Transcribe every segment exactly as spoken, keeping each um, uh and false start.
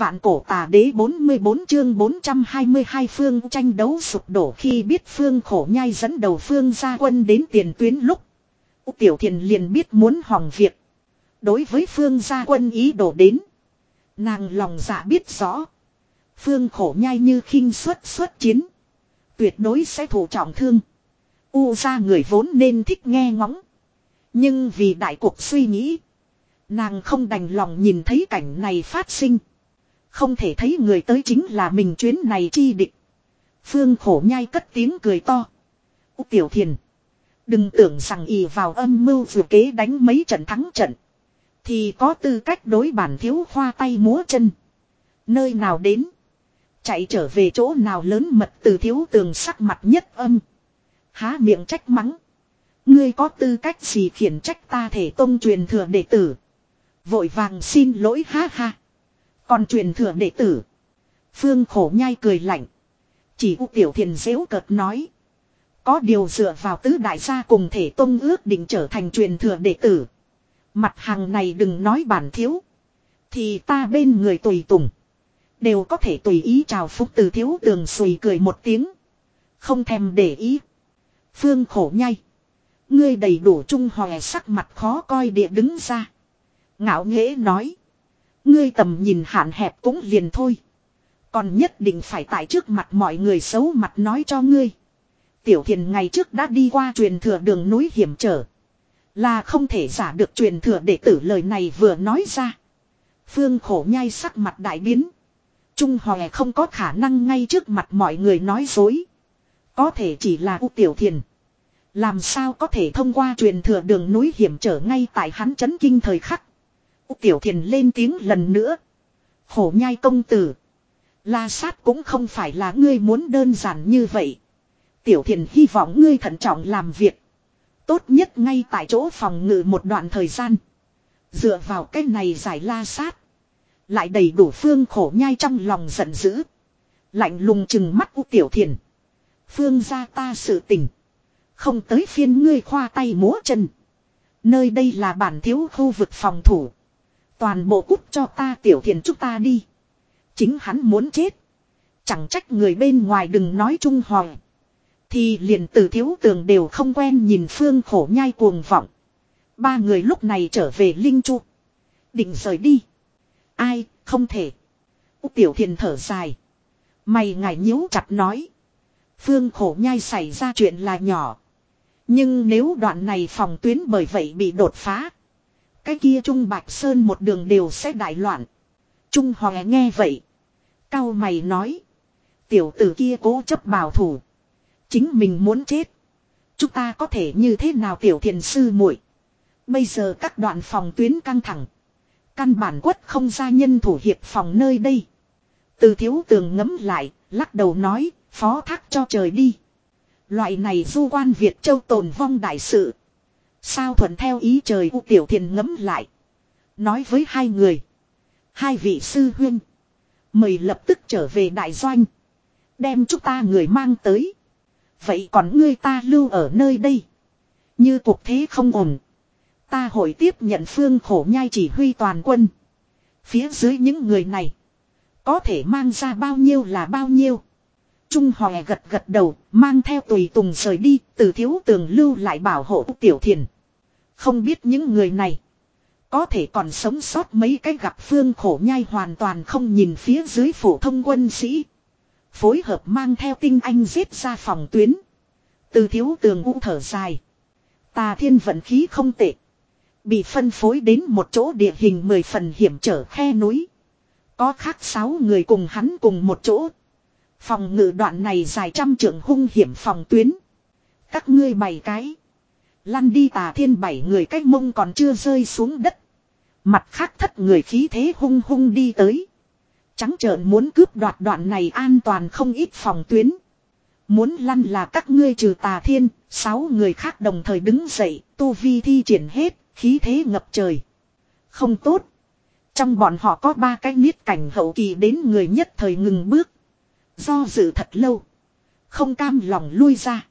Vạn cổ tà đế bốn mươi bốn chương bốn trăm hai mươi hai phương tranh đấu sụp đổ khi biết Phương Khổ Nhai dẫn đầu Phương gia quân đến tiền tuyến lúc. Tiểu Thiền liền biết muốn hỏng việc. Đối với Phương gia quân ý đồ đến. Nàng lòng dạ biết rõ. Phương Khổ Nhai như khinh suất xuất chiến. Tuyệt đối sẽ thụ trọng thương. U gia người vốn nên thích nghe ngóng. Nhưng vì đại cuộc suy nghĩ. Nàng không đành lòng nhìn thấy cảnh này phát sinh. Không thể thấy người tới chính là mình chuyến này chi địch. Phương Khổ Nhai cất tiếng cười to. Tiểu Thiền. Đừng tưởng rằng ỷ vào âm mưu vừa kế đánh mấy trận thắng trận. Thì có tư cách đối bản thiếu khoa tay múa chân. Nơi nào đến. Chạy trở về chỗ nào lớn mật từ thiếu tường sắc mặt nhất âm. Há miệng trách mắng. Ngươi có tư cách gì khiển trách ta thể tông truyền thừa đệ tử. Vội vàng xin lỗi ha ha. Còn truyền thừa đệ tử. Phương Khổ Nhai cười lạnh. Chỉ U Tiểu Thiền giễu cợt nói. Có điều dựa vào tứ đại gia cùng thể tông ước định trở thành truyền thừa đệ tử. Mặt hàng này đừng nói bản thiếu. Thì ta bên người tùy tùng. Đều có thể tùy ý chào phúc từ thiếu tường xùy cười một tiếng. Không thèm để ý. Phương Khổ Nhai. Ngươi đầy đủ trung hòe sắc mặt khó coi địa đứng ra. Ngạo nghễ nói. Ngươi tầm nhìn hạn hẹp cũng liền thôi. Còn nhất định phải tại trước mặt mọi người xấu mặt nói cho ngươi. Tiểu Thiền ngày trước đã đi qua truyền thừa đường núi hiểm trở. Là không thể giả được truyền thừa đệ tử lời này vừa nói ra. Phương Khổ Nhai sắc mặt đại biến. Trung hòe không có khả năng ngay trước mặt mọi người nói dối. Có thể chỉ là U Tiểu Thiền. Làm sao có thể thông qua truyền thừa đường núi hiểm trở ngay tại hắn chấn kinh thời khắc. U Tiểu Thiền lên tiếng lần nữa. Khổ Nhai công tử. La sát cũng không phải là ngươi muốn đơn giản như vậy. Tiểu Thiền hy vọng ngươi thận trọng làm việc. Tốt nhất ngay tại chỗ phòng ngự một đoạn thời gian. Dựa vào cái này giải la sát. Lại đầy đủ Phương Khổ Nhai trong lòng giận dữ. Lạnh lùng chừng mắt U Tiểu Thiền. Phương gia ta sự tình. Không tới phiên ngươi khoa tay múa chân. Nơi đây là bản thiếu khu vực phòng thủ. Toàn bộ cút cho ta Tiểu Thiền chúng ta đi. Chính hắn muốn chết. Chẳng trách người bên ngoài đừng nói trung hoàng. Thì liền từ thiếu tường đều không quen nhìn Phương Khổ Nhai cuồng vọng. Ba người lúc này trở về Linh Chu. Định rời đi. Ai, không thể. U Tiểu Thiền thở dài. Mày ngài nhíu chặt nói. Phương Khổ Nhai xảy ra chuyện là nhỏ. Nhưng nếu đoạn này phòng tuyến bởi vậy bị đột phá. Cái kia Trung Bạch Sơn một đường đều sẽ đại loạn. Trung Hòe nghe vậy. Cao mày nói. Tiểu tử kia cố chấp bảo thủ. Chính mình muốn chết. Chúng ta có thể như thế nào Tiểu Thiền sư muội. Bây giờ các đoạn phòng tuyến căng thẳng. Căn bản quất không ra nhân thủ hiệp phòng nơi đây. Từ thiếu tường ngấm lại, lắc đầu nói, phó thác cho trời đi. Loại này du quan Việt Châu tồn vong đại sự. Sao thuận theo ý trời U Tiểu Thiền ngấm lại. Nói với hai người. Hai vị sư huynh. Mời lập tức trở về đại doanh. Đem chúng ta người mang tới. Vậy còn ngươi ta lưu ở nơi đây. Như cuộc thế không ổn. Ta hội tiếp nhận Phương Khổ Nhai chỉ huy toàn quân. Phía dưới những người này. Có thể mang ra bao nhiêu là bao nhiêu. Trung Hòe gật gật đầu. Mang theo tùy tùng rời đi. Từ thiếu tường lưu lại bảo hộ Tiểu Thiền. Không biết những người này. Có thể còn sống sót mấy cái gặp Phương Khổ Nhai hoàn toàn không nhìn phía dưới phổ thông quân sĩ. Phối hợp mang theo tinh anh giết ra phòng tuyến. Từ thiếu tường u thở dài. Tà Thiên vận khí không tệ. Bị phân phối đến một chỗ địa hình mười phần hiểm trở khe núi. Có khác sáu người cùng hắn cùng một chỗ. Phòng ngự đoạn này dài trăm trượng hung hiểm phòng tuyến. Các ngươi bảy cái. Lăn đi Tà Thiên bảy người cách mông còn chưa rơi xuống đất. Mặt khác thất người khí thế hung hung đi tới. Trắng trợn muốn cướp đoạt đoạn này an toàn không ít phòng tuyến. Muốn lăn là các ngươi trừ Tà Thiên, sáu người khác đồng thời đứng dậy, tu vi thi triển hết, khí thế ngập trời. Không tốt. Trong bọn họ có ba cái niết cảnh hậu kỳ đến người nhất thời ngừng bước. Do dự thật lâu. Không cam lòng lui ra.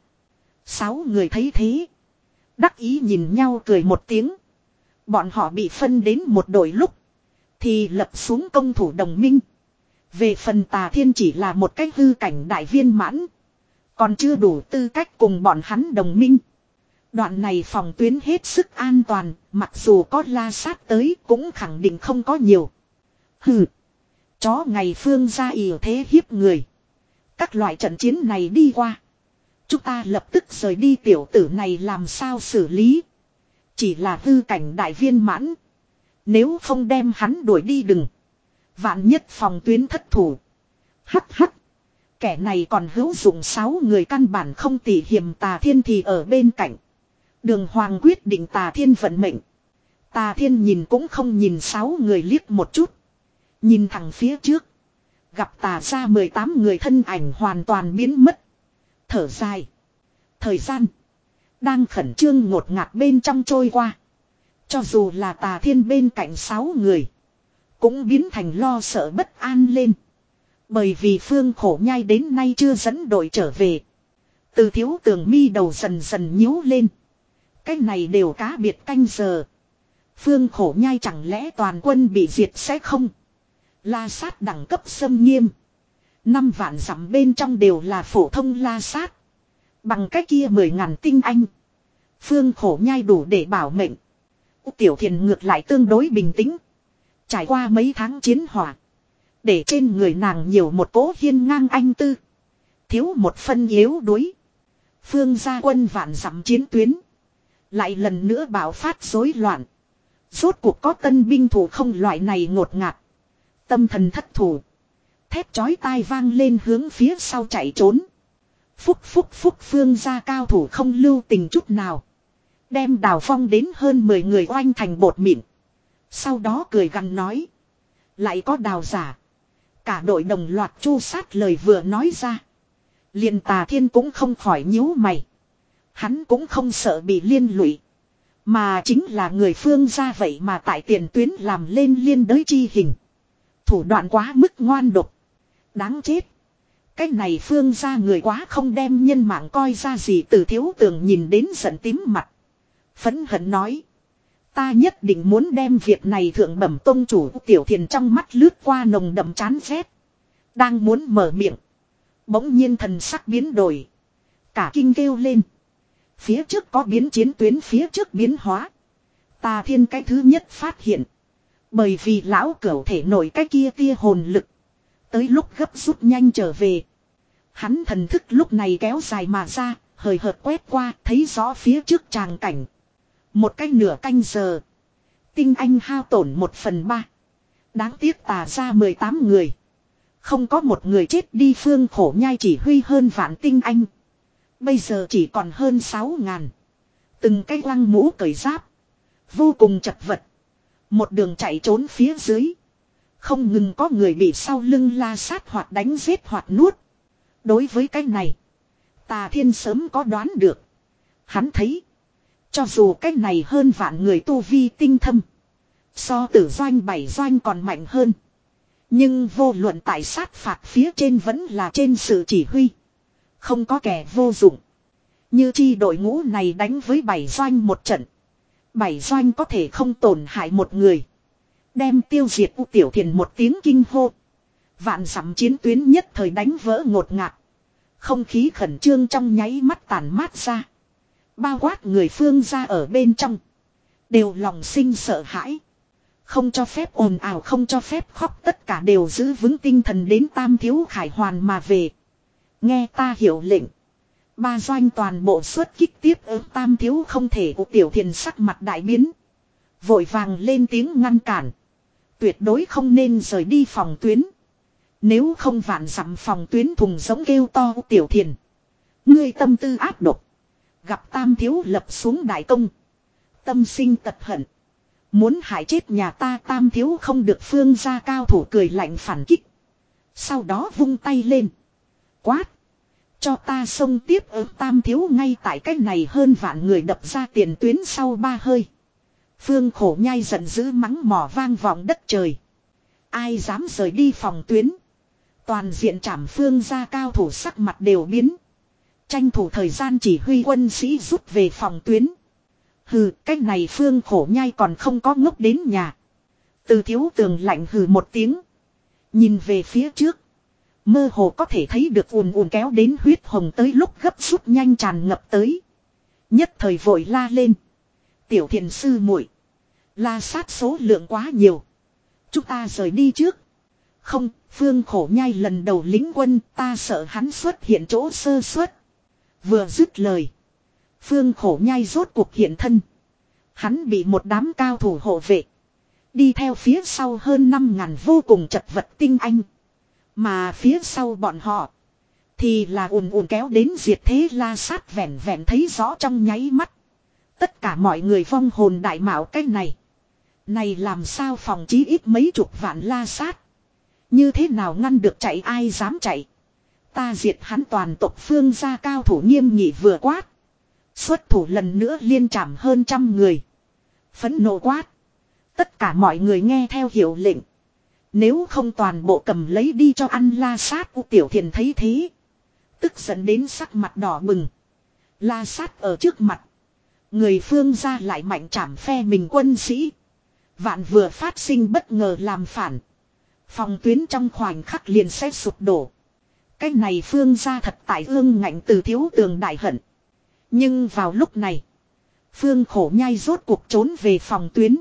Sáu người thấy thế. Đắc ý nhìn nhau cười một tiếng. Bọn họ bị phân đến một đội lúc. Thì lập xuống công thủ đồng minh. Về phần Tà Thiên chỉ là một cái hư cảnh đại viên mãn. Còn chưa đủ tư cách cùng bọn hắn đồng minh. Đoạn này phòng tuyến hết sức an toàn, mặc dù có La Sát tới cũng khẳng định không có nhiều. Hừ. Chó ngày Phương gia ỉa thế hiếp người. Các loại trận chiến này đi qua. Chúng ta lập tức rời đi, tiểu tử này làm sao xử lý. Chỉ là hư cảnh đại viên mãn. Nếu không đem hắn đuổi đi đừng. Vạn nhất phòng tuyến thất thủ. Hắc hắc. Kẻ này còn hữu dụng sáu người căn bản không tỉ hiểm. Tà Thiên thì ở bên cạnh. Đường Hoàng quyết định Tà Thiên vận mệnh. Tà Thiên nhìn cũng không nhìn sáu người liếc một chút. Nhìn thẳng phía trước. Gặp Tà ra mười tám người thân ảnh hoàn toàn biến mất. Thở dài. Thời gian. Đang khẩn trương ngột ngạt bên trong trôi qua. Cho dù là Tà Thiên bên cạnh sáu người. Cũng biến thành lo sợ bất an lên. Bởi vì Phương Khổ Nhai đến nay chưa dẫn đội trở về. Từ Thiếu Tường mi đầu dần dần nhíu lên. Cái này đều cá biệt canh giờ. Phương Khổ Nhai chẳng lẽ toàn quân bị diệt sẽ không? La Sát đẳng cấp xâm nghiêm. Năm vạn dặm bên trong đều là phổ thông La Sát. Bằng cái kia mười ngàn tinh anh. Phương Khổ Nhai đủ để bảo mệnh. Tiểu Thiền ngược lại tương đối bình tĩnh. Trải qua mấy tháng chiến hỏa. Để trên người nàng nhiều một cỗ hiên ngang anh tư. Thiếu một phân yếu đuối. Phương gia quân vạn dặm chiến tuyến. Lại lần nữa bạo phát rối loạn. Rốt cuộc có tân binh thủ không, loại này ngột ngạt. Tâm thần thất thủ. Thét chói tai vang lên hướng phía sau chạy trốn. Phúc phúc phúc, Phương gia cao thủ không lưu tình chút nào. Đem Đào Phong đến hơn mười người oanh thành bột mịn. Sau đó cười gằn nói. Lại có Đào giả. Cả đội đồng loạt chu sát, lời vừa nói ra. Liền Tà Thiên cũng không khỏi nhíu mày. Hắn cũng không sợ bị liên lụy. Mà chính là người Phương gia vậy mà tại tiền tuyến làm lên liên đới chi hình. Thủ đoạn quá mức ngoan độc. Đáng chết. Cái này Phương gia người quá không đem nhân mạng coi ra gì. Từ Thiếu Tường nhìn đến giận tím mặt. Phẫn hận nói. Ta nhất định muốn đem việc này thượng bẩm tông chủ. Tiểu Thiền trong mắt lướt qua nồng đậm chán ghét. Đang muốn mở miệng. Bỗng nhiên thần sắc biến đổi. Cả kinh kêu lên. Phía trước có biến, chiến tuyến phía trước biến hóa. Tà Thiên cái thứ nhất phát hiện. Bởi vì lão cửu thể nổi cái kia tia hồn lực. Tới lúc gấp rút nhanh trở về. Hắn thần thức lúc này kéo dài mà ra. Hời hợt quét qua thấy rõ phía trước tràng cảnh. Một cái nửa canh giờ. Tinh anh hao tổn một phần ba. Đáng tiếc Tà ra mười tám người. Không có một người chết đi. Phương Khổ Nhai chỉ huy hơn vạn tinh anh. Bây giờ chỉ còn hơn sáu ngàn. Từng cái lăng mũ cởi giáp. Vô cùng chật vật. Một đường chạy trốn phía dưới. Không ngừng có người bị sau lưng La Sát hoặc đánh giết hoặc nuốt. Đối với cái này. Tà Thiên sớm có đoán được. Hắn thấy. Cho dù cái này hơn vạn người tu vi tinh thâm. So tử doanh bảy doanh còn mạnh hơn. Nhưng vô luận tại sát phạt phía trên vẫn là trên sự chỉ huy. Không có kẻ vô dụng. Như chi đội ngũ này đánh với bảy doanh một trận. Bảy doanh có thể không tổn hại một người. Đem tiêu diệt. U Tiểu Thiền một tiếng kinh hô. Vạn dặm chiến tuyến nhất thời đánh vỡ ngột ngạt. Không khí khẩn trương trong nháy mắt tàn mát ra. Bao quát người Phương gia ở bên trong. Đều lòng sinh sợ hãi. Không cho phép ồn ào, không cho phép khóc, tất cả đều giữ vững tinh thần đến Tam Thiếu Khải Hoàn mà về. Nghe ta hiểu lệnh. Ba doanh toàn bộ xuất kích tiếp ứng. Tam Thiếu không thể. U Tiểu Thiền sắc mặt đại biến. Vội vàng lên tiếng ngăn cản. Tuyệt đối không nên rời đi phòng tuyến. Nếu không vạn dặm phòng tuyến thùng giống kêu to. U Tiểu Thiền. Ngươi tâm tư ác độc. Gặp Tam Thiếu lập xuống đại công. Tâm sinh tật hận. Muốn hại chết nhà ta. Tam Thiếu không được. Phương gia cao thủ cười lạnh phản kích. Sau đó vung tay lên. Quát. Cho ta xông tiếp ứng. Tam Thiếu ngay tại cách này hơn vạn người đập ra tiền tuyến sau ba hơi. Phương Khổ Nhai giận dữ mắng mỏ vang vọng đất trời. Ai dám rời đi phòng tuyến. Toàn diện trảm Phương gia cao thủ sắc mặt đều biến. Tranh thủ thời gian chỉ huy quân sĩ rút về phòng tuyến. Hừ, cách này Phương Khổ Nhai còn không có ngốc đến nhà. Từ Thiếu Tường lạnh hừ một tiếng. Nhìn về phía trước. Mơ hồ có thể thấy được ùn ùn kéo đến huyết hồng tới lúc gấp rút nhanh tràn ngập tới. Nhất thời vội la lên. Tiểu thiền sư muội, la sát số lượng quá nhiều. Chúng ta rời đi trước. Không, Phương Khổ Nhai lần đầu lính quân, ta sợ hắn xuất hiện chỗ sơ suất. Vừa dứt lời. Phương Khổ Nhai rốt cuộc hiện thân. Hắn bị một đám cao thủ hộ vệ. Đi theo phía sau hơn năm ngàn vô cùng chật vật tinh anh. Mà phía sau bọn họ. Thì là ùn ùn kéo đến diệt thế la sát vẹn vẹn thấy rõ trong nháy mắt. Tất cả mọi người vong hồn đại mạo cái này. Này làm sao phòng chí ít mấy chục vạn la sát. Như thế nào ngăn được chạy, ai dám chạy. Ta diệt hắn toàn tộc Phương gia cao thủ nghiêm nghị vừa quát. Xuất thủ lần nữa liên trảm hơn trăm người. Phẫn nộ quát. Tất cả mọi người nghe theo hiệu lệnh. Nếu không toàn bộ cầm lấy đi cho ăn la sát. U Tiểu Thiền thấy thế. Tức giận đến sắc mặt đỏ bừng. La sát ở trước mặt. Người Phương gia lại mạnh trảm phe mình quân sĩ. Vạn vừa phát sinh bất ngờ làm phản. Phòng tuyến trong khoảnh khắc liền sẽ sụp đổ. Cái này Phương gia thật tại ương ngạnh từ thiếu tường đại hận. Nhưng vào lúc này. Phương Khổ Nhai rốt cuộc trốn về phòng tuyến.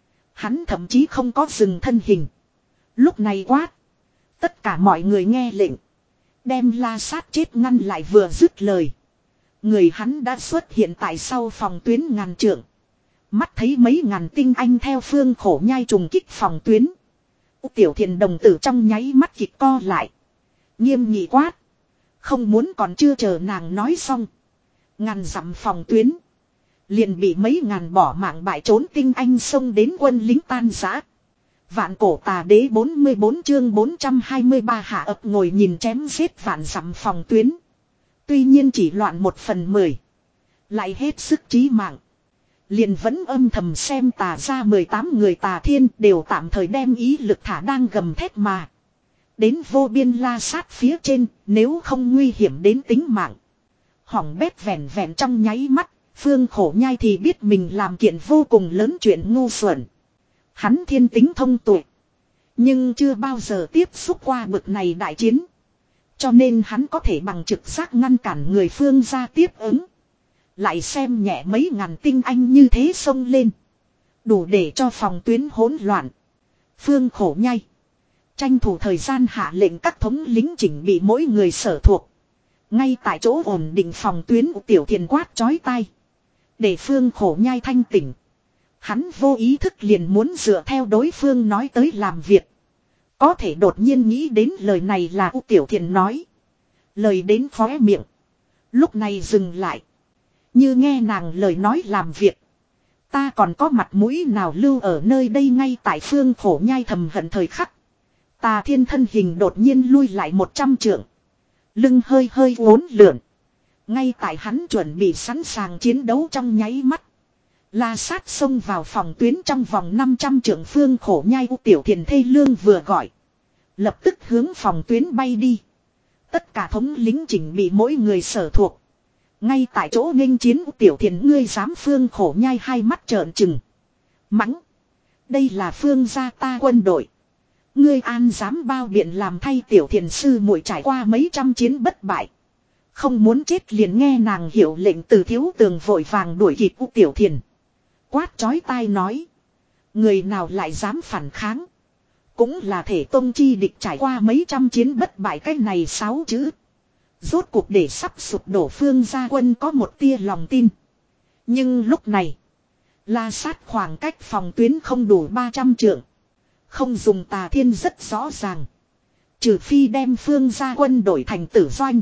Hắn thậm chí không có dừng thân hình. Lúc này quát. Tất cả mọi người nghe lệnh. Đem la sát chết ngăn lại vừa dứt lời. Người hắn đã xuất hiện tại sau phòng tuyến ngàn trượng. Mắt thấy mấy ngàn tinh anh theo Phương Khổ Nhai trùng kích phòng tuyến. Tiểu Thiền đồng tử trong nháy mắt kịch co lại. Nghiêm nghị quát. Không muốn còn chưa chờ nàng nói xong. Ngàn dặm phòng tuyến. Liền bị mấy ngàn bỏ mạng bại trốn tinh anh xông đến quân lính tan rã. Vạn cổ tà đế bốn mươi bốn chương bốn trăm hai mươi ba hạ ập ngồi nhìn chém giết vạn dặm phòng tuyến. Tuy nhiên chỉ loạn một phần mười. Lại hết sức chí mạng. Liền vẫn âm thầm xem tà ra mười tám người tà thiên đều tạm thời đem ý lực thả đang gầm thét mà. Đến vô biên la sát phía trên nếu không nguy hiểm đến tính mạng. Hỏng bét vẹn vẹn trong nháy mắt. Phương Khổ Nhai thì biết mình làm kiện vô cùng lớn chuyện ngu xuẩn. Hắn thiên tính thông tuệ. Nhưng chưa bao giờ tiếp xúc qua bực này đại chiến. Cho nên hắn có thể bằng trực giác ngăn cản người Phương gia tiếp ứng. Lại xem nhẹ mấy ngàn tinh anh như thế xông lên. Đủ để cho phòng tuyến hỗn loạn. Phương Khổ Nhai. Tranh thủ thời gian hạ lệnh các thống lính chỉnh bị mỗi người sở thuộc. Ngay tại chỗ ổn định phòng tuyến. Tiểu Thiền quát chói tai. Để Phương Khổ Nhai thanh tỉnh. Hắn vô ý thức liền muốn dựa theo đối phương nói tới làm việc. Có thể đột nhiên nghĩ đến lời này là U Tiểu Thiền nói. Lời đến khóe miệng. Lúc này dừng lại. Như nghe nàng lời nói làm việc. Ta còn có mặt mũi nào lưu ở nơi đây ngay tại Phương Khổ Nhai thầm hận thời khắc. Tà thiên thân hình đột nhiên lui lại một trăm trượng. Lưng hơi hơi uốn lượn. Ngay tại hắn chuẩn bị sẵn sàng chiến đấu trong nháy mắt. La sát xông vào phòng tuyến trong vòng năm trăm trượng. Phương Khổ Nhai U Tiểu Thiền thê lương vừa gọi. Lập tức hướng phòng tuyến bay đi. Tất cả thống lính chỉnh bị mỗi người sở thuộc. Ngay tại chỗ nghênh chiến U Tiểu Thiền ngươi dám. Phương Khổ Nhai hai mắt trợn trừng. Mắng. Đây là Phương gia ta quân đội. Ngươi an dám bao biện làm thay Tiểu Thiền sư muội trải qua mấy trăm chiến bất bại. Không muốn chết liền nghe nàng hiệu lệnh từ thiếu tường vội vàng đuổi kịp U Tiểu Thiền. Quát chói tai nói. Người nào lại dám phản kháng. Cũng là thể tông chi địch trải qua mấy trăm chiến bất bại cái này sáu chữ. Rốt cuộc để sắp sụp đổ Phương gia quân có một tia lòng tin. Nhưng lúc này. La sát khoảng cách phòng tuyến không đủ ba trăm trượng. Không dùng tà thiên rất rõ ràng. Trừ phi đem Phương gia quân đổi thành tử doanh.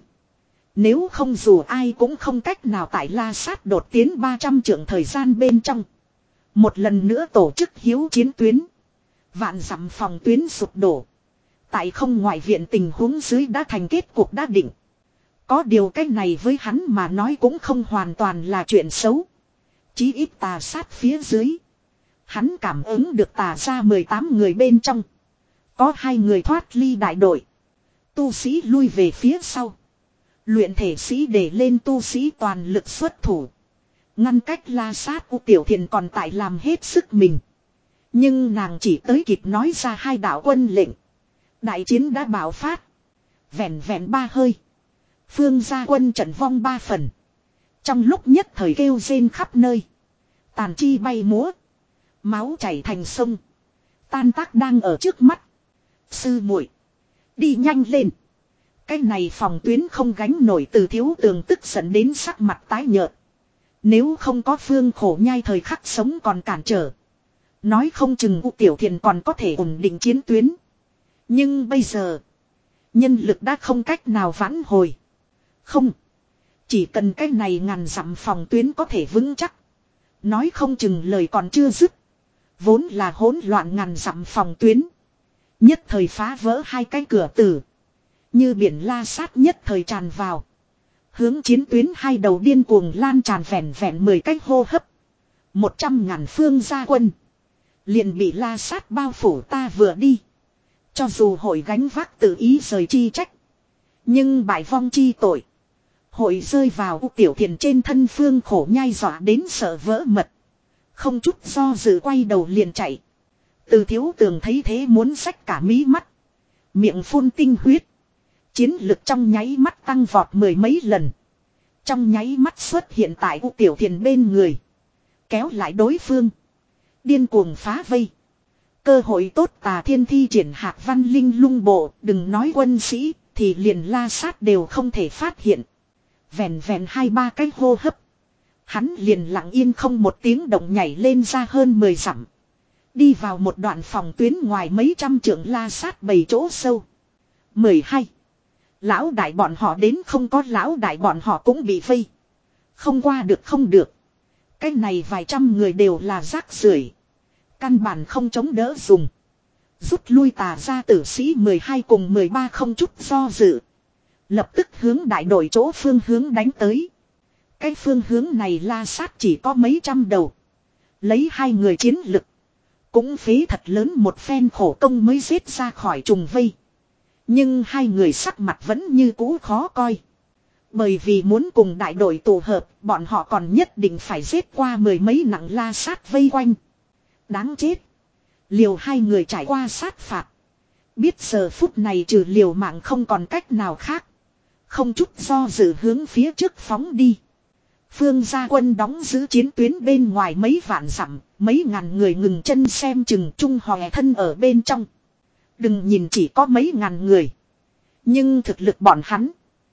Nếu không dù ai cũng không cách nào tại la sát đột tiến ba trăm trượng thời gian bên trong. Một lần nữa tổ chức hiếu chiến tuyến. Vạn dặm phòng tuyến sụp đổ. Tại không ngoại viện tình huống dưới đã thành kết cục đã định. Có điều cách này với hắn mà nói cũng không hoàn toàn là chuyện xấu. Chí ít tà sát phía dưới. Hắn cảm ứng được tà ra mười tám người bên trong. Có hai người thoát ly đại đội. Tu sĩ lui về phía sau. Luyện thể sĩ để lên tu sĩ toàn lực xuất thủ. Ngăn cách la sát. U Tiểu Thiền còn tại làm hết sức mình. Nhưng nàng chỉ tới kịp nói ra hai đạo quân lệnh. Đại chiến đã bạo phát. Vẹn vẹn ba hơi. Phương gia quân trận vong ba phần. Trong lúc nhất thời kêu rên khắp nơi. Tàn chi bay múa. Máu chảy thành sông. Tan tác đang ở trước mắt. Sư muội, đi nhanh lên. Cái này phòng tuyến không gánh nổi. Từ Thiếu Tường tức giận đến sắc mặt tái nhợt. Nếu không có Phương Khổ Nhai thời khắc sống còn cản trở. Nói không chừng U Tiểu Thiền còn có thể ổn định chiến tuyến. Nhưng bây giờ. Nhân lực đã không cách nào vãn hồi. Không. Chỉ cần cái này ngàn dặm phòng tuyến có thể vững chắc. Nói không chừng lời còn chưa dứt. Vốn là hỗn loạn ngàn dặm phòng tuyến. Nhất thời phá vỡ hai cái cửa tử. Như biển la sát nhất thời tràn vào. Hướng chiến tuyến hai đầu điên cuồng lan tràn vẹn vẹn mười cái hô hấp. Một trăm ngàn phương gia quân. Liền bị la sát bao phủ ta vừa đi. Cho dù hội gánh vác tự ý rời chi trách. Nhưng bại vong chi tội. Hội rơi vào U Tiểu Thiền trên thân Phương Khổ Nhai dọa đến sợ vỡ mật. Không chút do dự quay đầu liền chạy. Từ Thiếu Tường thấy thế muốn xách cả mí mắt. Miệng phun tinh huyết. Chiến lực trong nháy mắt tăng vọt mười mấy lần. Trong nháy mắt xuất hiện tại U Tiểu Thiền bên người. Kéo lại đối phương. Điên cuồng phá vây. Cơ hội tốt Tà Thiên thi triển Hạc Văn Linh Lung Bộ. Đừng nói quân sĩ. Thì liền la sát đều không thể phát hiện. Vẹn vẹn hai ba cái hô hấp. Hắn liền lặng yên không một tiếng động nhảy lên ra hơn mười dặm. Đi vào một đoạn phòng tuyến ngoài mấy trăm trượng la sát bảy chỗ sâu. mười hai. Lão đại bọn họ đến không có lão đại bọn họ cũng bị vây. Không qua được không được. Cái này vài trăm người đều là rác rưởi. Căn bản không chống đỡ dùng. Rút lui Tà ra tử sĩ mười hai cùng mười ba không chút do dự. Lập tức hướng đại đội chỗ phương hướng đánh tới. Cái phương hướng này la sát chỉ có mấy trăm đầu. Lấy hai người chiến lực. Cũng phí thật lớn một phen khổ công mới giết ra khỏi trùng vây. Nhưng hai người sắc mặt vẫn như cũ khó coi. Bởi vì muốn cùng đại đội tụ hợp, bọn họ còn nhất định phải giết qua mười mấy nặng la sát vây quanh. Đáng chết. Liều hai người trải qua sát phạt. Biết giờ phút này trừ liều mạng không còn cách nào khác. Không chút do dự hướng phía trước phóng đi. Phương gia quân đóng giữ chiến tuyến bên ngoài mấy vạn dặm, mấy ngàn người ngừng chân xem chừng Trung Hòe thân ở bên trong. Đừng nhìn chỉ có mấy ngàn người. Nhưng thực lực bọn hắn.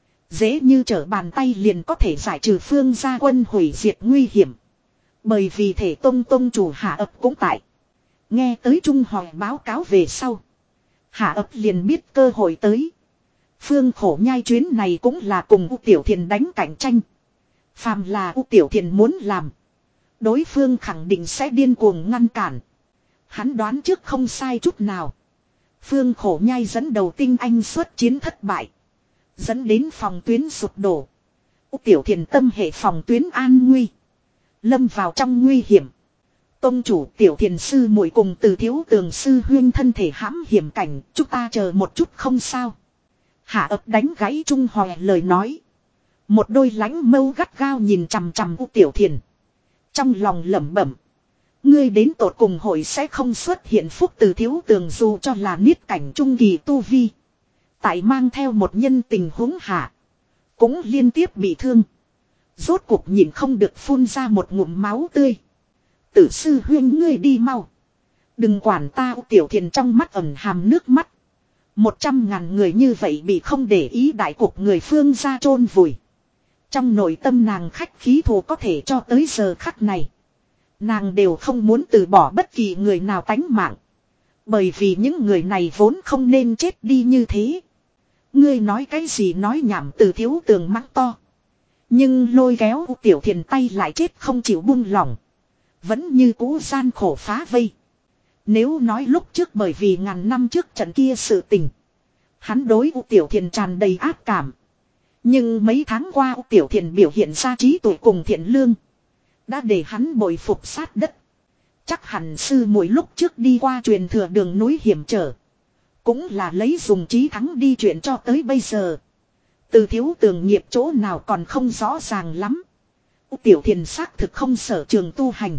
Dễ như trở bàn tay liền có thể giải trừ phương gia quân hủy diệt nguy hiểm. Bởi vì thể tông tông chủ Hạ ấp cũng tại. Nghe tới Trung Hòe báo cáo về sau. Hạ ấp liền biết cơ hội tới. Phương Khổ Nhai chuyến này cũng là cùng U Tiểu Thiền đánh cạnh tranh. Phàm là U Tiểu Thiền muốn làm. Đối phương khẳng định sẽ điên cuồng ngăn cản. Hắn đoán trước không sai chút nào. Phương Khổ Nhai dẫn đầu tinh anh xuất chiến thất bại. Dẫn đến phòng tuyến sụp đổ. U Tiểu Thiền tâm hệ phòng tuyến an nguy. Lâm vào trong nguy hiểm. Tông chủ Tiểu Thiền sư muội cùng Từ Thiếu Tường sư huyên thân thể hãm hiểm cảnh. Chúng ta chờ một chút không sao. Hạ ấp đánh gãy Trung Hòe lời nói. Một đôi lánh mâu gắt gao nhìn chằm chằm U Tiểu Thiền. Trong lòng lẩm bẩm. Ngươi đến tột cùng hội sẽ không xuất hiện phúc Từ Thiếu Tường dù cho là niết cảnh trung kỳ tu vi. Tại mang theo một nhân tình huống hạ. Cũng liên tiếp bị thương. Rốt cuộc nhìn không được phun ra một ngụm máu tươi. Tử sư huyên ngươi đi mau. Đừng quản ta. U Tiểu Thiền trong mắt ẩn hàm nước mắt. Một trăm ngàn người như vậy bị không để ý đại cục người phương ra chôn vùi. Trong nội tâm nàng khách khí thù có thể cho tới giờ khắc này. Nàng đều không muốn từ bỏ bất kỳ người nào tánh mạng. Bởi vì những người này vốn không nên chết đi như thế. Ngươi nói cái gì nói nhảm Từ Thiếu Tường mắng to. Nhưng lôi kéo U Tiểu Thiền tay lại chết không chịu buông lỏng. Vẫn như cũ gian khổ phá vây. Nếu nói lúc trước bởi vì ngàn năm trước trận kia sự tình. Hắn đối U Tiểu Thiền tràn đầy ác cảm. Nhưng mấy tháng qua U Tiểu Thiền biểu hiện ra trí tuệ cùng thiện lương. Đã để hắn bội phục sát đất. Chắc hẳn sư muội lúc trước đi qua truyền thừa đường núi hiểm trở. Cũng là lấy dùng trí thắng đi chuyện cho tới bây giờ. Từ Thiếu Tường nghiệp chỗ nào còn không rõ ràng lắm. U Tiểu Thiền xác thực không sở trường tu hành.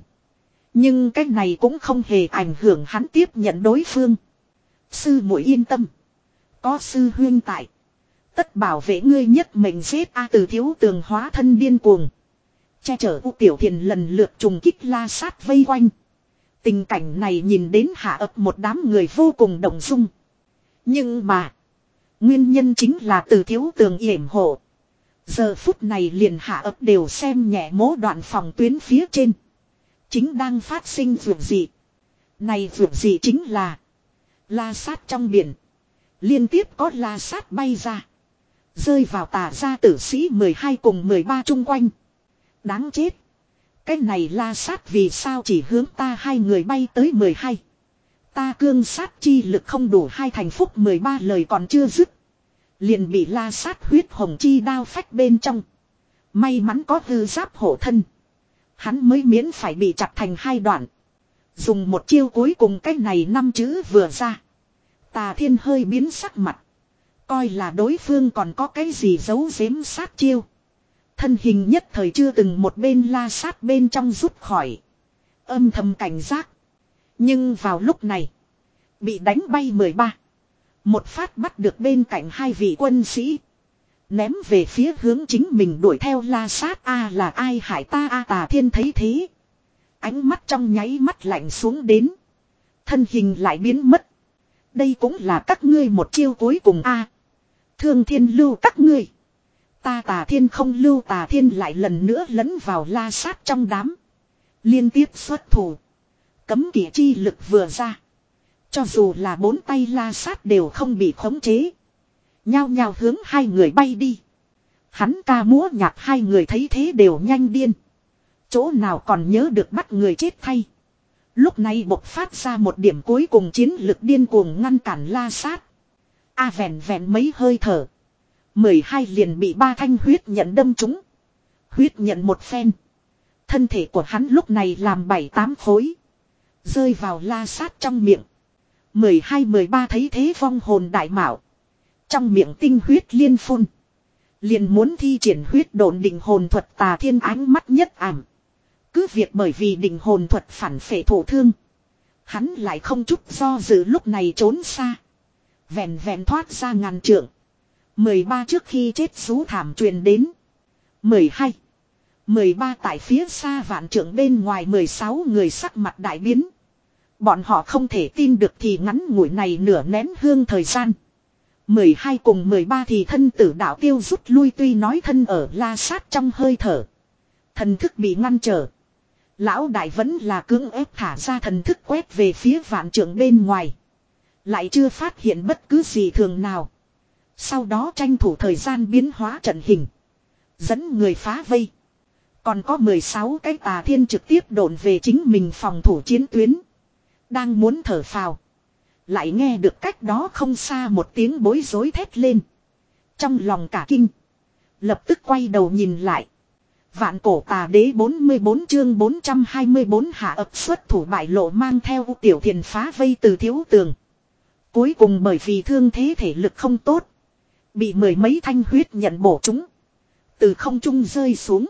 Nhưng cái này cũng không hề ảnh hưởng hắn tiếp nhận đối phương. Sư muội yên tâm. Có sư huyên tại. Tất bảo vệ ngươi nhất mệnh giết A Từ Thiếu Tường hóa thân điên cuồng. Che chở U Tiểu Thiền lần lượt trùng kích la sát vây quanh. Tình cảnh này nhìn đến hạ ập một đám người vô cùng động dung. Nhưng mà. Nguyên nhân chính là Từ Thiếu Tường yểm hộ. Giờ phút này liền hạ ập đều xem nhẹ mố đoạn phòng tuyến phía trên. Chính đang phát sinh vượt gì. Này vượt gì chính là. La sát trong biển. Liên tiếp có la sát bay ra. Rơi vào tà gia tử sĩ mười hai cùng mười ba chung quanh. Đáng chết. Cái này la sát vì sao chỉ hướng ta hai người bay tới mười hai. Ta cương sát chi lực không đủ hai thành phúc mười ba lời còn chưa dứt. Liền bị la sát huyết hồng chi đao phách bên trong. May mắn có hư giáp hộ thân. Hắn mới miễn phải bị chặt thành hai đoạn. Dùng một chiêu cuối cùng cái này năm chữ vừa ra. Tà Thiên hơi biến sắc mặt. Coi là đối phương còn có cái gì giấu giếm sát chiêu. Thân hình nhất thời chưa từng một bên la sát bên trong rút khỏi. Âm thầm cảnh giác. Nhưng vào lúc này. Bị đánh bay mười ba. Một phát bắt được bên cạnh hai vị quân sĩ. Ném về phía hướng chính mình đuổi theo la sát. A là ai hại ta A Tà Thiên thấy thế. Ánh mắt trong nháy mắt lạnh xuống đến. Thân hình lại biến mất. Đây cũng là các ngươi một chiêu cuối cùng A. Thương thiên lưu các ngươi. Ta Tà Thiên không lưu. Tà Thiên lại lần nữa lấn vào la sát trong đám. Liên tiếp xuất thủ. Cấm kỵ chi lực vừa ra. Cho dù là bốn tay la sát đều không bị khống chế. Nhao nhao hướng hai người bay đi. Hắn ca múa nhạc hai người thấy thế đều nhanh điên. Chỗ nào còn nhớ được bắt người chết thay. Lúc này bộc phát ra một điểm cuối cùng chiến lực điên cuồng ngăn cản la sát. A à, vẹn vẹn mấy hơi thở. mười hai liền bị ba thanh huyết nhận đâm trúng. Huyết nhận một phen. Thân thể của hắn lúc này làm bảy tám khối. Rơi vào la sát trong miệng. mười hai mười ba thấy thế vong hồn đại mạo. Trong miệng tinh huyết liên phun. Liền muốn thi triển huyết độn định hồn thuật. Tà Thiên ánh mắt nhất ảm. Cứ việc bởi vì định hồn thuật phản phệ thổ thương. Hắn lại không chút do dự lúc này trốn xa. Vẹn vẹn thoát ra ngàn trượng. mười ba trước khi chết rú thảm truyền đến. mười hai. mười ba tại phía xa vạn trượng bên ngoài mười sáu người sắc mặt đại biến. Bọn họ không thể tin được thì ngắn ngủi này nửa nén hương thời gian. mười hai cùng mười ba thì thân tử đạo tiêu rút lui tuy nói thân ở la sát trong hơi thở. Thần thức bị ngăn trở. Lão đại vẫn là cưỡng ép thả ra thần thức quét về phía vạn trượng bên ngoài. Lại chưa phát hiện bất cứ gì thường nào. Sau đó tranh thủ thời gian biến hóa trận hình. Dẫn người phá vây. Còn có mười sáu cái Tà Thiên trực tiếp độn về chính mình phòng thủ chiến tuyến. Đang muốn thở phào. Lại nghe được cách đó không xa một tiếng bối rối thét lên. Trong lòng cả kinh. Lập tức quay đầu nhìn lại. Vạn cổ tà đế bốn mươi bốn chương bốn trăm hai mươi bốn hạ ập xuất thủ bại lộ mang theo tiểu thiền phá vây từ Thiếu Tường. Cuối cùng bởi vì thương thế thể lực không tốt. Bị mười mấy thanh huyết nhận bổ chúng. Từ không trung rơi xuống.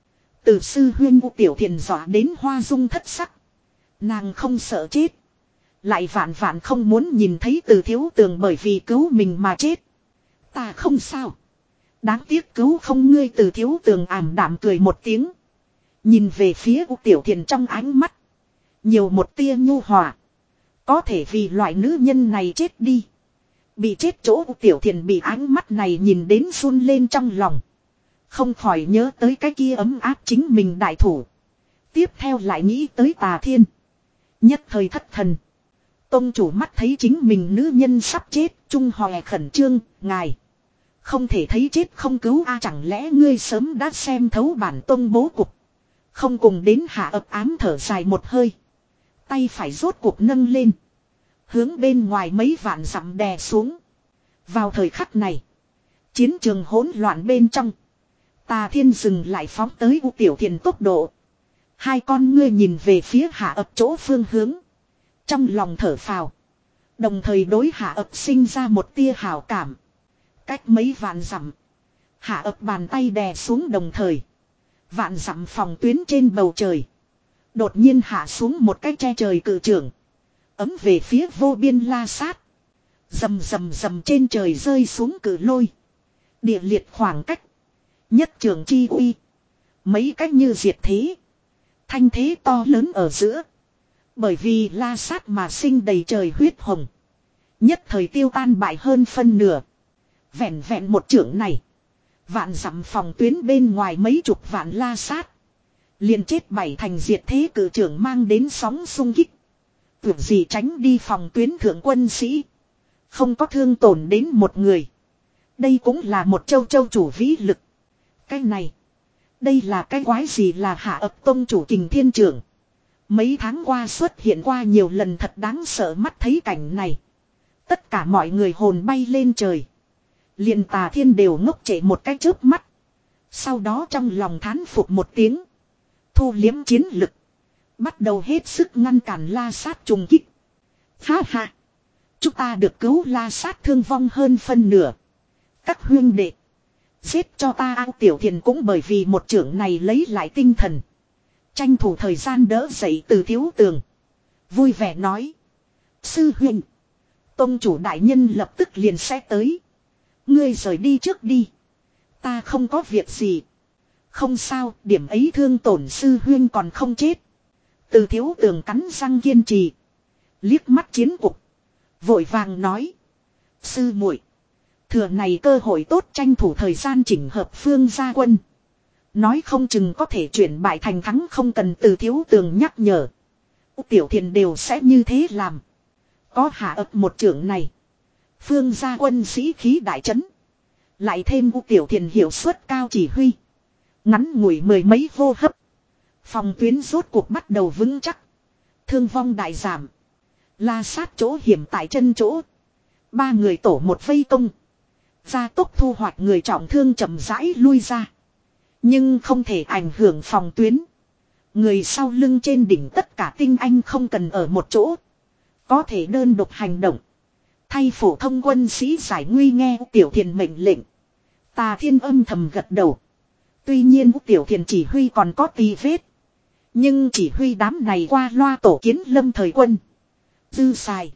Từ sư huyên u tiểu thiền dọa đến hoa dung thất sắc. Nàng không sợ chết. Lại vạn vạn không muốn nhìn thấy từ Thiếu Tường bởi vì cứu mình mà chết. Ta không sao. Đáng tiếc cứu không ngươi từ Thiếu Tường ảm đạm cười một tiếng. Nhìn về phía u tiểu thiền trong ánh mắt. Nhiều một tia nhu hòa. Có thể vì loại nữ nhân này chết đi. Bị chết chỗ u tiểu thiền bị ánh mắt này nhìn đến run lên trong lòng. Không khỏi nhớ tới cái kia ấm áp chính mình đại thủ. Tiếp theo lại nghĩ tới Tà Thiên. Nhất thời thất thần. Tông chủ mắt thấy chính mình nữ nhân sắp chết. Trung hòe khẩn trương, ngài. Không thể thấy chết không cứu a chẳng lẽ ngươi sớm đã xem thấu bản tông bố cục. Không cùng đến hạ ập ám thở dài một hơi. Tay phải rốt cuộc nâng lên. Hướng bên ngoài mấy vạn dặm đè xuống. Vào thời khắc này. Chiến trường hỗn loạn bên trong. Tà Thiên dừng lại phóng tới u tiểu thiền tốc độ. Hai con ngươi nhìn về phía hạ ập chỗ phương hướng. Trong lòng thở phào. Đồng thời đối hạ ập sinh ra một tia hảo cảm. Cách mấy vạn dặm. Hạ ập bàn tay đè xuống đồng thời. Vạn dặm phòng tuyến trên bầu trời. Đột nhiên hạ xuống một cái che trời cự trưởng. Ấm về phía vô biên la sát. Rầm rầm rầm trên trời rơi xuống cử lôi. Địa liệt khoảng cách. Nhất trường chi uy. Mấy cách như diệt thế. Thanh thế to lớn ở giữa. Bởi vì la sát mà sinh đầy trời huyết hồng. Nhất thời tiêu tan bại hơn phân nửa. Vẹn vẹn một trưởng này. Vạn dặm phòng tuyến bên ngoài mấy chục vạn la sát. Liền chết bảy thành diệt thế cử trưởng mang đến sóng xung kích. Tưởng gì tránh đi phòng tuyến thượng quân sĩ. Không có thương tổn đến một người. Đây cũng là một châu châu chủ vĩ lực. Cái này. Đây là cái quái gì là Hạ Ập tông chủ Kình Thiên Trưởng. Mấy tháng qua xuất hiện qua nhiều lần thật đáng sợ mắt thấy cảnh này. Tất cả mọi người hồn bay lên trời. Liền Tà Thiên đều ngốc trệ một cái chớp mắt. Sau đó trong lòng thán phục một tiếng. Thu liếm chiến lực. Bắt đầu hết sức ngăn cản la sát trùng kích. Ha ha. Chúng ta được cứu la sát thương vong hơn phân nửa. Các huyên đệ. Giết cho ta An Tiểu Thiền cũng bởi vì một trưởng này lấy lại tinh thần. Tranh thủ thời gian đỡ dậy từ thiếu tường. Vui vẻ nói. Sư huynh. Tông chủ đại nhân lập tức liền sẽ tới. Ngươi rời đi trước đi. Ta không có việc gì. Không sao, điểm ấy thương tổn sư huynh còn không chết. Từ thiếu tường cắn răng kiên trì. Liếc mắt chiến cục. Vội vàng nói. Sư muội, thừa này cơ hội tốt tranh thủ thời gian chỉnh hợp phương gia quân. Nói không chừng có thể chuyển bại thành thắng không cần từ thiếu tường nhắc nhở. Tiểu Thiền đều sẽ như thế làm. Có Hạ Ập một trưởng này. Phương gia quân sĩ khí đại trấn. Lại thêm U Tiểu Thiền hiệu suất cao chỉ huy. Ngắn ngủi mười mấy vô hấp. Phòng tuyến rốt cuộc bắt đầu vững chắc. Thương vong đại giảm. La sát chỗ hiểm tại chân chỗ. Ba người tổ một vây công. Gia tốc thu hoạch người trọng thương chậm rãi lui ra. Nhưng không thể ảnh hưởng phòng tuyến. Người sau lưng trên đỉnh tất cả tinh anh không cần ở một chỗ. Có thể đơn độc hành động. Thay phổ thông quân sĩ giải nguy nghe Tiểu Thiền mệnh lệnh. Tà Thiên âm thầm gật đầu. Tuy nhiên Tiểu Thiền chỉ huy còn có tì vết. Nhưng chỉ huy đám này qua loa tổ kiến lâm thời quân. Dư xài.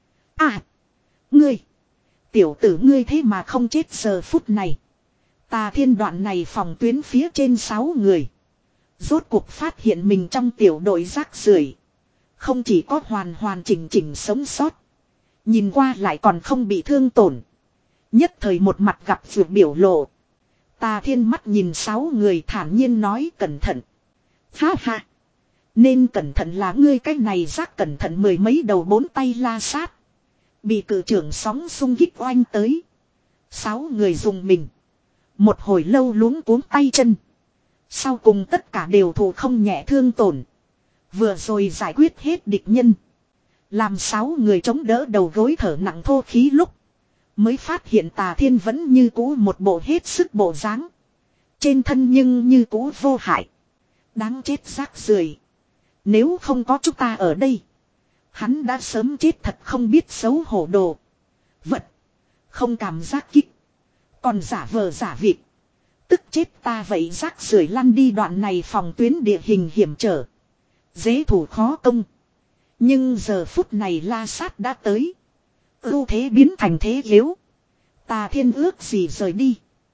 À. Ngươi. Tiểu tử ngươi thế mà không chết giờ phút này. Tà Thiên đoạn này phòng tuyến phía trên sáu người. Rốt cuộc phát hiện mình trong tiểu đội rác rưởi. Không chỉ có hoàn hoàn chỉnh chỉnh sống sót. Nhìn qua lại còn không bị thương tổn. Nhất thời một mặt gặp vượt biểu lộ. Tà Thiên mắt nhìn sáu người thản nhiên nói cẩn thận. Ha ha. Nên cẩn thận là ngươi cái này rác cẩn thận mười mấy đầu bốn tay la sát. Bị cử trưởng sóng xung kích oanh tới. Sáu người dùng mình. Một hồi lâu luống cuống tay chân. Sau cùng tất cả đều thụ không nhẹ thương tổn. Vừa rồi giải quyết hết địch nhân. Làm sáu người chống đỡ đầu gối thở nặng thô khí lúc. Mới phát hiện Tà Thiên vẫn như cũ một bộ hết sức bộ dáng. Trên thân nhưng như cũ vô hại. Đáng chết rác rưởi. Nếu không có chúng ta ở đây. Hắn đã sớm chết thật không biết xấu hổ đồ. Vật. Không cảm giác kích. Còn giả vờ giả vịt. Tức chết ta vậy rác rưởi lăn đi đoạn này phòng tuyến địa hình hiểm trở. Dễ thủ khó công. Nhưng giờ phút này la sát đã tới. Ưu thế biến thành thế yếu. Tà Thiên ước gì rời đi.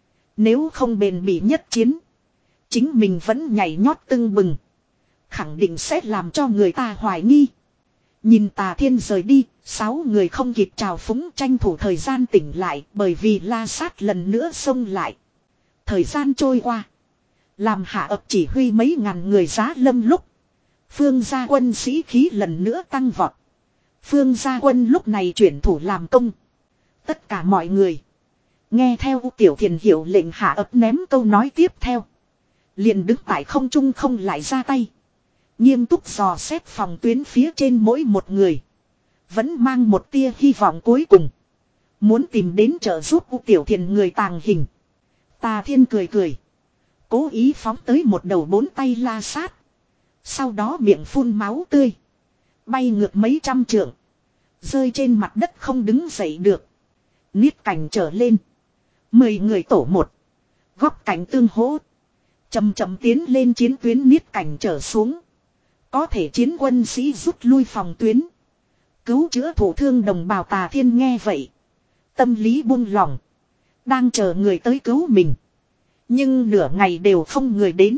Nếu không bền bỉ nhất chiến. Chính mình vẫn nhảy nhót tưng bừng. Khẳng định sẽ làm cho người ta hoài nghi. Nhìn Tà Thiên rời đi. Sáu người không kịp trào phúng tranh thủ thời gian tỉnh lại. Bởi vì la sát lần nữa xông lại. Thời gian trôi qua. Làm Hạ Ập chỉ huy mấy ngàn người giá lâm lúc. Phương gia quân sĩ khí lần nữa tăng vọt. Phương gia quân lúc này chuyển thủ làm công. Tất cả mọi người. Nghe theo Tiểu Thiền hiệu lệnh Hạ Ập ném câu nói tiếp theo. Liền đứng tại không trung không lại ra tay. Nghiêm túc dò xét phòng tuyến phía trên mỗi một người. Vẫn mang một tia hy vọng cuối cùng. Muốn tìm đến trợ giúp Tiểu Thiền người tàng hình. Tà Thiên cười cười. Cố ý phóng tới một đầu bốn tay la sát. Sau đó miệng phun máu tươi. Bay ngược mấy trăm trượng. Rơi trên mặt đất không đứng dậy được. Niết cảnh trở lên. Mười người tổ một. Góc cảnh tương hỗ. Chầm chậm tiến lên chiến tuyến niết cảnh trở xuống. Có thể chiến quân sĩ rút lui phòng tuyến. Cứu chữa thụ thương đồng bào Tà Thiên nghe vậy. Tâm lý buông lỏng. Đang chờ người tới cứu mình. Nhưng nửa ngày đều không người đến.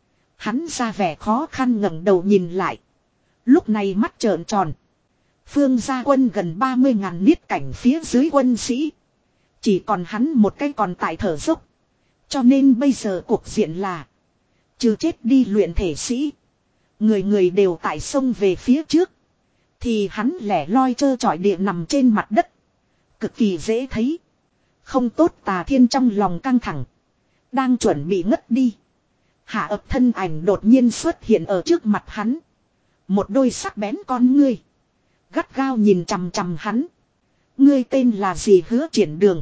Hắn ra vẻ khó khăn ngẩng đầu nhìn lại. Lúc này mắt trợn tròn. Phương gia quân gần ba mươi ngàn niết cảnh phía dưới quân sĩ. Chỉ còn hắn một cái còn tại thở dốc. Cho nên bây giờ cuộc diện là. Trừ chết đi luyện thể sĩ. Người người đều tại sông về phía trước. Thì hắn lẻ loi trơ trọi địa nằm trên mặt đất. Cực kỳ dễ thấy. Không tốt. Tà Thiên trong lòng căng thẳng. Đang chuẩn bị ngất đi. Hạ ập thân ảnh đột nhiên xuất hiện ở trước mặt hắn. Một đôi sắc bén con ngươi. Gắt gao nhìn chằm chằm hắn. Ngươi tên là gì? Hứa Triển Đường.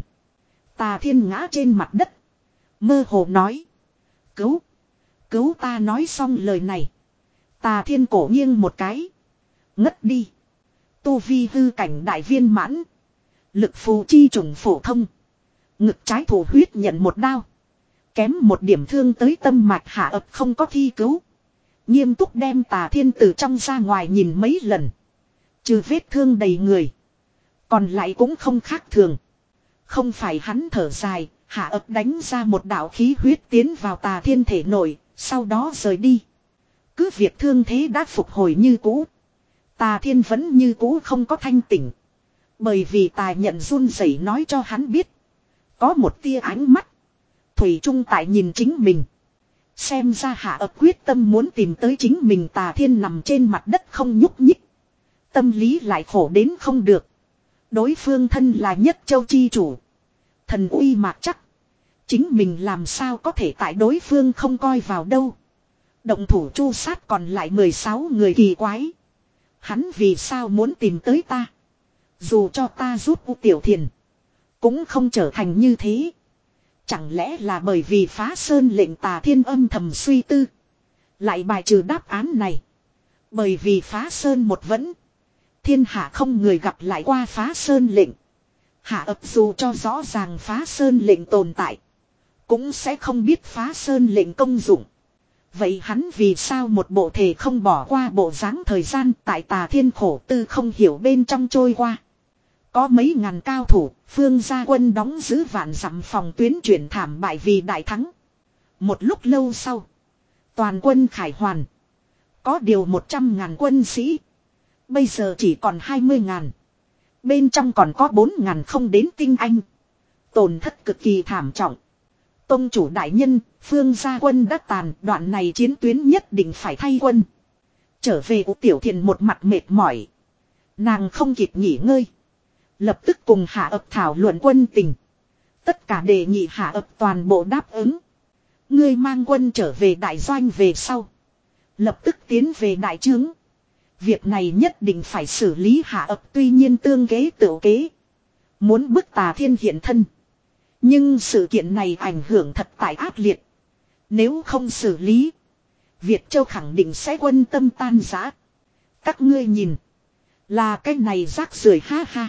Tà Thiên ngã trên mặt đất. Mơ hồ nói. Cứu. Cứu ta. Nói xong lời này. Tà Thiên cổ nghiêng một cái. Ngất đi. Tu vi hư cảnh đại viên mãn. Lực phù chi trùng phổ thông. Ngực trái thủ huyết nhận một đao. Kém một điểm thương tới tâm mạch. Hạ ập không có thi cứu. Nghiêm túc đem Tà Thiên từ trong ra ngoài nhìn mấy lần. Trừ vết thương đầy người. Còn lại cũng không khác thường. Không phải hắn thở dài. Hạ ập đánh ra một đạo khí huyết tiến vào Tà Thiên thể nội. Sau đó rời đi. Cứ việc thương thế đã phục hồi như cũ. Tà Thiên vẫn như cũ không có thanh tỉnh. Bởi vì Tà Nhận run rẩy nói cho hắn biết. Có một tia ánh mắt. Thủy chung tại nhìn chính mình. Xem ra Hạ ập quyết tâm muốn tìm tới chính mình. Tà Thiên nằm trên mặt đất không nhúc nhích. Tâm lý lại khổ đến không được. Đối phương thân là Nhất Châu chi chủ. Thần uy mạc chắc. Chính mình làm sao có thể tại đối phương không coi vào đâu. Động thủ chu sát còn lại mười sáu người kỳ quái. Hắn vì sao muốn tìm tới ta. Dù cho ta giúp U Tiểu Thiền. Cũng không trở thành như thế. Chẳng lẽ là bởi vì phá sơn lệnh. Tà Thiên âm thầm suy tư. Lại bài trừ đáp án này. Bởi vì phá sơn một vẫn. Thiên hạ không người gặp lại qua phá sơn lệnh. Hạ ập dù cho rõ ràng phá sơn lệnh tồn tại. Cũng sẽ không biết phá sơn lệnh công dụng. Vậy hắn vì sao một bộ thể không bỏ qua bộ dáng thời gian tại Tà Thiên khổ tư không hiểu bên trong trôi qua. Có mấy ngàn cao thủ, Phương gia quân đóng giữ vạn dặm phòng tuyến chuyển thảm bại vì đại thắng. Một lúc lâu sau, toàn quân khải hoàn. Có điều một trăm ngàn quân sĩ. Bây giờ chỉ còn hai mươi ngàn. Bên trong còn có bốn ngàn không đến tinh anh. Tổn thất cực kỳ thảm trọng. Tông chủ đại nhân, Phương gia quân đã tàn, đoạn này chiến tuyến nhất định phải thay quân. Trở về U Tiểu Thiền một mặt mệt mỏi. Nàng không kịp nghỉ ngơi. Lập tức cùng Hạ ập thảo luận quân tình. Tất cả đề nghị Hạ ập toàn bộ đáp ứng. Ngươi mang quân trở về đại doanh về sau. Lập tức tiến về đại trướng. Việc này nhất định phải xử lý. Hạ ập tuy nhiên tương kế tựu kế. Muốn bức Tà Thiên hiện thân. Nhưng sự kiện này ảnh hưởng thật tại ác liệt. Nếu không xử lý. Việt Châu khẳng định sẽ quân tâm tan rã. Các ngươi nhìn. Là cái này rác rưởi ha ha.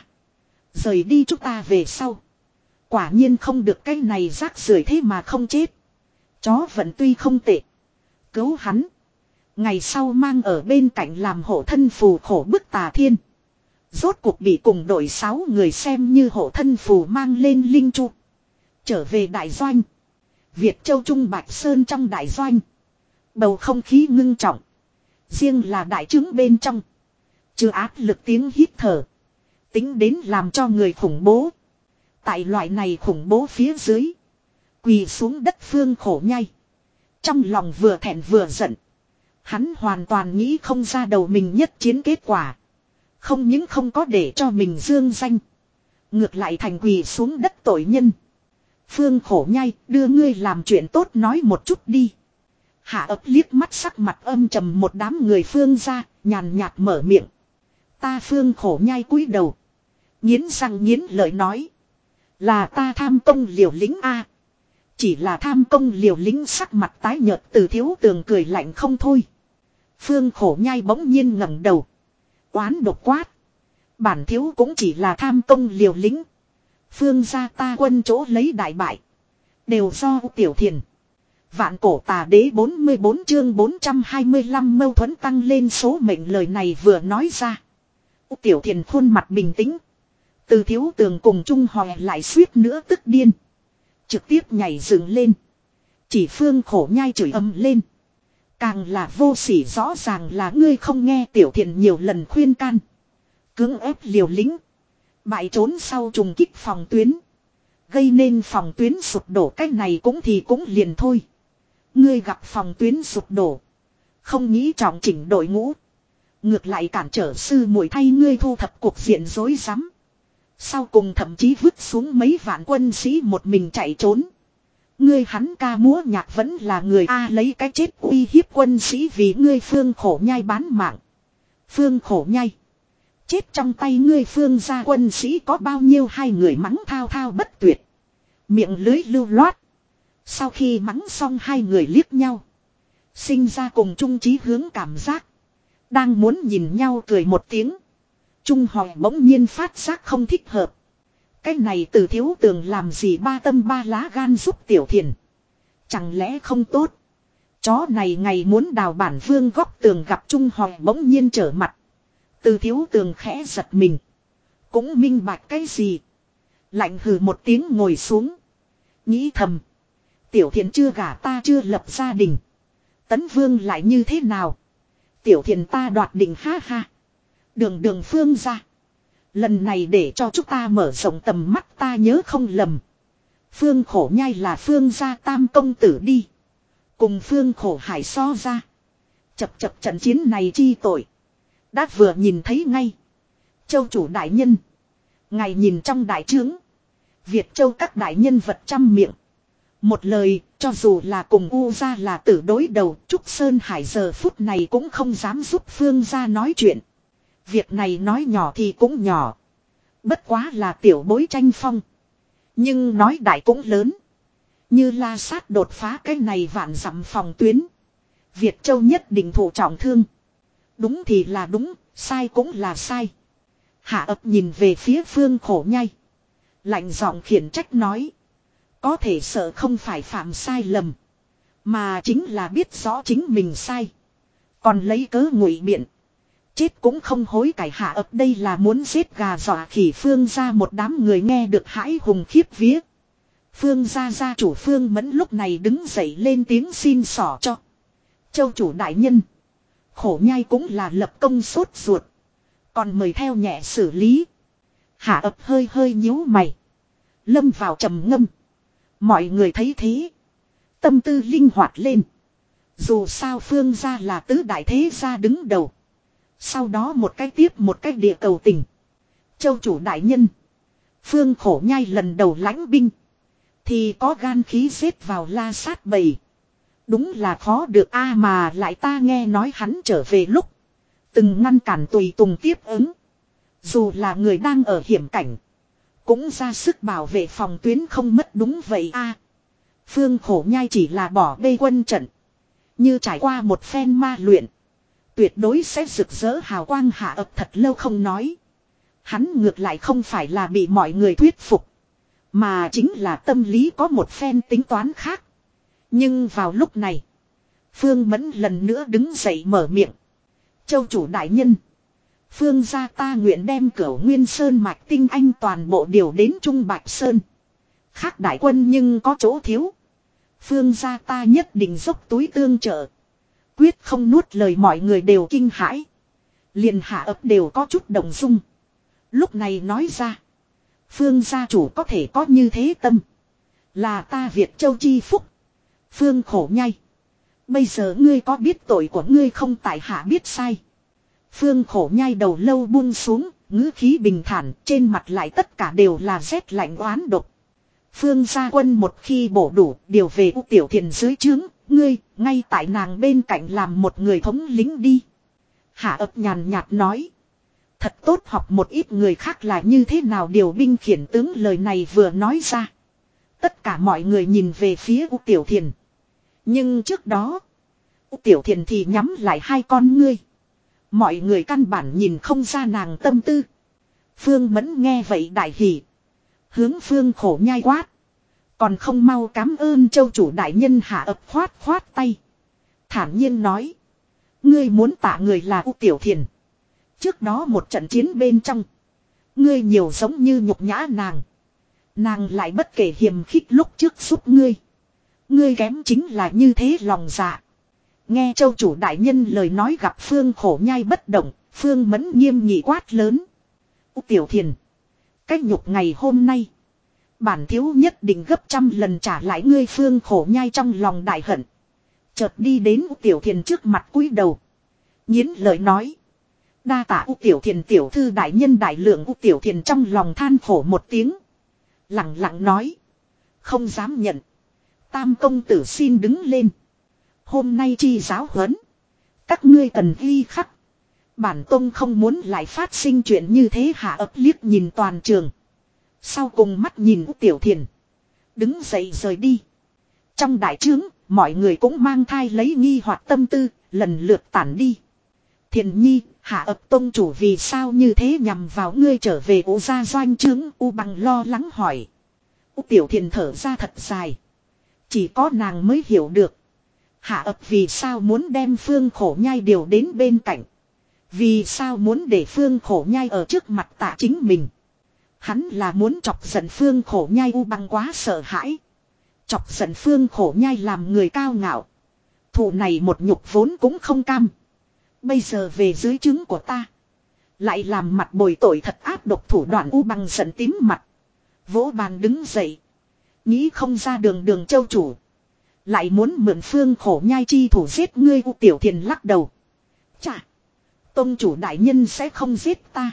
Rời đi chúng ta về sau. Quả nhiên không được cái này rác rưởi thế mà không chết. Chó vẫn tuy không tệ. Cứu hắn. Ngày sau mang ở bên cạnh làm hộ thân phù khổ bức Tà Thiên. Rốt cuộc bị cùng đội sáu người xem như hộ thân phù mang lên linh chu. Trở về đại doanh. Việt Châu Trung Bạch Sơn trong đại doanh. Bầu không khí ngưng trọng. Riêng là đại trướng bên trong. Chưa áp lực tiếng hít thở. Tính đến làm cho người khủng bố. Tại loại này khủng bố phía dưới. Quỳ xuống đất Phương Khổ Nhai. Trong lòng vừa thẹn vừa giận. Hắn hoàn toàn nghĩ không ra đầu mình nhất chiến kết quả. Không những không có để cho mình dương danh. Ngược lại thành quỳ xuống đất tội nhân. Phương Khổ Nhai, đưa ngươi làm chuyện tốt nói một chút đi. Hạ ấp liếc mắt sắc mặt âm trầm một đám người Phương ra, nhàn nhạt mở miệng. Ta Phương Khổ Nhai cúi đầu. Nghiến răng nghiến lợi nói. Là ta tham công liều lĩnh a. Chỉ là tham công liều lĩnh. Sắc mặt tái nhợt Từ Thiếu Tường cười lạnh không thôi. Phương Khổ Nhai bỗng nhiên ngẩng đầu. Oán độc quát. Bản thiếu cũng chỉ là tham công liều lĩnh. Phương gia ta quân chỗ lấy đại bại. Đều do Tiểu Thiền. Vạn cổ tà đế bốn mươi bốn chương bốn trăm hai mươi lăm mâu thuẫn tăng lên số mệnh lời này vừa nói ra. U Tiểu Thiền khuôn mặt bình tĩnh. Từ Thiếu Tường cùng Trung Hòe lại suýt nữa tức điên. Trực tiếp nhảy dựng lên. Chỉ Phương Khổ Nhai chửi ầm lên. Càng là vô sỉ, rõ ràng là ngươi không nghe Tiểu Thiền nhiều lần khuyên can. Cưỡng ép liều lĩnh. Bại trốn sau trùng kích phòng tuyến. Gây nên phòng tuyến sụp đổ, cách này cũng thì cũng liền thôi. Ngươi gặp phòng tuyến sụp đổ. Không nghĩ trọng chỉnh đội ngũ. Ngược lại cản trở sư muội thay ngươi thu thập cuộc diện rối rắm. Sau cùng thậm chí vứt xuống mấy vạn quân sĩ một mình chạy trốn. Ngươi hắn ca múa nhạc vẫn là người A, lấy cái chết uy hiếp quân sĩ vì ngươi Phương Khổ Nhai bán mạng. Phương Khổ Nhai. Chết trong tay ngươi Phương gia quân sĩ có bao nhiêu, hai người mắng thao thao bất tuyệt. Miệng lưới lưu loát. Sau khi mắng xong hai người liếc nhau. Sinh ra cùng chung chí hướng cảm giác. Đang muốn nhìn nhau cười một tiếng. Trung Hòe bỗng nhiên phát giác không thích hợp. Cái này Từ Thiếu Tường làm gì ba tâm ba lá gan giúp Tiểu Thiền. Chẳng lẽ không tốt. Chó này ngày muốn đào bản vương góc tường, gặp Trung Hòe bỗng nhiên trở mặt. Từ Thiếu Tường khẽ giật mình. Cũng minh bạch cái gì. Lạnh hừ một tiếng ngồi xuống. Nghĩ thầm. Tiểu Thiền chưa gả ta, chưa lập gia đình. Tấn Vương lại như thế nào. Tiểu Thiền ta đoạt định, ha ha. Đường đường Phương ra. Lần này để cho chúng ta mở rộng tầm mắt, ta nhớ không lầm. Phương Khổ Nhai là Phương gia tam công tử đi. Cùng Phương Khổ Hải so ra. Chập chập trận chiến này chi tội. Đã vừa nhìn thấy ngay. Châu chủ đại nhân. Ngài nhìn trong đại trướng. Việt Châu các đại nhân vật trăm miệng. Một lời, cho dù là cùng U gia là tử đối đầu, Trúc Sơn Hải giờ phút này cũng không dám giúp Phương gia nói chuyện. Việc này nói nhỏ thì cũng nhỏ. Bất quá là tiểu bối tranh phong. Nhưng nói đại cũng lớn. Như La Sát đột phá cái này vạn dặm phòng tuyến. Việt Châu nhất định thụ trọng thương. Đúng thì là đúng, sai cũng là sai. Hạ ấp nhìn về phía Phương Khổ Nhai. Lạnh giọng khiển trách nói. Có thể sợ không phải phạm sai lầm. Mà chính là biết rõ chính mình sai. Còn lấy cớ ngụy biện. Chết cũng không hối cải. Hạ ấp đây là muốn giết gà dọa khỉ Phương ra một đám người nghe được hãi hùng khiếp vía. Phương gia gia chủ Phương Mẫn lúc này đứng dậy lên tiếng xin xỏ cho. Châu chủ đại nhân. Khổ Nhai cũng là lập công sốt ruột. Còn mời theo nhẹ xử lý. Hạ ấp hơi hơi nhíu mày. Lâm vào trầm ngâm. Mọi người thấy thế. Tâm tư linh hoạt lên. Dù sao Phương gia là tứ đại thế gia đứng đầu. Sau đó một cái tiếp một cái địa cầu tình. Châu chủ đại nhân. Phương Khổ Nhai lần đầu lãnh binh. Thì có gan khí xếp vào La Sát bầy. Đúng là khó được a, mà lại ta nghe nói hắn trở về lúc. Từng ngăn cản tùy tùng tiếp ứng. Dù là người đang ở hiểm cảnh. Cũng ra sức bảo vệ phòng tuyến không mất, đúng vậy a. Phương Khổ Nhai chỉ là bỏ bê quân trận. Như trải qua một phen ma luyện. Tuyệt đối sẽ rực rỡ hào quang. Hạ ập thật lâu không nói. Hắn ngược lại không phải là bị mọi người thuyết phục. Mà chính là tâm lý có một phen tính toán khác. Nhưng vào lúc này. Phương Mẫn lần nữa đứng dậy mở miệng. Châu chủ đại nhân. Phương gia ta nguyện đem Cửu Nguyên Sơn mạch tinh anh toàn bộ điều đến Trung Bạch Sơn. Khác đại quân nhưng có chỗ thiếu. Phương gia ta nhất định dốc túi tương trợ. Quyết không nuốt lời. Mọi người đều kinh hãi. Liền Hạ ấp đều có chút động dung. Lúc này nói ra. Phương gia chủ có thể có như thế tâm. Là ta Việt Châu chi phúc. Phương Khổ Nhai. Bây giờ ngươi có biết tội của ngươi không? Tại hạ biết sai. Phương Khổ Nhai đầu lâu buông xuống. Ngữ khí bình thản. Trên mặt lại tất cả đều là rét lạnh oán độc. Phương gia quân một khi bổ đủ. Điều về U Tiểu Thiền dưới trướng. Ngươi ngay tại nàng bên cạnh làm một người thống lính đi. Hạ ấp nhàn nhạt nói. Thật tốt học một ít người khác là như thế nào điều binh khiển tướng. Lời này vừa nói ra. Tất cả mọi người nhìn về phía U Tiểu Thiền. Nhưng trước đó. U Tiểu Thiền thì nhắm lại hai con ngươi. Mọi người căn bản nhìn không ra nàng tâm tư. Phương Mẫn nghe vậy đại hỉ. Hướng Phương Khổ Nhai quát. Còn không mau cám ơn châu chủ đại nhân. Hạ ập khoát khoát tay. Thản nhiên nói. Ngươi muốn tạ người là U Tiểu Thiền. Trước đó một trận chiến bên trong. Ngươi nhiều giống như nhục nhã nàng. Nàng lại bất kể hiềm khích lúc trước giúp ngươi. Ngươi kém chính là như thế lòng dạ. Nghe châu chủ đại nhân lời nói gặp Phương Khổ Nhai bất động. Phương Mẫn nghiêm nghị quát lớn. U Tiểu Thiền. Cách nhục ngày hôm nay. Bản thiếu nhất định gấp trăm lần trả lại ngươi. Phương Khổ Nhai trong lòng đại hận. Chợt đi đến U Tiểu Thiền trước mặt cúi đầu. Nhiến lời nói. Đa tạ U Tiểu Thiền tiểu thư đại nhân đại lượng. U Tiểu Thiền trong lòng than khổ một tiếng. Lặng lặng nói. Không dám nhận. Tam công tử xin đứng lên. Hôm nay chi giáo huấn. Các ngươi cần ghi khắc. Bản tông không muốn lại phát sinh chuyện như thế. Hạ ấp liếc nhìn toàn trường. Sau cùng mắt nhìn U Tiểu Thiền. Đứng dậy rời đi. Trong đại trướng, mọi người cũng mang thai lấy nghi hoặc tâm tư, lần lượt tản đi. Thiền nhi, hạ ấp tông chủ vì sao như thế nhằm vào ngươi trở về U gia doanh trướng. U Bằng lo lắng hỏi. U Tiểu Thiền thở ra thật dài. Chỉ có nàng mới hiểu được. Hạ ấp vì sao muốn đem Phương Khổ Nhai điều đến bên cạnh. Vì sao muốn để Phương Khổ Nhai ở trước mặt tạ chính mình. Hắn là muốn chọc giận Phương Khổ Nhai. U Bằng quá sợ hãi. Chọc giận Phương Khổ Nhai làm người cao ngạo. Thù này một nhục vốn cũng không cam. Bây giờ về dưới trứng của ta. Lại làm mặt bồi tội thật ác độc thủ đoạn. U Bằng giận tím mặt. Vỗ bàn đứng dậy. Nghĩ không ra đường đường châu chủ. Lại muốn mượn Phương Khổ Nhai chi thủ giết ngươi. U Tiểu Thiền lắc đầu. Chà. Tông chủ đại nhân sẽ không giết ta.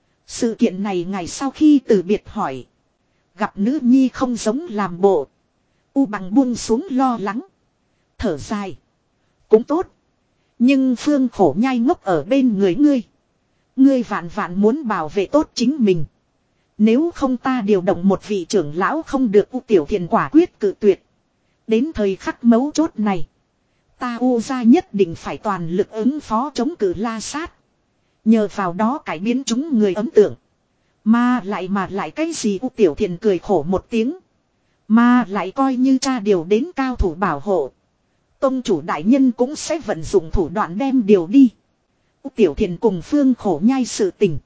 Sự kiện này ngày sau khi từ biệt hỏi. Gặp nữ nhi không giống làm bộ. U Bằng buông xuống lo lắng. Thở dài. Cũng tốt. Nhưng Phương Khổ Nhai ngốc ở bên người ngươi. Ngươi vạn vạn muốn bảo vệ tốt chính mình. Nếu không ta điều động một vị trưởng lão không được. U Tiểu Thiền quả quyết cự tuyệt. Đến thời khắc mấu chốt này. Ta U gia nhất định phải toàn lực ứng phó chống cự La Sát. Nhờ vào đó cải biến chúng người ấn tượng. Mà lại mà lại cái gì. U Tiểu Thiền cười khổ một tiếng. Mà lại coi như cha điều đến cao thủ bảo hộ. Tông chủ đại nhân cũng sẽ vận dụng thủ đoạn đem điều đi. U Tiểu Thiền cùng Phương Khổ Nhai sự tình.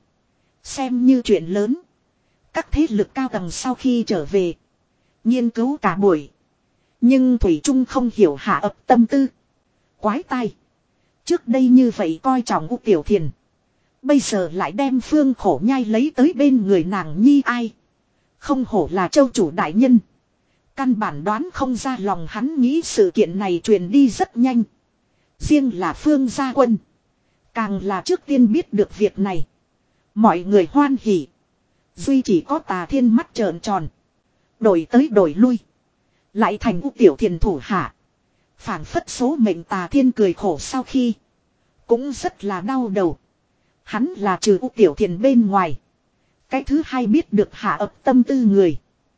Xem như chuyện lớn. Các thế lực cao tầng sau khi trở về. Nghiên cứu cả buổi. Nhưng Thủy Trung không hiểu hạ ấp tâm tư. Quái tai. Trước đây như vậy coi trọng U Tiểu Thiền. Bây giờ lại đem Phương Khổ Nhai lấy tới bên người nàng nhi ai. Không hổ là châu chủ đại nhân. Căn bản đoán không ra lòng hắn nghĩ sự kiện này truyền đi rất nhanh. Riêng là Phương gia quân. Càng là trước tiên biết được việc này. Mọi người hoan hỉ. Duy chỉ có Tà Thiên mắt trợn tròn. Đổi tới đổi lui. Lại thành U Tiểu Thiền thủ hạ. Phảng phất số mệnh. Tà Thiên cười khổ sau khi. Cũng rất là đau đầu. Hắn là trừ U Tiểu Thiền bên ngoài. Cái thứ hai biết được hạ ấp tâm tư người.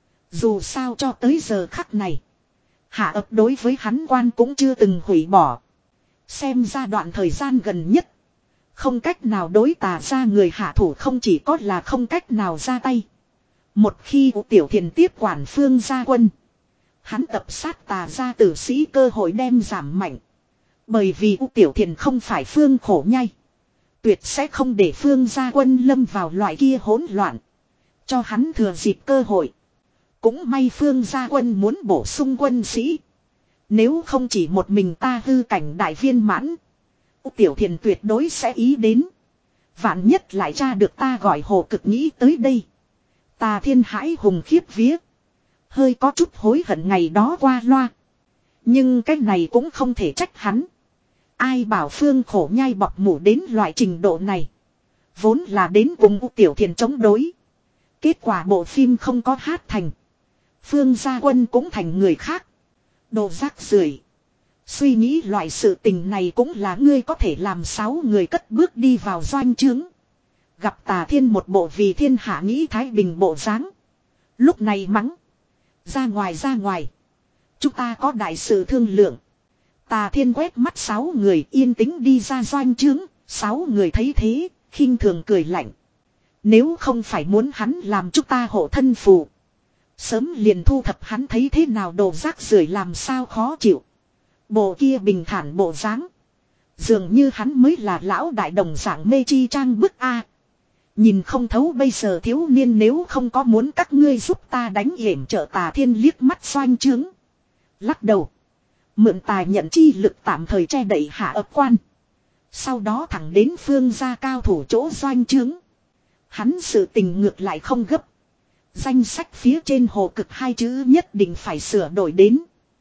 Dù sao cho tới giờ khắc này. Hạ ấp đối với hắn quan cũng chưa từng hủy bỏ. Xem ra đoạn thời gian gần nhất. Không cách nào đối Tà ra người hạ thủ không chỉ có là không cách nào ra tay. Một khi U Tiểu Thiền tiếp quản Phương gia quân. Hắn tập sát Tà ra tử sĩ cơ hội đem giảm mạnh. Bởi vì U Tiểu Thiền không phải Phương Khổ Nhai. Tuyệt sẽ không để Phương gia quân lâm vào loại kia hỗn loạn. Cho hắn thừa dịp cơ hội. Cũng may Phương gia quân muốn bổ sung quân sĩ. Nếu không chỉ một mình ta hư cảnh đại viên mãn. U Tiểu Thiền tuyệt đối sẽ ý đến. Vạn nhất lại tra được ta gọi hồ cực nghĩ tới đây. Tà Thiên hãi hùng khiếp vía. Hơi có chút hối hận ngày đó qua loa. Nhưng cái này cũng không thể trách hắn. Ai bảo Phương Khổ Nhai bọc mủ đến loại trình độ này. Vốn là đến cùng U Tiểu Thiền chống đối. Kết quả bộ phim không có hát thành. Phương gia quân cũng thành người khác. Đồ rác rưởi. Suy nghĩ loại sự tình này cũng là ngươi có thể làm sáu người cất bước đi vào doanh trướng. Gặp Tà Thiên một bộ vì thiên hạ nghĩ thái bình bộ dáng. Lúc này mắng. Ra ngoài ra ngoài. Chúng ta có đại sự thương lượng. Tà Thiên quét mắt sáu người yên tĩnh đi ra doanh trướng. Sáu người thấy thế, khinh thường cười lạnh. Nếu không phải muốn hắn làm chúng ta hộ thân phù. Sớm liền thu thập hắn thấy thế nào đồ rác rưởi làm sao khó chịu. Bộ kia bình thản bộ dáng. Dường như hắn mới là lão đại đồng dạng mê chi trang bức A. Nhìn không thấu bây giờ thiếu niên, nếu không có muốn các ngươi giúp ta đánh yểm trợ Tà Thiên liếc mắt xoanh trướng. Lắc đầu. Mượn tài nhận chi lực tạm thời che đậy hạ ập quan. Sau đó thẳng đến phương gia cao thủ chỗ doanh trướng. Hắn sự tình ngược lại không gấp. Danh sách phía trên hồ cực hai chữ nhất định phải sửa đổi đến.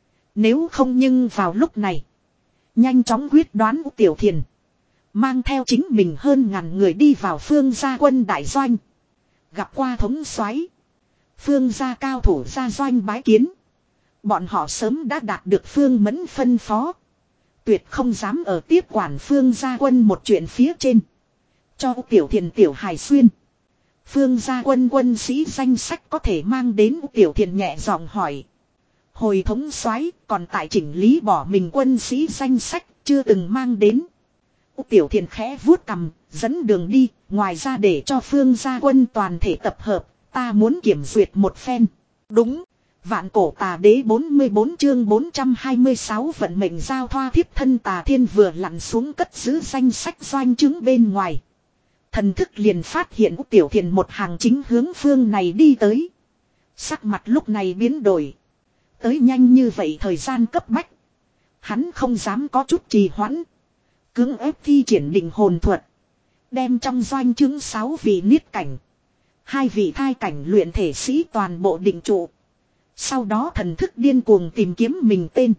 Nếu không, nhưng vào lúc này nhanh chóng quyết đoán Tiểu Thiền mang theo chính mình hơn ngàn người đi vào phương gia quân đại doanh. Gặp qua thống soái. Phương gia cao thủ ra doanh bái kiến. Bọn họ sớm đã đạt được Phương Mẫn phân phó. Tuyệt không dám ở tiếp quản Phương gia quân một chuyện phía trên. Cho Tiểu Thiền tiểu hài xuyên. Phương gia quân quân sĩ danh sách có thể mang đến. Tiểu Thiền nhẹ giọng hỏi. Hồi thống soái, còn tại chỉnh lý bỏ mình quân sĩ danh sách chưa từng mang đến. Tiểu Thiền khẽ vuốt cằm, dẫn đường đi. Ngoài ra để cho Phương gia quân toàn thể tập hợp, ta muốn kiểm duyệt một phen. Đúng. Vạn cổ tà đế bốn mươi bốn chương bốn trăm hai mươi sáu vận mệnh giao thoa thiếp thân Tà Thiên vừa lặn xuống cất giữ danh sách doanh chứng bên ngoài. Thần thức liền phát hiện Tiểu Thiền một hàng chính hướng phương này đi tới. Sắc mặt lúc này biến đổi. Tới nhanh như vậy, thời gian cấp bách. Hắn không dám có chút trì hoãn. Cưỡng ép thi triển định hồn thuật. Đem trong doanh chứng sáu vị niết cảnh, hai vị thai cảnh luyện thể sĩ toàn bộ định trụ. Sau đó thần thức điên cuồng tìm kiếm mình tên.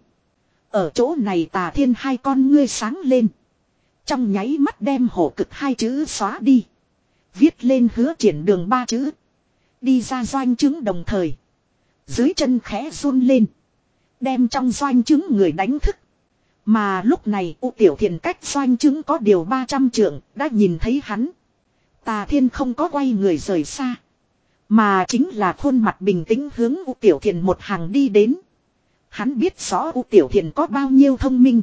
Ở chỗ này Tà Thiên hai con ngươi sáng lên. Trong nháy mắt đem hổ cực hai chữ xóa đi. Viết lên hứa triển đường ba chữ. Đi ra doanh chứng đồng thời. Dưới chân khẽ run lên. Đem trong doanh chứng người đánh thức. Mà lúc này U Tiểu Thiền cách doanh chứng có điều ba trăm trượng đã nhìn thấy hắn. Tà Thiên không có quay người rời xa. Mà chính là khuôn mặt bình tĩnh hướng U Tiểu Thiền một hàng đi đến. Hắn biết rõ U Tiểu Thiền có bao nhiêu thông minh.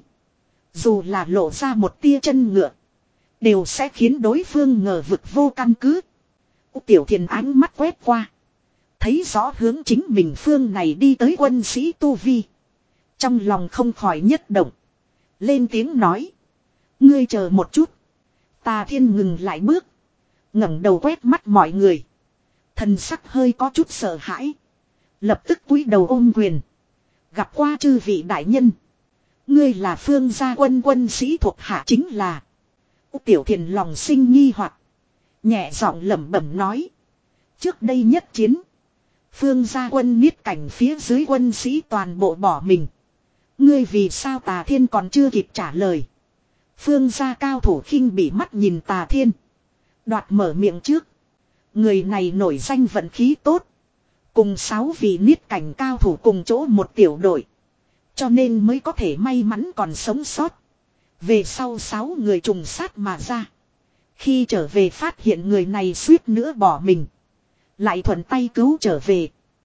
Dù là lộ ra một tia chân ngựa, đều sẽ khiến đối phương ngờ vực vô căn cứ. U Tiểu Thiền ánh mắt quét qua. Thấy rõ hướng chính mình phương này đi tới quân sĩ tu vi. Trong lòng không khỏi nhất động. Lên tiếng nói. Ngươi chờ một chút. Tà Thiên ngừng lại bước. ngẩng đầu quét mắt mọi người. Thần sắc hơi có chút sợ hãi. Lập tức cúi đầu ôm quyền. Gặp qua chư vị đại nhân. Ngươi là phương gia quân quân sĩ thuộc hạ chính là. Tiểu Thiền lòng sinh nghi hoặc, nhẹ giọng lẩm bẩm nói. Trước đây nhất chiến, phương gia quân niết cảnh phía dưới quân sĩ toàn bộ bỏ mình. Ngươi vì sao? Tà Thiên còn chưa kịp trả lời. Phương gia cao thủ khinh bỉ mắt nhìn Tà Thiên. Đoạt mở miệng trước. Người này nổi danh vận khí tốt. Cùng sáu vị niết cảnh cao thủ cùng chỗ một tiểu đội. Cho nên mới có thể may mắn còn sống sót. Về sau sáu người trùng sát mà ra. Khi trở về phát hiện người này suýt nữa bỏ mình. Lại thuận tay cứu trở về.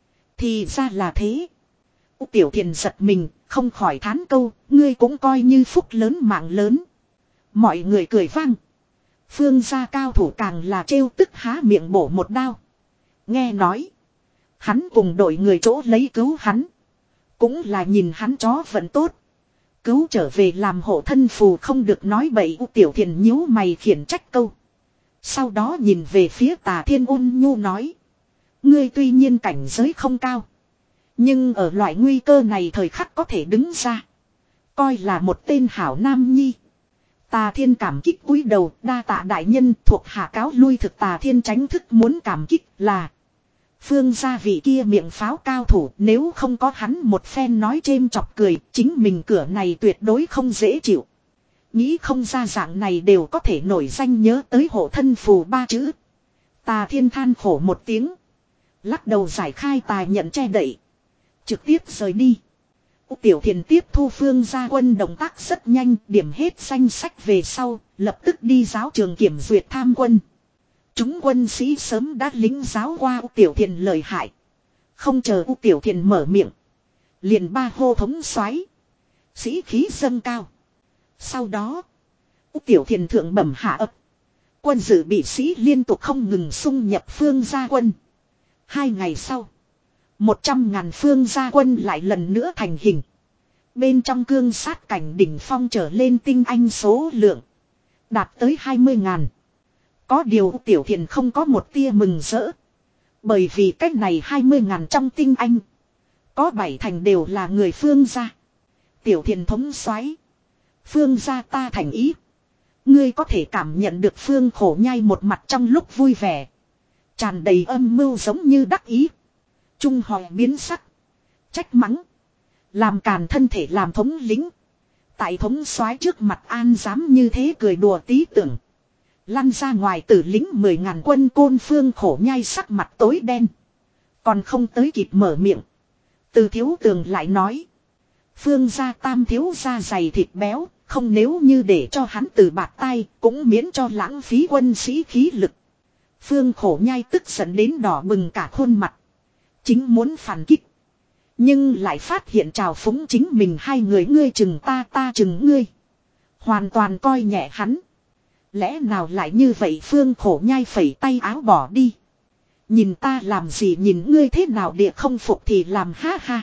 Thì ra là thế. Tiểu Thiền giật mình, không khỏi thán câu, ngươi cũng coi như phúc lớn mạng lớn. Mọi người cười vang. Phương gia cao thủ càng là trêu tức há miệng bổ một đao. Nghe nói, hắn cùng đội người chỗ lấy cứu hắn. Cũng là nhìn hắn chó vận tốt. Cứu trở về làm hộ thân phù không được nói bậy. Tiểu Thiền nhíu mày khiển trách câu. Sau đó nhìn về phía Tà Thiên ôn nhu nói. Ngươi tuy nhiên cảnh giới không cao. Nhưng ở loại nguy cơ này thời khắc có thể đứng ra. Coi là một tên hảo nam nhi. Tà Thiên cảm kích cúi đầu, đa tạ đại nhân, thuộc hạ cáo lui. Thực Tà Thiên tránh thức muốn cảm kích là phương gia vị kia miệng pháo cao thủ, nếu không có hắn một phen nói chêm chọc cười, chính mình cửa này tuyệt đối không dễ chịu. Nghĩ không ra dạng này đều có thể nổi danh nhớ tới hộ thân phù ba chữ. Tà Thiên than khổ một tiếng. Lắc đầu giải khai tài nhận che đậy. Trực tiếp rời đi. Tiểu Thiền tiếp thu phương gia quân động tác rất nhanh, điểm hết danh sách về sau, lập tức đi giáo trường kiểm duyệt tham quân. Chúng quân sĩ sớm đã lính giáo qua Tiểu Thiền lời hại. Không chờ Tiểu Thiền mở miệng, liền ba hô thống soái. Sĩ khí dâng cao. Sau đó, Tiểu Thiền thượng bẩm hạ ấp. Quân dự bị sĩ liên tục không ngừng xung nhập phương gia quân. Hai ngày sau, một trăm ngàn phương gia quân lại lần nữa thành hình. Bên trong cương sát cảnh đỉnh phong trở lên tinh anh số lượng. Đạt tới hai mươi ngàn. Có điều Tiểu Thiền không có một tia mừng rỡ. Bởi vì cách này hai mươi ngàn trong tinh anh. Có bảy thành đều là người Phương gia. Tiểu Thiền thống soái, Phương gia ta thành ý. Ngươi có thể cảm nhận được Phương Khổ Nhai một mặt trong lúc vui vẻ. Tràn đầy âm mưu giống như đắc ý. Trung hỏi biến sắc. Trách mắng. Làm càn thân thể làm thống lĩnh. Tại thống soái trước mặt an dám như thế cười đùa tí tưởng. Lăn ra ngoài tử lính mười ngàn quân côn Phương Khổ Nhai sắc mặt tối đen. Còn không tới kịp mở miệng. Từ Thiếu Tường lại nói. Phương gia tam thiếu gia dày thịt béo. Không nếu như để cho hắn từ bạt tay. Cũng miễn cho lãng phí quân sĩ khí lực. Phương Khổ Nhai tức giận đến đỏ bừng cả khuôn mặt. Chính muốn phản kích. Nhưng lại phát hiện trào phúng chính mình hai người, ngươi chừng ta ta chừng ngươi. Hoàn toàn coi nhẹ hắn. Lẽ nào lại như vậy? Phương Khổ Nhai phẩy tay áo bỏ đi. Nhìn ta làm gì, nhìn ngươi thế nào địa không phục thì làm, ha ha.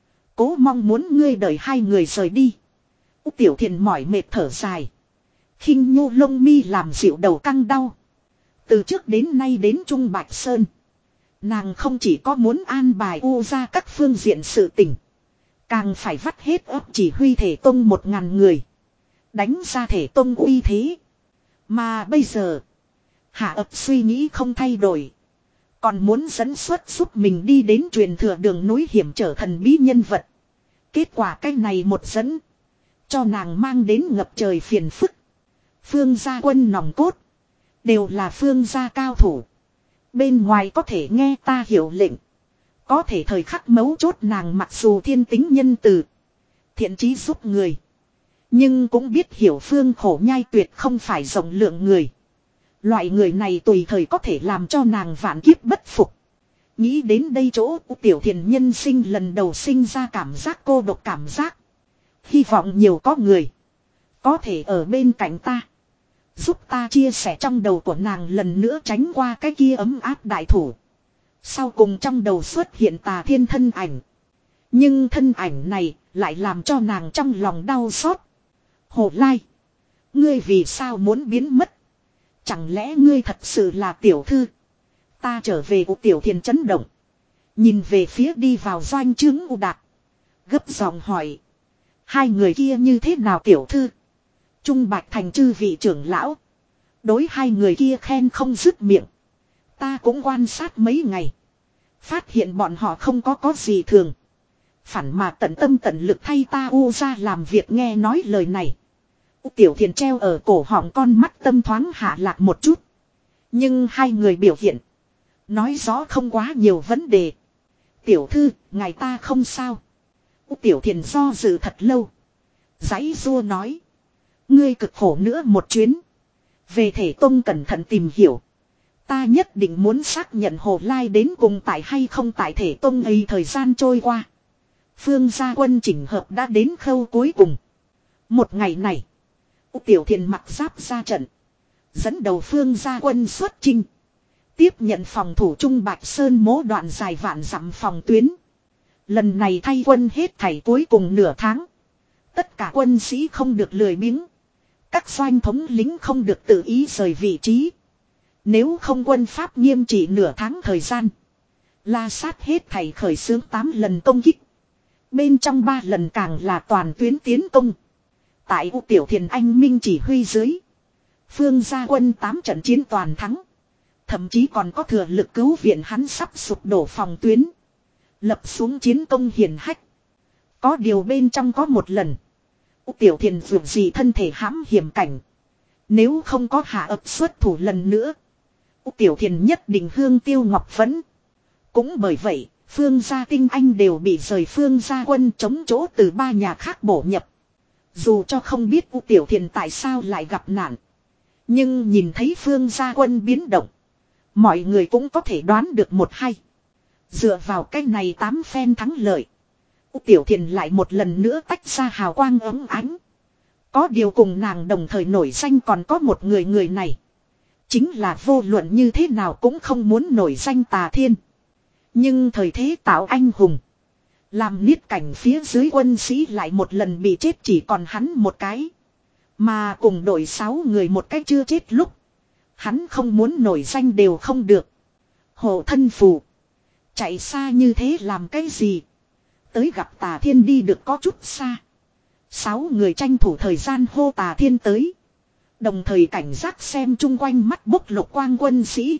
Cố mong muốn ngươi đợi hai người rời đi. Tiểu Thiền mỏi mệt thở dài. Khinh nhu lông mi làm dịu đầu căng đau. Từ trước đến nay đến Trung Bạch Sơn. Nàng không chỉ có muốn an bài u ra các phương diện sự tình. Càng phải vắt hết ấp chỉ huy thể tông một ngàn người. Đánh ra thể tông uy thế. Mà bây giờ. Hạ ấp suy nghĩ không thay đổi. Còn muốn dẫn xuất giúp mình đi đến truyền thừa đường núi hiểm trở thần bí nhân vật. Kết quả cái này một dẫn. Cho nàng mang đến ngập trời phiền phức. Phương gia quân nòng cốt. Đều là phương gia cao thủ. Bên ngoài có thể nghe ta hiểu lệnh. Có thể thời khắc mấu chốt nàng mặc dù thiên tính nhân từ. Thiện chí giúp người. Nhưng cũng biết hiểu Phương Khổ Nhai tuyệt không phải rộng lượng người. Loại người này tùy thời có thể làm cho nàng vạn kiếp bất phục. Nghĩ đến đây chỗ Tiểu Thiền nhân sinh lần đầu sinh ra cảm giác cô độc cảm giác. Hy vọng nhiều có người. Có thể ở bên cạnh ta. Giúp ta chia sẻ trong đầu của nàng lần nữa tránh qua cái kia ấm áp đại thủ. Sau cùng trong đầu xuất hiện Tà Thiên thân ảnh. Nhưng thân ảnh này lại làm cho nàng trong lòng đau xót. Hồ Lai. Ngươi vì sao muốn biến mất? Chẳng lẽ ngươi thật sự là tiểu thư? Ta trở về của Tiểu Thiền chấn động. Nhìn về phía đi vào doanh trướng U Đạt. Gấp giọng hỏi. Hai người kia như thế nào tiểu thư? Trung Bạch Thành chư vị trưởng lão. Đối hai người kia khen không dứt miệng. Ta cũng quan sát mấy ngày. Phát hiện bọn họ không có có gì thường. Phản mà tận tâm tận lực thay ta u ra làm việc. Nghe nói lời này. Tiểu Thiền treo ở cổ họng, con mắt tâm thoáng hạ lạc một chút. Nhưng hai người biểu hiện. Nói rõ không quá nhiều vấn đề. Tiểu thư, ngài ta không sao. Tiểu Thiền do dự thật lâu. Giấy rua nói. Ngươi cực khổ nữa một chuyến. Về thể tông cẩn thận tìm hiểu. Ta nhất định muốn xác nhận Hồ Lai đến cùng tại hay không tại thể tông ấy. Thời gian trôi qua. Phương gia quân chỉnh hợp đã đến khâu cuối cùng. Một ngày này. Tiểu Thiền mặc giáp ra trận. Dẫn đầu phương gia quân xuất chinh. Tiếp nhận phòng thủ Trung Bạch Sơn mố đoạn dài vạn dặm phòng tuyến. Lần này thay quân hết thảy cuối cùng nửa tháng. Tất cả quân sĩ không được lười biếng. Các doanh thống lính không được tự ý rời vị trí. Nếu không quân pháp nghiêm trị nửa tháng thời gian. La sát hết thảy khởi xướng tám lần công kích. Bên trong ba lần càng là toàn tuyến tiến công. Tại U Tiểu Thiền anh minh chỉ huy dưới. Phương gia quân tám trận chiến toàn thắng. Thậm chí còn có thừa lực cứu viện hắn sắp sụp đổ phòng tuyến. Lập xuống chiến công hiển hách. Có điều bên trong có một lần. U Tiểu Thiền vượt gì thân thể hãm hiểm cảnh. Nếu không có hạ ập xuất thủ lần nữa. U Tiểu Thiền nhất định hương tiêu ngọc vẫn. Cũng bởi vậy, phương gia tinh anh đều bị rời phương gia quân chống chỗ từ ba nhà khác bổ nhập. Dù cho không biết U Tiểu Thiền tại sao lại gặp nạn. Nhưng nhìn thấy phương gia quân biến động. Mọi người cũng có thể đoán được một hay. Dựa vào cái này tám phen thắng lợi. U Tiểu Thiền lại một lần nữa tách ra hào quang ấm ánh. Có điều cùng nàng đồng thời nổi danh còn có một người, người này. Chính là vô luận như thế nào cũng không muốn nổi danh Tà Thiên. Nhưng thời thế tạo anh hùng. Làm niết cảnh phía dưới quân sĩ lại một lần bị chết chỉ còn hắn một cái. Mà cùng đội sáu người một cái chưa chết lúc. Hắn không muốn nổi danh đều không được. Hộ thân phù. Chạy xa như thế làm cái gì? Tới gặp Tà Thiên đi được có chút xa. Sáu người tranh thủ thời gian hô Tà Thiên tới. Đồng thời cảnh giác xem chung quanh mắt bốc lục quang quân sĩ.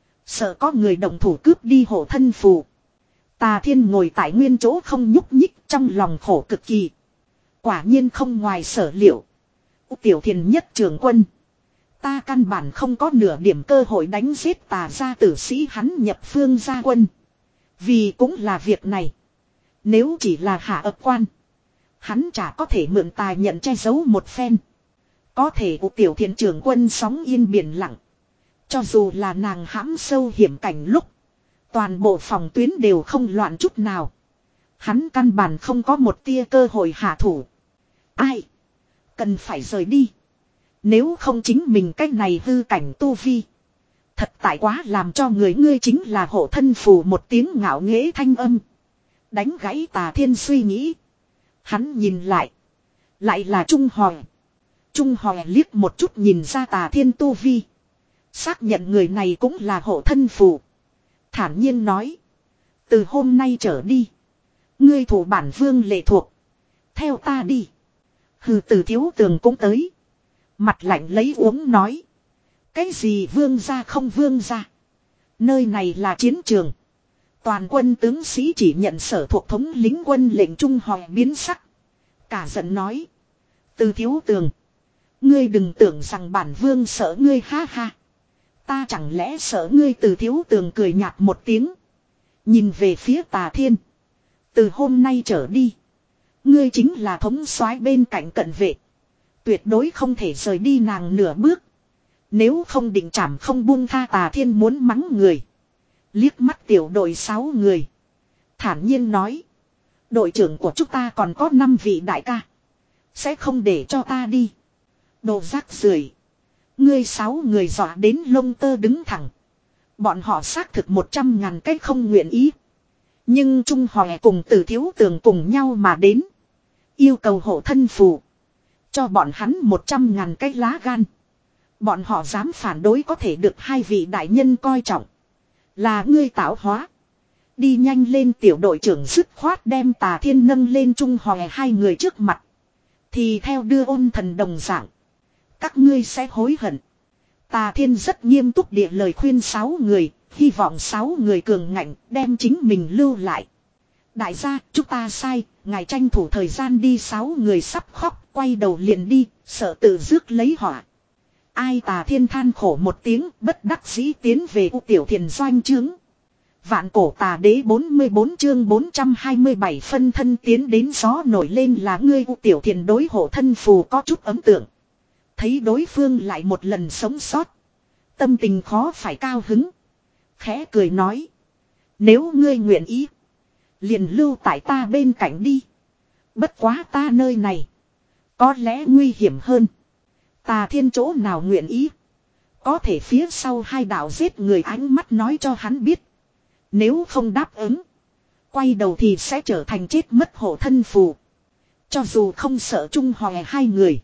Sợ có người đồng thủ cướp đi hộ thân phù. Tà Thiên ngồi tại nguyên chỗ không nhúc nhích, trong lòng khổ cực kỳ. Quả nhiên không ngoài sở liệu. Tiểu Thiền nhất trưởng quân. Ta căn bản không có nửa điểm cơ hội đánh giết Tà gia tử sĩ, hắn nhập phương gia quân. Vì cũng là việc này. Nếu chỉ là hạ ập quan, hắn chả có thể mượn tài nhận che giấu một phen. Có thể của Tiểu Thiền trưởng quân sóng yên biển lặng. Cho dù là nàng hãm sâu hiểm cảnh lúc, toàn bộ phòng tuyến đều không loạn chút nào. Hắn căn bản không có một tia cơ hội hạ thủ. Ai? Cần phải rời đi. Nếu không chính mình cách này hư cảnh tu vi. Thật tại quá làm cho người ngươi chính là hộ thân phù, một tiếng ngạo nghễ thanh âm. Đánh gãy Tà Thiên suy nghĩ. Hắn nhìn lại. Lại là Trung Hòe. Trung Hòe liếc một chút nhìn ra Tà Thiên tu vi. Xác nhận người này cũng là hộ thân phù. Thản nhiên nói. Từ hôm nay trở đi. Ngươi thủ bản vương lệ thuộc. Theo ta đi. Hừ, Từ Thiếu Tường cũng tới. Mặt lạnh lấy uống nói. Cái gì vương gia không vương gia. Nơi này là chiến trường. Toàn quân tướng sĩ chỉ nhận sở thuộc thống lính quân lệnh. Trung Hòe biến sắc. Cả giận nói. Từ Thiếu Tường. Ngươi đừng tưởng rằng bản vương sợ ngươi, ha ha. Ta chẳng lẽ sợ ngươi? Từ Thiếu Tường cười nhạt một tiếng. Nhìn về phía Tà Thiên. Từ hôm nay trở đi. Ngươi chính là thống soái bên cạnh cận vệ. Tuyệt đối không thể rời đi nàng nửa bước. Nếu không định trảm không buông tha. Tà Thiên muốn mắng người. Liếc mắt tiểu đội sáu người. Thản nhiên nói. Đội trưởng của chúng ta còn có năm vị đại ca. Sẽ không để cho ta đi. Đồ rác rưởi. Ngươi sáu người dọa đến lông tơ đứng thẳng. Bọn họ xác thực một trăm ngàn cách không nguyện ý. Nhưng Trung Hòe cùng Từ Thiếu Tường cùng nhau mà đến. Yêu cầu hộ thân phù. Cho bọn hắn một trăm ngàn cái lá gan. Bọn họ dám phản đối có thể được hai vị đại nhân coi trọng. Là ngươi tạo hóa. Đi nhanh lên. Tiểu đội trưởng dứt khoát đem Tà Thiên nâng lên Trung Hòe hai người trước mặt. Thì theo đưa ôn thần đồng dạng. Các ngươi sẽ hối hận. Tà Thiên rất nghiêm túc địa lời khuyên sáu người. Hy vọng sáu người cường ngạnh đem chính mình lưu lại. Đại gia, chúng ta sai. Ngài tranh thủ thời gian đi. Sáu người sắp khóc, quay đầu liền đi, sợ tự rước lấy họa. Ai? Tà Thiên than khổ một tiếng, bất đắc dĩ tiến về U Tiểu Thiền doanh trướng. Vạn Cổ Tà Đế bốn mươi bốn chương bốn trăm hai mươi bảy phân thân tiến đến. Gió nổi lên là ngươi. U Tiểu Thiền đối hộ thân phù có chút ấn tượng. Thấy đối phương lại một lần sống sót. Tâm tình khó phải cao hứng. Khẽ cười nói. Nếu ngươi nguyện ý. Liền lưu tại ta bên cạnh đi. Bất quá ta nơi này. Có lẽ nguy hiểm hơn. Tà Thiên chỗ nào nguyện ý. Có thể phía sau hai đạo giết người ánh mắt nói cho hắn biết. Nếu không đáp ứng. Quay đầu thì sẽ trở thành chết mất hộ thân phù. Cho dù không sợ Trung Hòe hai người.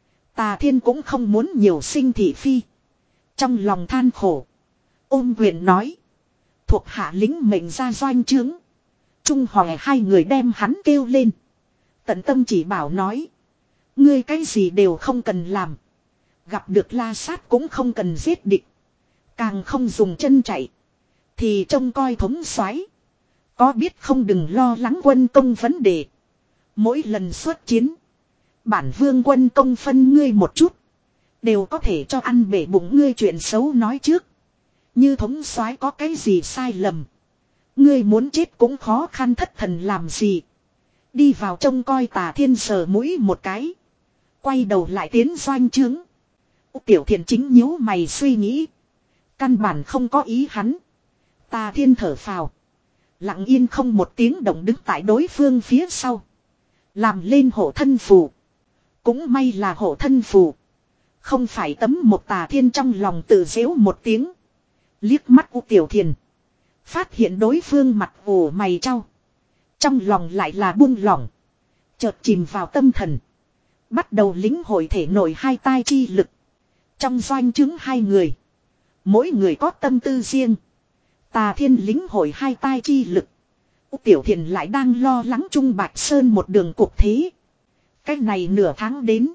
Tà Thiên cũng không muốn nhiều sinh thị phi. Trong lòng than khổ. Ôm quyền nói. Thuộc hạ lính mệnh ra doanh trướng. Trung Hòe hai người đem hắn kêu lên. Tận tâm chỉ bảo nói. Ngươi cái gì đều không cần làm. Gặp được la sát cũng không cần giết địch. Càng không dùng chân chạy. Thì trông coi thống soái. Có biết không, đừng lo lắng quân công vấn đề. Mỗi lần xuất chiến. Bản vương quân công phân ngươi một chút. Đều có thể cho ăn bể bụng ngươi. Chuyện xấu nói trước. Như thống soái có cái gì sai lầm. Ngươi muốn chết cũng khó khăn thất thần làm gì. Đi vào trông coi. Tà Thiên sờ mũi một cái. Quay đầu lại tiến doanh trướng. Tiểu Thiền chính nhíu mày suy nghĩ. Căn bản không có ý hắn. Tà Thiên thở phào. Lặng yên không một tiếng động đứng tại đối phương phía sau. Làm lên hộ thân phù. Cũng may là hộ thân phù. Không phải tấm một. Tà Thiên trong lòng tự giễu một tiếng. Liếc mắt U Tiểu Thiền. Phát hiện đối phương mặt ủ mày trao. Trong lòng lại là buông lỏng. Chợt chìm vào tâm thần. Bắt đầu lĩnh hội thể nội hai tai chi lực. Trong doanh chứng hai người. Mỗi người có tâm tư riêng. Tà Thiên lĩnh hội hai tai chi lực. Tiểu Thiền lại đang lo lắng Trung Bạch Sơn một đường cục thế. Cách này nửa tháng đến.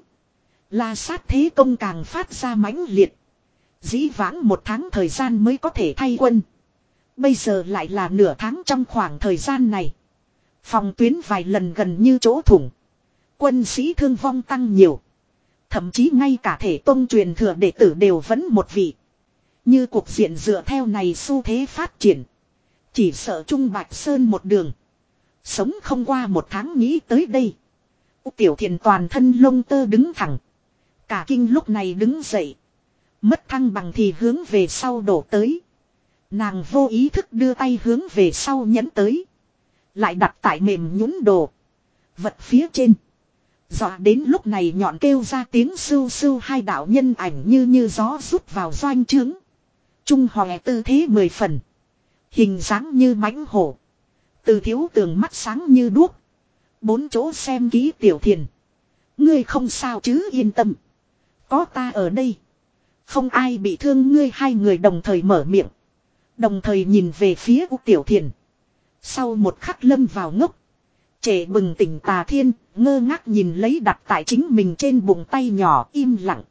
La sát thế công càng phát ra mãnh liệt. Dĩ vãng một tháng thời gian mới có thể thay quân. Bây giờ lại là nửa tháng trong khoảng thời gian này. Phòng tuyến vài lần gần như chỗ thủng. Quân sĩ thương vong tăng nhiều. Thậm chí ngay cả thể tông truyền thừa đệ tử đều vẫn một vị. Như cuộc diện dựa theo này xu thế phát triển. Chỉ sợ Trung Bạch Sơn một đường. Sống không qua một tháng nghĩ tới đây. Tiểu Thiền toàn thân lông tơ đứng thẳng. Cả kinh lúc này đứng dậy. Mất thăng bằng thì hướng về sau đổ tới. Nàng vô ý thức đưa tay hướng về sau nhấn tới. Lại đặt tại mềm nhũn đồ. Vật phía trên. Dọa đến lúc này nhọn kêu ra tiếng sưu sưu, hai đạo nhân ảnh như như gió rút vào doanh trướng. Trung hòe tư thế mười phần. Hình dáng như mãnh hổ. Từ thiếu tường mắt sáng như đuốc. Bốn chỗ xem kỹ Tiểu Thiền. Ngươi không sao chứ, yên tâm. Có ta ở đây. Không ai bị thương ngươi. Hai người đồng thời mở miệng. Đồng thời nhìn về phía U Tiểu Thiền. Sau một khắc lâm vào ngốc. Trễ bừng tỉnh Tà Thiên, ngơ ngác nhìn lấy đặt tại chính mình trên bụng tay nhỏ, im lặng.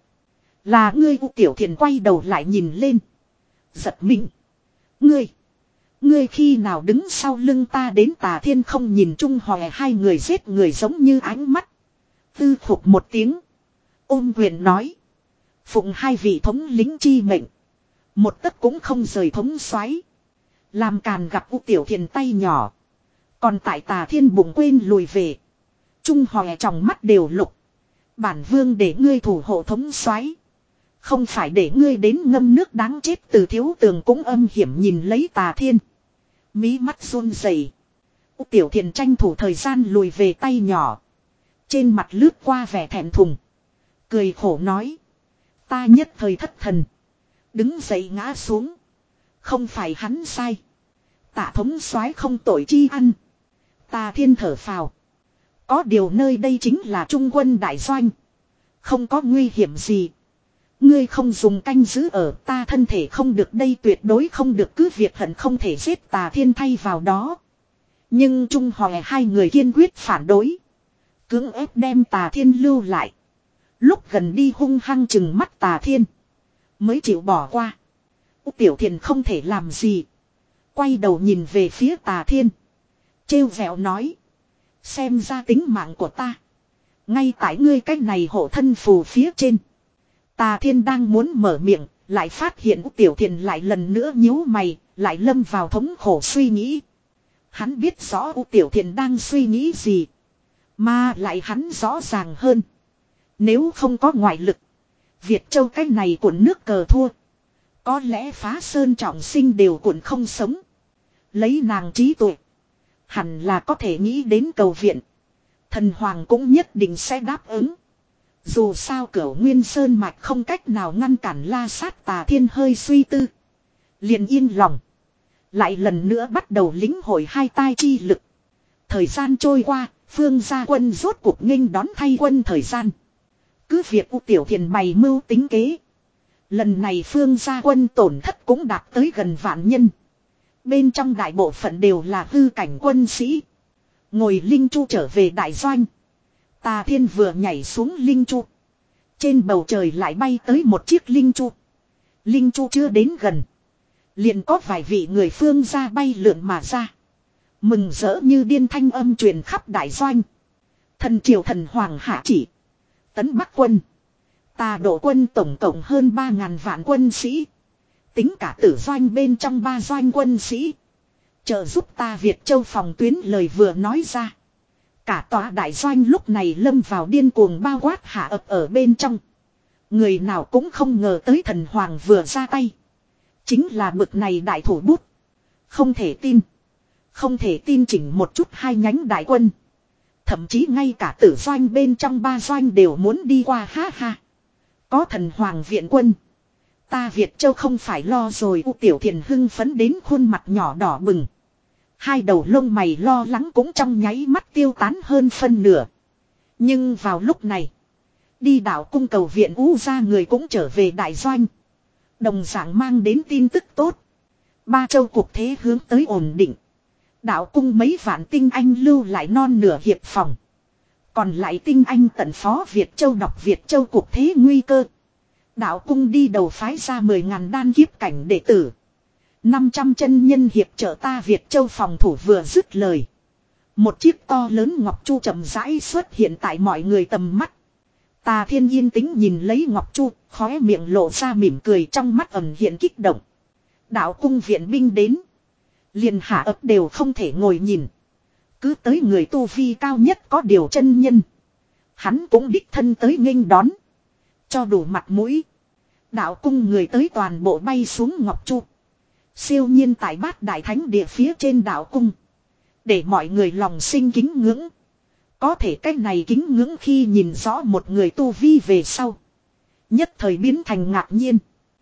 Là ngươi. U Tiểu Thiền quay đầu lại nhìn lên. Giật mình. Ngươi. Ngươi khi nào đứng sau lưng ta đến? Tà Thiên không nhìn Trung Hòe hai người giết người giống như ánh mắt. Tư phục một tiếng. Ôm quyền nói. Phụng hai vị thống lĩnh chi mệnh. Một tấc cũng không rời thống soái. Làm càn gặp U Tiểu Thiền tay nhỏ. Còn tại Tà Thiên bụng quên lùi về. Trung Hòe trong mắt đều lục. Bản vương để ngươi thủ hộ thống soái, không phải để ngươi đến ngâm nước đáng chết. Từ thiếu tường cũng âm hiểm nhìn lấy Tà Thiên. Mí mắt run rẩy. U Tiểu Thiền tranh thủ thời gian lùi về tay nhỏ. Trên mặt lướt qua vẻ thẹn thùng. Cười khổ nói. Ta nhất thời thất thần. Đứng dậy ngã xuống. Không phải hắn sai. Tạ thống soái không tội chi ăn. Tà Thiên thở phào. Có điều nơi đây chính là trung quân đại doanh. Không có nguy hiểm gì. Ngươi không dùng canh giữ ở, ta thân thể không được đây, tuyệt đối không được, cứ việc hận không thể giết Tà Thiên thay vào đó. Nhưng Trung Hòe hai người kiên quyết phản đối. Cưỡng ép đem Tà Thiên lưu lại. Lúc gần đi hung hăng chừng mắt Tà Thiên. Mới chịu bỏ qua. U Tiểu Thiền không thể làm gì. Quay đầu nhìn về phía Tà Thiên. Trêu vẹo nói. Xem ra tính mạng của ta. Ngay tại ngươi cách này hộ thân phù phía trên. Tà Thiên đang muốn mở miệng. Lại phát hiện U Tiểu Thiền lại lần nữa nhíu mày. Lại lâm vào thống khổ suy nghĩ. Hắn biết rõ U Tiểu Thiền đang suy nghĩ gì. Mà lại hắn rõ ràng hơn. Nếu không có ngoại lực. Việt Châu cách này cuộn nước cờ thua. Có lẽ phá sơn trọng sinh đều cuộn không sống. Lấy nàng trí tuệ. Hẳn là có thể nghĩ đến cầu viện. Thần Hoàng cũng nhất định sẽ đáp ứng. Dù sao Cửu Nguyên Sơn mạch không cách nào ngăn cản La Sát. Tà Thiên hơi suy tư. Liền yên lòng. Lại lần nữa bắt đầu lĩnh hội hai tai chi lực. Thời gian trôi qua, Phương gia quân rốt cuộc nghênh đón thay quân thời gian. Cứ việc U Tiểu Thiền bày mưu tính kế. Lần này Phương gia quân tổn thất cũng đạt tới gần vạn nhân. Bên trong đại bộ phận đều là hư cảnh quân sĩ. Ngồi linh chu trở về đại doanh. Tà Thiên vừa nhảy xuống linh chu. Trên bầu trời lại bay tới một chiếc linh chu. Linh chu chưa đến gần. Liền có vài vị người Phương gia bay lượn mà ra. Mừng rỡ như điên thanh âm truyền khắp đại doanh. Thần triều thần hoàng hạ chỉ. Tấn Bắc quân. Tà độ quân tổng cộng hơn ba ngàn vạn quân sĩ. Tính cả tử doanh bên trong ba doanh quân sĩ. Trợ giúp ta Việt Châu phòng tuyến. Lời vừa nói ra. Cả tòa đại doanh lúc này lâm vào điên cuồng bao quát hạ ập ở bên trong. Người nào cũng không ngờ tới thần hoàng vừa ra tay. Chính là bực này đại thủ bút. Không thể tin. Không thể tin chỉnh một chút hai nhánh đại quân. Thậm chí ngay cả tử doanh bên trong ba doanh đều muốn đi qua, ha ha. Có thần hoàng viện quân. Ta Việt Châu không phải lo rồi. U Tiểu Thiền hưng phấn đến khuôn mặt nhỏ đỏ bừng. Hai đầu lông mày lo lắng cũng trong nháy mắt tiêu tán hơn phân nửa. Nhưng vào lúc này, đi đảo cung cầu viện U ra người cũng trở về đại doanh. Đồng dạng mang đến tin tức tốt. Ba châu cuộc thế hướng tới ổn định. Đạo cung mấy vạn tinh anh lưu lại non nửa hiệp phòng. Còn lại tinh anh tận phó Việt Châu đọc Việt Châu cuộc thế nguy cơ. Đạo cung đi đầu phái ra mười ngàn đan kiếp cảnh đệ tử. năm trăm chân nhân hiệp trợ ta Việt Châu phòng thủ vừa dứt lời. Một chiếc to lớn ngọc chu chậm rãi xuất hiện tại mọi người tầm mắt. Tà Thiên yên tĩnh nhìn lấy ngọc chu, khóe miệng lộ ra mỉm cười, trong mắt ẩn hiện kích động. Đạo cung viện binh đến. Liền hạ ấp đều không thể ngồi nhìn. Cứ tới người tu vi cao nhất có điều chân nhân. Hắn cũng đích thân tới nghênh đón. Cho đủ mặt mũi. Đạo cung người tới toàn bộ bay xuống ngọc chu. Siêu nhiên tại bát đại thánh địa phía trên đạo cung. Để mọi người lòng sinh kính ngưỡng. Có thể cách này kính ngưỡng khi nhìn rõ một người tu vi về sau. Nhất thời biến thành ngạc nhiên.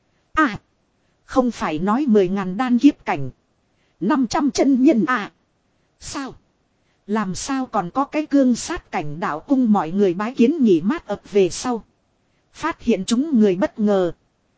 À. Không phải nói mười ngàn đan kiếp cảnh. năm trăm chân nhân à. Sao? Làm sao còn có cái cương sát cảnh đạo cung mọi người bái kiến nghỉ mát ập về sau. Phát hiện chúng người bất ngờ.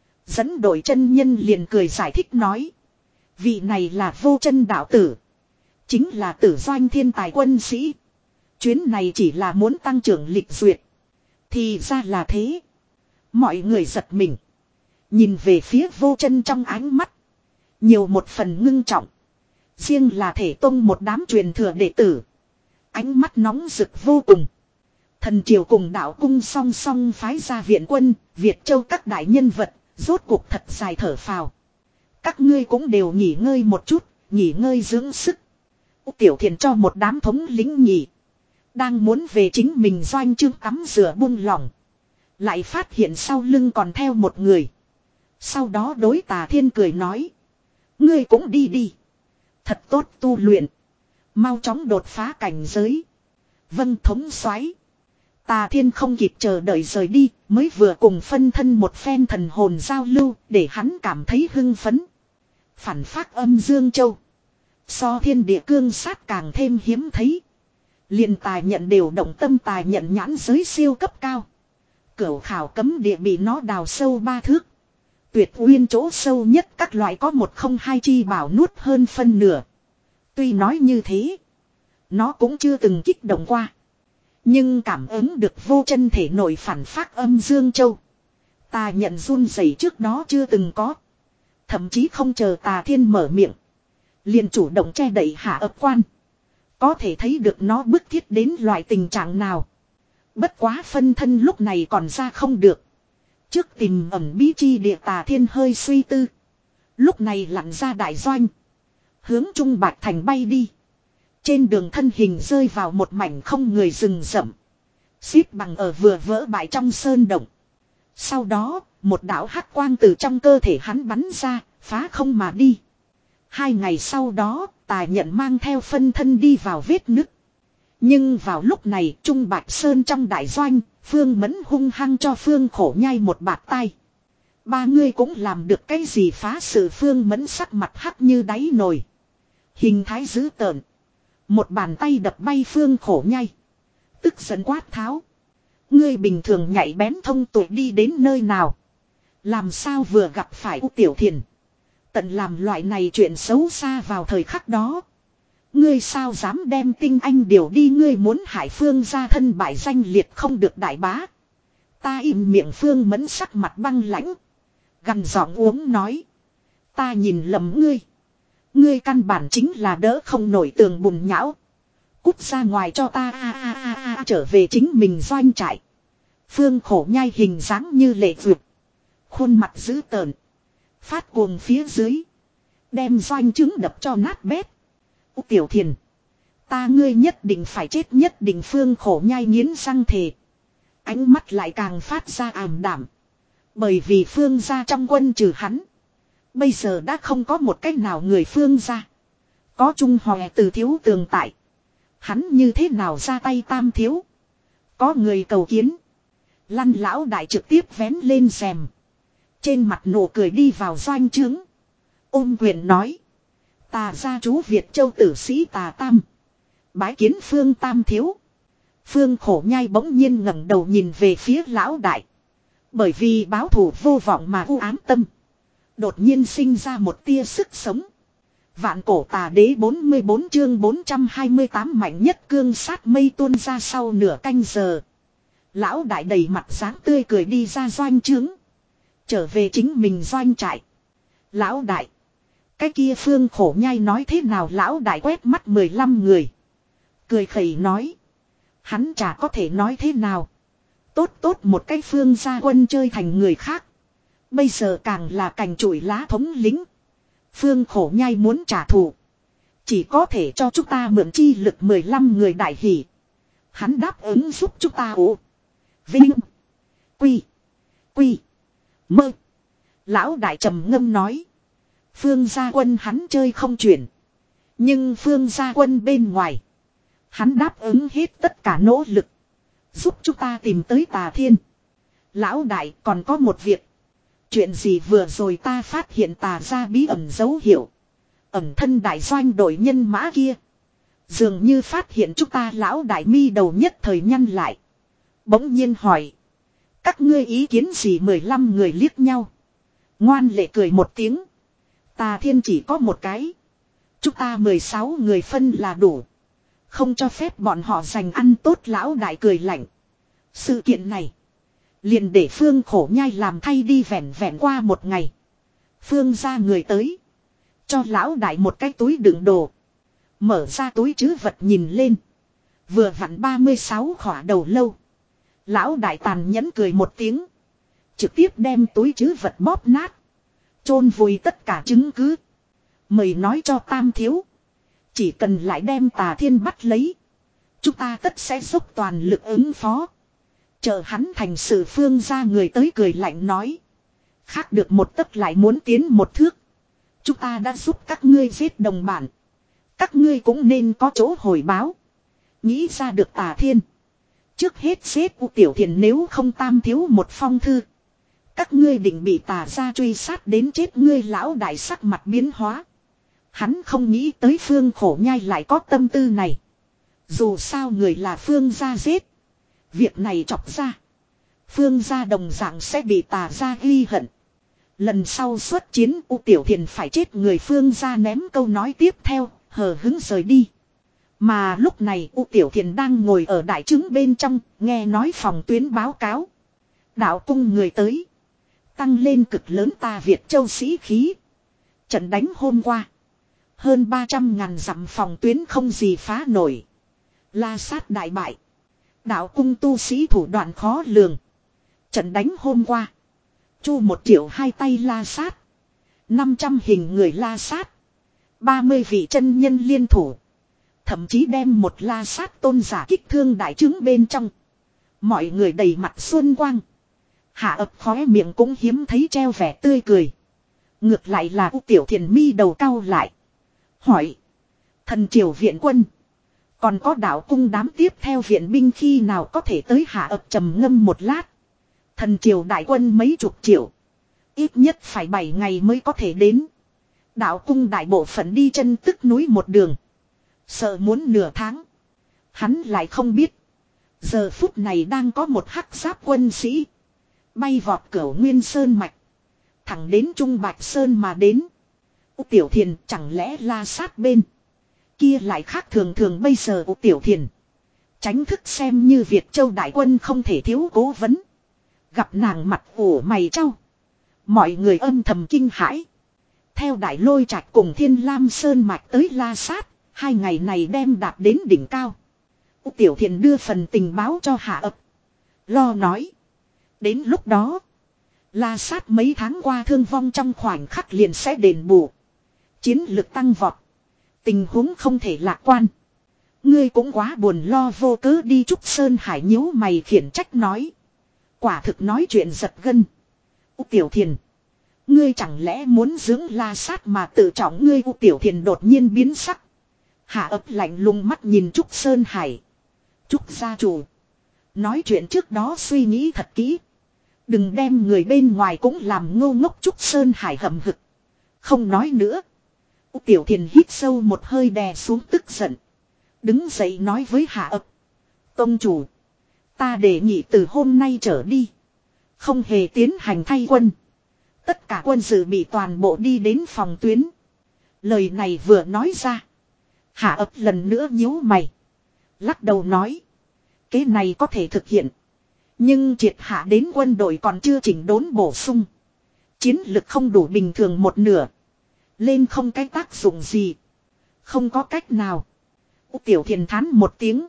Dẫn đội chân nhân liền cười giải thích nói. Vị này là vô chân đạo tử. Chính là tử doanh thiên tài quân sĩ. Chuyến này chỉ là muốn tăng trưởng lịch duyệt. Thì ra là thế. Mọi người giật mình. Nhìn về phía vô chân trong ánh mắt. Nhiều một phần ngưng trọng. Riêng là thể tông một đám truyền thừa đệ tử. Ánh mắt nóng rực vô cùng. Thần triều cùng đạo cung song song phái ra viện quân. Việt Châu các đại nhân vật. Rốt cuộc thật dài thở phào. Các ngươi cũng đều nghỉ ngơi một chút. Nghỉ ngơi dưỡng sức. Tiểu Thiền cho một đám thống lính nhỉ. Đang muốn về chính mình doanh trương tắm rửa buông lỏng. Lại phát hiện sau lưng còn theo một người. Sau đó đối Tà Thiên cười nói. Ngươi cũng đi đi. Thật tốt tu luyện. Mau chóng đột phá cảnh giới. Vâng thống soái. Tà Thiên không kịp chờ đợi rời đi. Mới vừa cùng phân thân một phen thần hồn giao lưu. Để hắn cảm thấy hưng phấn. Phản phác âm Dương Châu. So thiên địa cương sát càng thêm hiếm thấy. Liền tài nhận đều động tâm tài nhận nhãn giới siêu cấp cao. Cửu khảo cấm địa bị nó đào sâu ba thước. Tuyệt uyên chỗ sâu nhất các loại có một không hai chi bảo nuốt hơn phân nửa. Tuy nói như thế. Nó cũng chưa từng kích động qua. Nhưng cảm ứng được vô chân thể nội phản phác âm Dương Châu. Tà nhận run rẩy trước đó chưa từng có. Thậm chí không chờ Tà Thiên mở miệng. Liền chủ động che đậy hạ ập quan. Có thể thấy được nó bức thiết đến loại tình trạng nào. Bất quá phân thân lúc này còn ra không được. Trước tìm ẩn bí chi địa Tà Thiên hơi suy tư. Lúc này lặn ra đại doanh. Hướng Trung Bạch Thành bay đi. Trên đường thân hình rơi vào một mảnh không người rừng rậm. Xếp bằng ở vừa vỡ bại trong sơn động. Sau đó, một đạo hắc quang từ trong cơ thể hắn bắn ra, phá không mà đi. Hai ngày sau đó, Tà nhận mang theo phân thân đi vào vết nứt. Nhưng vào lúc này, Trung Bạch Sơn trong đại doanh, Phương Mẫn hung hăng cho Phương Khổ Nhai một bạt tay. Ba ngươi cũng làm được cái gì phá sự. Phương Mẫn sắc mặt hắc như đáy nồi. Hình thái dữ tợn. Một bàn tay đập bay Phương Khổ Nhai. Tức giận quát tháo. Ngươi bình thường nhảy bén thông tuệ đi đến nơi nào. Làm sao vừa gặp phải U Tiểu Thiền. Tận làm loại này chuyện xấu xa vào thời khắc đó. Ngươi sao dám đem tinh anh điều đi. Ngươi muốn hại Phương gia thân bại danh liệt không được đại bá. Ta im miệng. Phương Mẫn sắc mặt băng lãnh. Gằn giọng uống nói. Ta nhìn lầm ngươi. Ngươi căn bản chính là đỡ không nổi tường bùn nhão. Cút ra ngoài cho ta a a a a trở về chính mình doanh trại. Phương Khổ Nhai hình dáng như lệ vượt. Khuôn mặt dữ tợn. Phát cuồng phía dưới. Đem doanh trứng đập cho nát bét. U Tiểu Thiền. Ta ngươi nhất định phải chết nhất định. Phương Khổ Nhai nghiến răng thề. Ánh mắt lại càng phát ra ảm đảm. Bởi vì Phương gia trong quân trừ hắn. Bây giờ đã không có một cách nào người Phương gia. Có Trung Hòe từ thiếu tường tại. Hắn như thế nào ra tay tam thiếu. Có người cầu kiến. Lăn lão đại trực tiếp vén lên rèm. Trên mặt nụ cười đi vào doanh trướng. Ôm quyền nói. Tà gia chú Việt Châu tử sĩ Tà Tam. Bái kiến Phương Tam thiếu. Phương Khổ Nhai bỗng nhiên ngẩng đầu nhìn về phía lão đại. Bởi vì báo thù vô vọng mà u ám tâm. Đột nhiên sinh ra một tia sức sống. Vạn cổ tà đế bốn mươi bốn chương bốn trăm hai mươi tám mạnh nhất cương sát mây tuôn ra sau nửa canh giờ. Lão đại đầy mặt dáng tươi cười đi ra doanh trướng. Trở về chính mình doanh trại. Lão đại. Cái kia Phương Khổ Nhai nói thế nào lão đại quét mắt mười lăm người. Cười khẩy nói. Hắn chả có thể nói thế nào. Tốt tốt một cái Phương gia quân chơi thành người khác. Bây giờ càng là cành chủi lá thống lính. Phương Khổ Nhai muốn trả thù. Chỉ có thể cho chúng ta mượn chi lực mười lăm người đại hỷ. Hắn đáp ứng giúp chúng ta ủ. Vinh. Quy. Quy. Mơ. Lão đại trầm ngâm nói. Phương gia quân hắn chơi không chuyển. Nhưng Phương gia quân bên ngoài. Hắn đáp ứng hết tất cả nỗ lực. Giúp chúng ta tìm tới Tà Thiên. Lão đại còn có một việc. Chuyện gì vừa rồi ta phát hiện Tà gia bí ẩn dấu hiệu. Ẩn thân đại doanh đội nhân mã kia. Dường như phát hiện chúng ta lão đại mi đầu nhất thời nhăn lại. Bỗng nhiên hỏi. Các ngươi ý kiến gì mười lăm người liếc nhau. Ngoan lệ cười một tiếng. Tà Thiên chỉ có một cái. Chúng ta mười sáu người phân là đủ. Không cho phép bọn họ giành ăn tốt lão đại cười lạnh. Sự kiện này. Liền để Phương Khổ Nhai làm thay đi vẹn vẹn qua một ngày. Phương ra người tới. Cho lão đại một cái túi đựng đồ. Mở ra túi trữ vật nhìn lên. Vừa vặn ba mươi sáu khỏa đầu lâu. Lão đại tàn nhẫn cười một tiếng. Trực tiếp đem túi trữ vật bóp nát. Chôn vùi tất cả chứng cứ. Mời nói cho Tam thiếu. Chỉ cần lại đem Tà Thiên bắt lấy. Chúng ta tất sẽ dốc toàn lực ứng phó. Chờ hắn thành sự Phương ra người tới cười lạnh nói. Khác được một tấc lại muốn tiến một thước. Chúng ta đã giúp các ngươi giết đồng bản. Các ngươi cũng nên có chỗ hồi báo. Nghĩ ra được Tà Thiên. Trước hết giết U Tiểu Thiền nếu không Tam thiếu một phong thư. Các ngươi định bị Tà gia truy sát đến chết ngươi lão đại sắc mặt biến hóa. Hắn không nghĩ tới Phương Khổ Nhai lại có tâm tư này. Dù sao người là Phương gia giết. Việc này chọc ra. Phương gia đồng dạng sẽ bị Tà gia ghi hận. Lần sau xuất chiến U Tiểu Thiền phải chết người Phương gia ném câu nói tiếp theo, hờ hứng rời đi. Mà lúc này U Tiểu Thiền đang ngồi ở đại trướng bên trong, nghe nói phòng tuyến báo cáo. Đạo cung người tới. Tăng lên cực lớn ta Việt Châu sĩ khí. Trận đánh hôm qua. Hơn ba trăm ngàn dặm phòng tuyến không gì phá nổi. La sát đại bại. Đạo cung tu sĩ thủ đoạn khó lường. Trận đánh hôm qua. Chu một triệu hai tay la sát. năm trăm hình người la sát. ba mươi vị chân nhân liên thủ. Thậm chí đem một la sát tôn giả kích thương đại trướng bên trong. Mọi người đầy mặt xuân quang. Hạ ập khóe miệng cũng hiếm thấy treo vẻ tươi cười. Ngược lại là U Tiểu Thiền mi đầu cau lại. Hỏi. Thần triều viện quân. Còn có đạo cung đám tiếp theo viện binh khi nào có thể tới hạ ập trầm ngâm một lát. Thần triều đại quân mấy chục triệu. Ít nhất phải bảy ngày mới có thể đến. Đạo cung đại bộ phận đi chân tức núi một đường. Sợ muốn nửa tháng. Hắn lại không biết. Giờ phút này đang có một hắc giáp quân sĩ. Bay vọt cửu Nguyên Sơn Mạch. Thẳng đến Trung Bạch Sơn mà đến. U Tiểu Thiền chẳng lẽ la sát bên. Kia lại khác thường thường bây giờ U Tiểu Thiền. Tránh thức xem như Việt Châu đại quân không thể thiếu cố vấn. Gặp nàng mặt ủ mày trao. Mọi người âm thầm kinh hãi. Theo đại lôi trạch cùng Thiên Lam Sơn Mạch tới la sát. Hai ngày này đem đạt đến đỉnh cao. U Tiểu Thiền đưa phần tình báo cho Hạ ập. Lo nói. Đến lúc đó. La sát mấy tháng qua thương vong trong khoảnh khắc liền sẽ đền bù. Chiến lực tăng vọt. Tình huống không thể lạc quan. Ngươi cũng quá buồn lo vô cớ đi Trúc Sơn Hải nhíu mày khiển trách nói. Quả thực nói chuyện giật gân. U Tiểu Thiền. Ngươi chẳng lẽ muốn dưỡng la sát mà tự trọng ngươi U Tiểu Thiền đột nhiên biến sắc. Hạ ấp lạnh lùng mắt nhìn Trúc Sơn Hải. Trúc gia chủ. Nói chuyện trước đó suy nghĩ thật kỹ. Đừng đem người bên ngoài cũng làm ngô ngốc Trúc Sơn Hải hậm hực. Không nói nữa. Tiểu Thiền hít sâu một hơi đè xuống tức giận. Đứng dậy nói với Hạ Ấp. Tông chủ. Ta đề nghị từ hôm nay trở đi. Không hề tiến hành thay quân. Tất cả quân dự bị toàn bộ đi đến phòng tuyến. Lời này vừa nói ra. Hạ Ấp lần nữa nhíu mày. Lắc đầu nói. Cái này có thể thực hiện. Nhưng triệt hạ đến quân đội còn chưa chỉnh đốn bổ sung. Chiến lực không đủ bình thường một nửa. Lên không cái tác dụng gì. Không có cách nào. Tiểu Thiền thán một tiếng.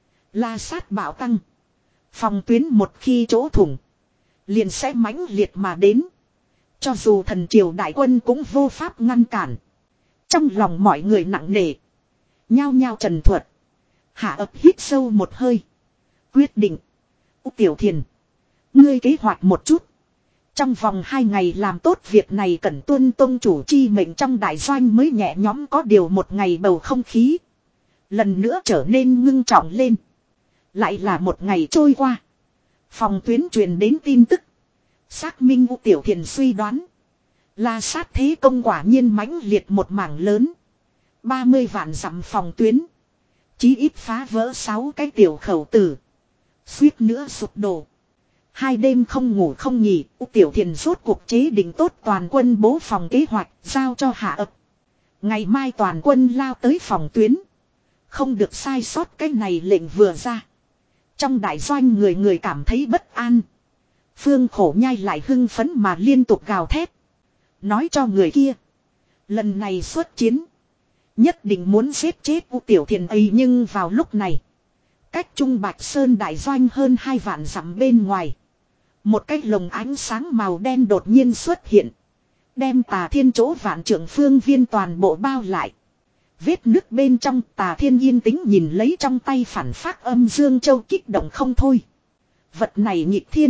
La sát bạo tăng. Phòng tuyến một khi chỗ thủng. Liền sẽ mãnh liệt mà đến. Cho dù thần triều đại quân cũng vô pháp ngăn cản. Trong lòng mọi người nặng nề. Nhao nhao trần thuật. Hạ Ấp hít sâu một hơi. Quyết định. Tiểu Thiền. Ngươi kế hoạch một chút. Trong vòng hai ngày làm tốt việc này cần tuân tông chủ chi mệnh trong đại doanh mới nhẹ nhõm có điều một ngày bầu không khí. Lần nữa trở nên ngưng trọng lên. Lại là một ngày trôi qua. Phòng tuyến truyền đến tin tức. Xác minh Tiểu Thiền suy đoán. La sát thế công quả nhiên mãnh liệt một mảng lớn. ba mươi vạn dặm phòng tuyến. Chí ít phá vỡ sáu cái tiểu khẩu tử. Suýt nữa sụp đổ. Hai đêm không ngủ không nghỉ, Tiểu Thiền rốt cuộc chế định tốt toàn quân bố phòng kế hoạch, giao cho Hạ Ấp. Ngày mai toàn quân lao tới phòng tuyến. Không được sai sót cái này lệnh vừa ra. Trong đại doanh người người cảm thấy bất an. Phương Khổ Nhai lại hưng phấn mà liên tục gào thét. Nói cho người kia. Lần này xuất chiến. Nhất định muốn giết chết U Tiểu Thiền ấy, nhưng vào lúc này. Cách Trung Bạch Sơn đại doanh hơn hai vạn dặm bên ngoài. Một cái lồng ánh sáng màu đen đột nhiên xuất hiện. Đem Tà Thiên chỗ vạn trưởng phương viên toàn bộ bao lại. Vết nước bên trong Tà Thiên yên tĩnh nhìn lấy trong tay phản phát âm Dương Châu kích động không thôi. Vật này nghịch thiên.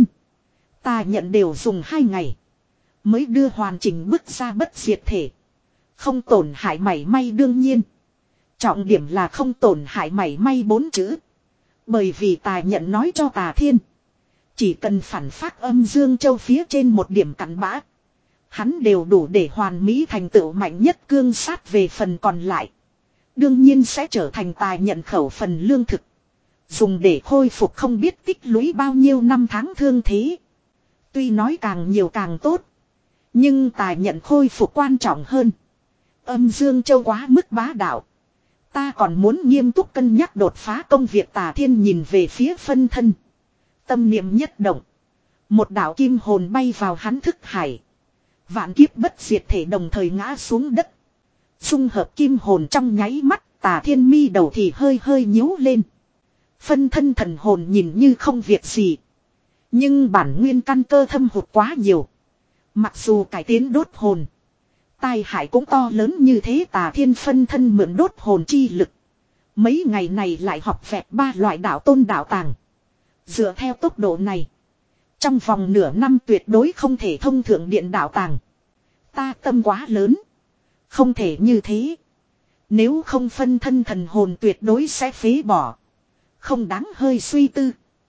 Ta nhận đều dùng hai ngày. Mới đưa hoàn chỉnh bức ra bất diệt thể. Không tổn hại mảy may đương nhiên. Trọng điểm là không tổn hại mảy may bốn chữ. Bởi vì Tà nhận nói cho Tà Thiên. Chỉ cần phản phát âm Dương Châu phía trên một điểm cặn bã. Hắn đều đủ để hoàn mỹ thành tựu mạnh nhất cương sát, về phần còn lại. Đương nhiên sẽ trở thành Tà nhận khẩu phần lương thực. Dùng để khôi phục không biết tích lũy bao nhiêu năm tháng thương thế. Tuy nói càng nhiều càng tốt. Nhưng Tà nhận khôi phục quan trọng hơn. Âm Dương Châu quá mức bá đạo. Ta còn muốn nghiêm túc cân nhắc đột phá công việc. Tà Thiên nhìn về phía phân thân. Tâm niệm nhất động. Một đạo kim hồn bay vào hắn thức hải. Vạn kiếp bất diệt thể đồng thời ngã xuống đất. Xung hợp kim hồn trong nháy mắt. Tà Thiên mi đầu thì hơi hơi nhíu lên. Phân thân thần hồn nhìn như không việc gì. Nhưng bản nguyên căn cơ thâm hụt quá nhiều. Mặc dù cải tiến đốt hồn. Tai hại cũng to lớn như thế. Tà Thiên phân thân mượn đốt hồn chi lực. Mấy ngày này lại học vẹt ba loại đạo tôn đạo tàng. Dựa theo tốc độ này. Trong vòng nửa năm tuyệt đối không thể thông thượng điện đạo tàng. Ta tâm quá lớn. Không thể như thế. Nếu không phân thân thần hồn tuyệt đối sẽ phế bỏ. Không đáng hơi suy tư.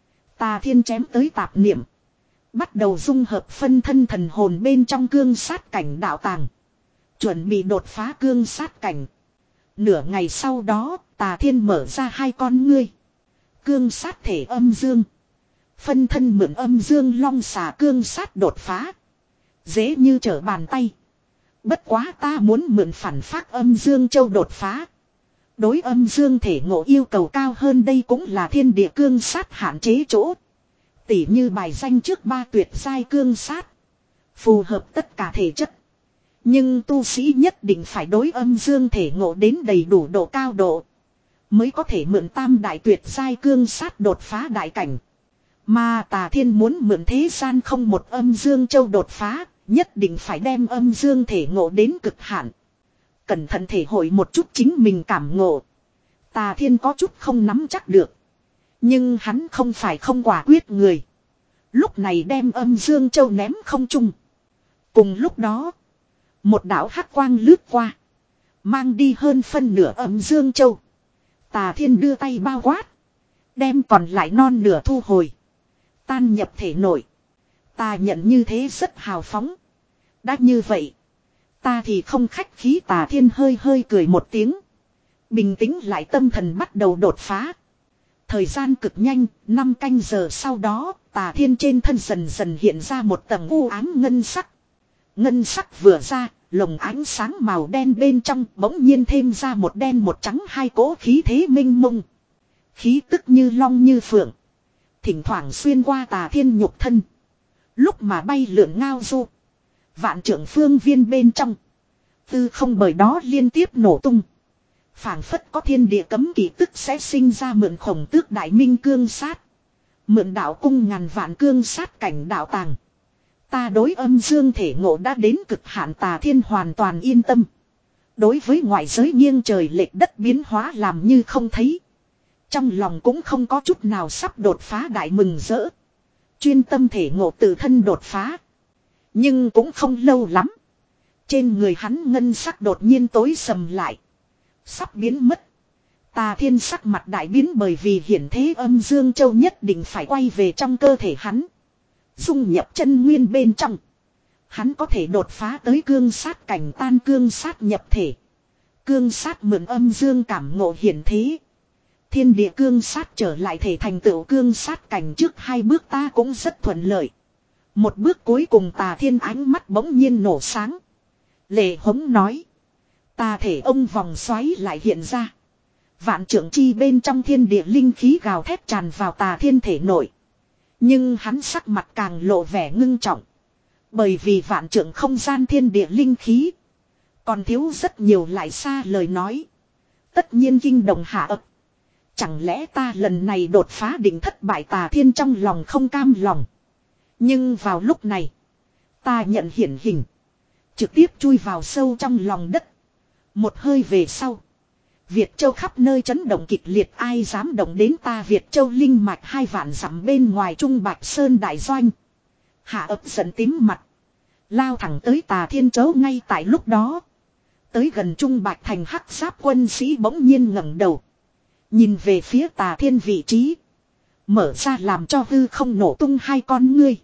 Tà Thiên chém tới tạp niệm. Bắt đầu dung hợp phân thân thần hồn bên trong cương sát cảnh đạo tàng. Chuẩn bị đột phá cương sát cảnh. Nửa ngày sau đó, Tà Thiên mở ra hai con ngươi. Cương sát thể âm dương. Phân thân mượn âm dương long xà cương sát đột phá. Dễ như trở bàn tay. Bất quá ta muốn mượn phản phát âm dương châu đột phá. Đối âm dương thể ngộ yêu cầu cao hơn, đây cũng là thiên địa cương sát hạn chế chỗ. Tỉ như bài danh trước ba tuyệt giai cương sát. Phù hợp tất cả thể chất. Nhưng tu sĩ nhất định phải đối âm dương thể ngộ đến đầy đủ độ cao độ. Mới có thể mượn tam đại tuyệt giai cương sát đột phá đại cảnh. Mà Tà Thiên muốn mượn thế gian không một âm dương châu đột phá. Nhất định phải đem âm dương thể ngộ đến cực hạn. Cẩn thận thể hội một chút chính mình cảm ngộ. Tà Thiên có chút không nắm chắc được. Nhưng hắn không phải không quả quyết người. Lúc này đem âm dương châu ném không trung. Cùng lúc đó. Một đạo hắc quang lướt qua. Mang đi hơn phân nửa âm dương châu. Tà Thiên đưa tay bao quát. Đem còn lại non nửa thu hồi. Tan nhập thể nội. Ta nhận như thế rất hào phóng. Đã như vậy. Ta thì không khách khí, Tà Thiên hơi hơi cười một tiếng. Bình tĩnh lại tâm thần bắt đầu đột phá. Thời gian cực nhanh, năm canh giờ sau đó, Tà Thiên trên thân dần dần hiện ra một tầng u ám ngân sắc. Ngân sắc vừa ra, lồng ánh sáng màu đen bên trong bỗng nhiên thêm ra một đen một trắng hai cỗ khí thế minh mông. Khí tức như long như phượng. Thỉnh thoảng xuyên qua Tà Thiên nhục thân. Lúc mà bay lượn ngao du. Vạn trưởng phương viên bên trong. Tư không bởi đó liên tiếp nổ tung. Phảng phất có thiên địa cấm kỵ tức sẽ sinh ra mượn khổng tước đại minh cương sát. Mượn đạo cung ngàn vạn cương sát cảnh đạo tàng. Ta đối âm dương thể ngộ đã đến cực hạn, Tà Thiên hoàn toàn yên tâm. Đối với ngoại giới nghiêng trời lệch đất biến hóa làm như không thấy. Trong lòng cũng không có chút nào sắp đột phá đại mừng rỡ. Chuyên tâm thể ngộ tự thân đột phá. Nhưng cũng không lâu lắm. Trên người hắn ngân sắc đột nhiên tối sầm lại. Sắp biến mất. Tà Thiên sắc mặt đại biến bởi vì hiển thế âm dương châu nhất định phải quay về trong cơ thể hắn. Dung nhập chân nguyên bên trong. Hắn có thể đột phá tới cương sát cảnh, tan cương sát nhập thể. Cương sát mượn âm dương cảm ngộ hiển thế. Thiên địa cương sát trở lại thể thành tựu cương sát cảnh trước hai bước ta cũng rất thuận lợi. Một bước cuối cùng Tà Thiên ánh mắt bỗng nhiên nổ sáng. Lệ hống nói. Tà thể ông vòng xoáy lại hiện ra. Vạn trưởng chi bên trong thiên địa linh khí gào thét tràn vào Tà Thiên thể nội. Nhưng hắn sắc mặt càng lộ vẻ ngưng trọng. Bởi vì vạn trưởng không gian thiên địa linh khí. Còn thiếu rất nhiều lại xa lời nói. Tất nhiên kinh động hạ ập. Chẳng lẽ ta lần này đột phá định thất bại, Tà Thiên trong lòng không cam lòng. Nhưng vào lúc này. Ta nhận hiển hình. Trực tiếp chui vào sâu trong lòng đất. Một hơi về sau. Việt Châu khắp nơi chấn động kịch liệt, ai dám động đến ta Việt Châu linh mạch hai vạn dặm bên ngoài Trung Bạch Sơn đại doanh. Hạ ấp giận tím mặt. Lao thẳng tới Tà Thiên chấu ngay tại lúc đó. Tới gần Trung Bạch thành hắc giáp quân sĩ bỗng nhiên ngẩng đầu. Nhìn về phía Tà Thiên vị trí. Mở ra làm cho hư không nổ tung hai con ngươi.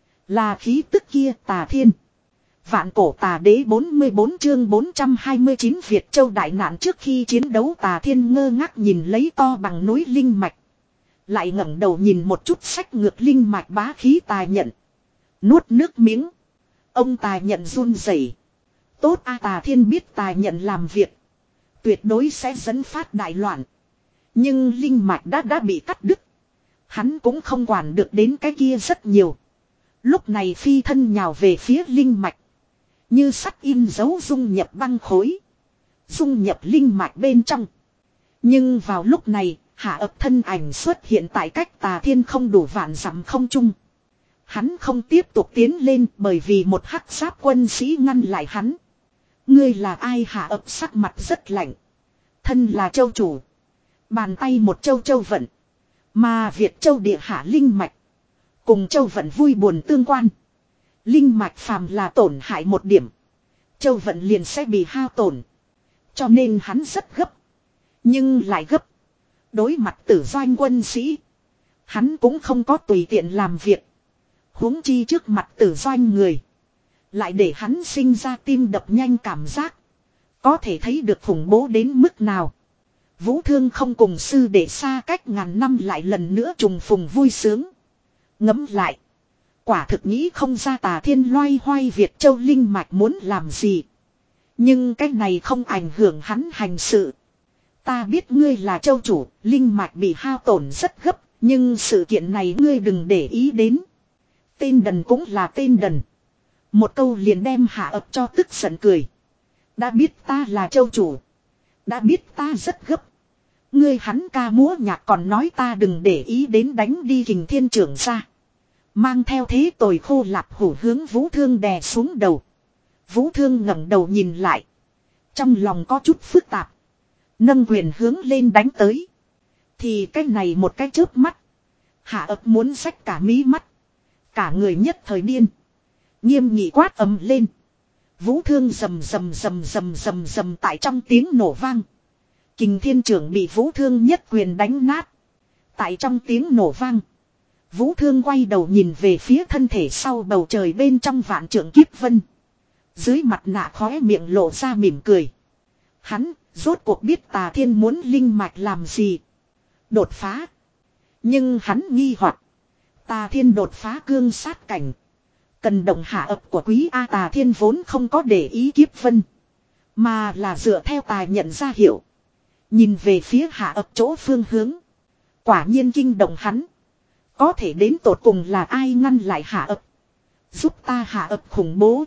Là khí tức kia Tà Thiên. Vạn cổ tà đế bốn mươi bốn chương bốn trăm hai mươi chín Việt Châu đại nạn. Trước khi chiến đấu Tà Thiên ngơ ngác nhìn lấy to bằng núi linh mạch. Lại ngẩng đầu nhìn một chút sách ngược linh mạch bá khí Tài Nhận. Nuốt nước miếng. Ông Tài Nhận run rẩy. Tốt a, Tà Thiên biết Tài Nhận làm việc. Tuyệt đối sẽ dẫn phát đại loạn. Nhưng linh mạch đã đã bị cắt đứt. Hắn cũng không quản được đến cái kia rất nhiều. Lúc này phi thân nhào về phía linh mạch. Như sắt in dấu dung nhập băng khối. Dung nhập linh mạch bên trong. Nhưng vào lúc này, hạ ập thân ảnh xuất hiện tại cách Tà Thiên không đủ vạn dặm không trung. Hắn không tiếp tục tiến lên bởi vì một hắc giáp quân sĩ ngăn lại hắn. Ngươi là ai? Hạ ập sắc mặt rất lạnh. Thân là châu chủ. Bàn tay một châu châu vận. Mà Việt Châu địa hạ linh mạch. Cùng châu vận vui buồn tương quan. Linh mạch phàm là tổn hại một điểm. Châu vận liền sẽ bị hao tổn. Cho nên hắn rất gấp. Nhưng lại gấp. Đối mặt tử doanh quân sĩ. Hắn cũng không có tùy tiện làm việc. Huống chi trước mặt tử doanh người. Lại để hắn sinh ra tim đập nhanh cảm giác. Có thể thấy được khủng bố đến mức nào. Vũ Thương không cùng sư để xa cách ngàn năm lại lần nữa trùng phùng vui sướng. Ngẫm lại. Quả thực nghĩ không ra Tà Thiên loay hoay Việt Châu linh mạch muốn làm gì. Nhưng cái này không ảnh hưởng hắn hành sự. Ta biết ngươi là châu chủ, linh mạch bị hao tổn rất gấp, nhưng sự kiện này ngươi đừng để ý đến. Tên đần cũng là tên đần. Một câu liền đem hạ ập cho tức giận cười. Đã biết ta là châu chủ. Đã biết ta rất gấp. Ngươi hắn ca múa nhạc còn nói ta đừng để ý đến, đánh đi Kình Thiên trưởng ra. Mang theo thế tồi khô lạp hủ hướng Vũ Thương đè xuống đầu. Vũ Thương ngẩng đầu nhìn lại. Trong lòng có chút phức tạp. Nâng quyền hướng lên đánh tới. Thì cái này một cái chớp mắt. Hạ ập muốn xách cả mí mắt. Cả người nhất thời điên. Nghiêm nghị quát ầm lên. Vũ Thương rầm rầm rầm rầm rầm rầm tại trong tiếng nổ vang. Kình Thiên trưởng bị Vũ Thương nhất quyền đánh nát. Tại trong tiếng nổ vang. Vũ Thương quay đầu nhìn về phía thân thể sau bầu trời bên trong vạn trượng kiếp vân. Dưới mặt nạ khóe miệng lộ ra mỉm cười. Hắn rốt cuộc biết Tà Thiên muốn linh mạch làm gì. Đột phá. Nhưng hắn nghi hoặc Tà Thiên đột phá cương sát cảnh. Cần động hạ ập của quý A. Tà Thiên vốn không có để ý Kiếp Vân. Mà là dựa theo tài nhận ra hiệu. Nhìn về phía hạ ập chỗ phương hướng. Quả nhiên kinh động hắn. Có thể đến tột cùng là ai ngăn lại hạ ập. Giúp ta hạ ập khủng bố.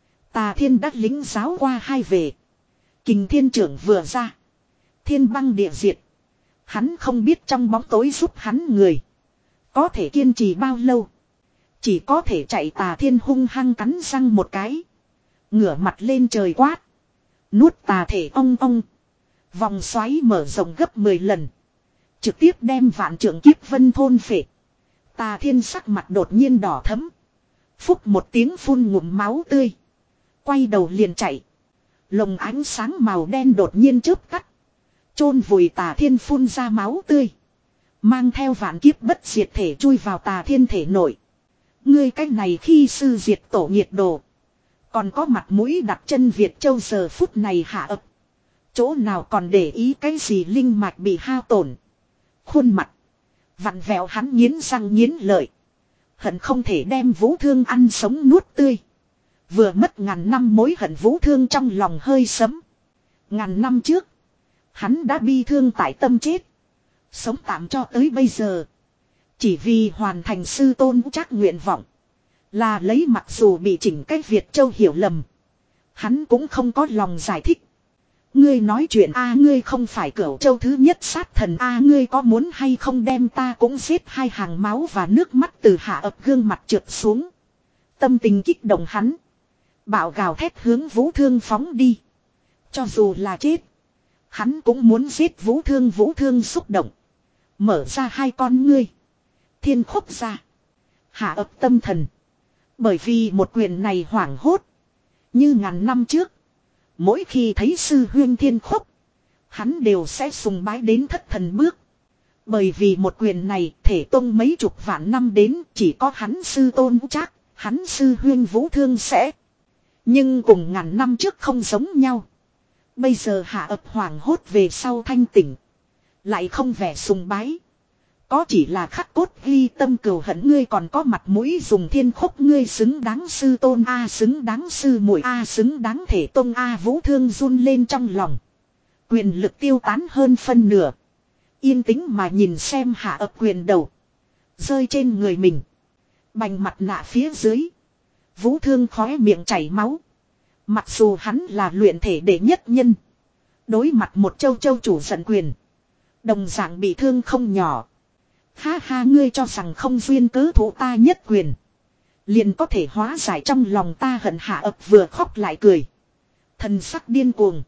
Tà Thiên đã lính giáo qua hai về. Kình thiên trưởng vừa ra. Thiên băng địa diệt. Hắn không biết trong bóng tối giúp hắn người. Có thể kiên trì bao lâu. Chỉ có thể chạy. Tà Thiên hung hăng cắn răng một cái. Ngửa mặt lên trời quát. Nuốt tà thể ong ong. Vòng xoáy mở rộng gấp mười lần. Trực tiếp đem vạn trưởng Kiếp Vân thôn phệ. Tà Thiên sắc mặt đột nhiên đỏ thẫm. Phúc một tiếng phun ngụm máu tươi. Quay đầu liền chạy. Lồng ánh sáng màu đen đột nhiên chớp tắt. Chôn vùi Tà Thiên phun ra máu tươi. Mang theo vạn kiếp bất diệt thể chui vào Tà Thiên thể nội. Ngươi cách này khi sư diệt tổ nhiệt độ. Còn có mặt mũi đặt chân Việt Châu giờ phút này hạ ập. Chỗ nào còn để ý cái gì linh mạch bị hao tổn. Khuôn mặt. Vặn vẹo hắn nghiến răng nghiến lợi. Hận không thể đem Vũ Thương ăn sống nuốt tươi. Vừa mất ngàn năm mối hận Vũ Thương trong lòng hơi sấm. Ngàn năm trước. Hắn đã bi thương tại tâm chết. Sống tạm cho tới bây giờ. Chỉ vì hoàn thành sư tôn chắc nguyện vọng. Là lấy mặc dù bị chỉnh cách Việt Châu hiểu lầm. Hắn cũng không có lòng giải thích. Ngươi nói chuyện a ngươi không phải Cửu Châu thứ nhất sát thần a ngươi có muốn hay không đem ta cũng giết. Hai hàng máu và nước mắt từ hạ ập gương mặt trượt xuống. Tâm tình kích động hắn. Bạo gào thét hướng Vũ Thương phóng đi. Cho dù là chết. Hắn cũng muốn giết Vũ Thương. Vũ Thương xúc động. Mở ra hai con ngươi. Thiên khúc ra. Hạ ập tâm thần. Bởi vì một quyền này hoảng hốt. Như ngàn năm trước. Mỗi khi thấy sư huyên thiên khúc. Hắn đều sẽ sùng bái đến thất thần bước. Bởi vì một quyền này thể tông mấy chục vạn năm đến. Chỉ có hắn sư tôn chắc. Hắn sư huyên Vũ Thương sẽ. Nhưng cùng ngàn năm trước không giống nhau. Bây giờ hạ ập hoảng hốt về sau thanh tỉnh. Lại không vẻ sùng bái. Có chỉ là khắc cốt ghi tâm cừu hận. Ngươi còn có mặt mũi dùng thiên khúc. Ngươi xứng đáng sư tôn a, xứng đáng sư muội a, xứng đáng thể tôn a. Vũ Thương run lên trong lòng. Quyền lực tiêu tán hơn phân nửa. Yên tĩnh mà nhìn xem hạ ập quyền đầu. Rơi trên người mình. Bành mặt nạ phía dưới. Vũ Thương khóe miệng chảy máu. Mặc dù hắn là luyện thể đệ nhất nhân. Đối mặt một châu châu chủ giận quyền. Đồng dạng bị thương không nhỏ. Ha ha, ngươi cho rằng không duyên cớ thủ ta nhất quyền. Liền có thể hóa giải trong lòng ta hận. Hạ ập vừa khóc lại cười. Thần sắc điên cuồng.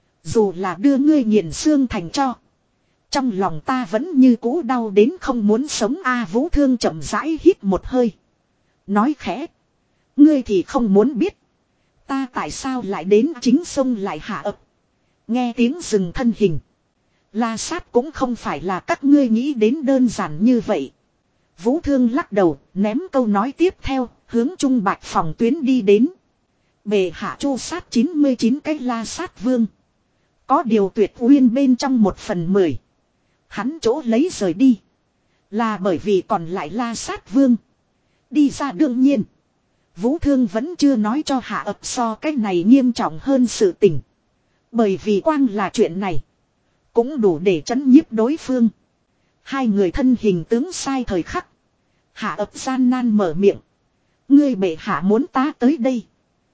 Dù là đưa ngươi nghiền xương thành cho. Trong lòng ta vẫn như cũ đau đến không muốn sống a. Vũ Thương chậm rãi hít một hơi. Nói khẽ. Ngươi thì không muốn biết. Ta tại sao lại đến chính sông lại hạ ập. Nghe tiếng dừng thân hình. La sát cũng không phải là các ngươi nghĩ đến đơn giản như vậy. Vũ Thương lắc đầu, ném câu nói tiếp theo, hướng Trung Bạch phòng tuyến đi đến. Bề hạ chu sát chín mươi chín cái La sát vương. Có điều Tuyệt Uyên bên trong một phần mười. Hắn chỗ lấy rời đi. Là bởi vì còn lại La sát vương. Đi ra đương nhiên. Vũ Thương vẫn chưa nói cho hạ ập so cái này nghiêm trọng hơn sự tình. Bởi vì quang là chuyện này. Cũng đủ để trấn nhiếp đối phương. Hai người thân hình tướng sai thời khắc. Hạ ập gian nan mở miệng. Ngươi bệ hạ muốn ta tới đây.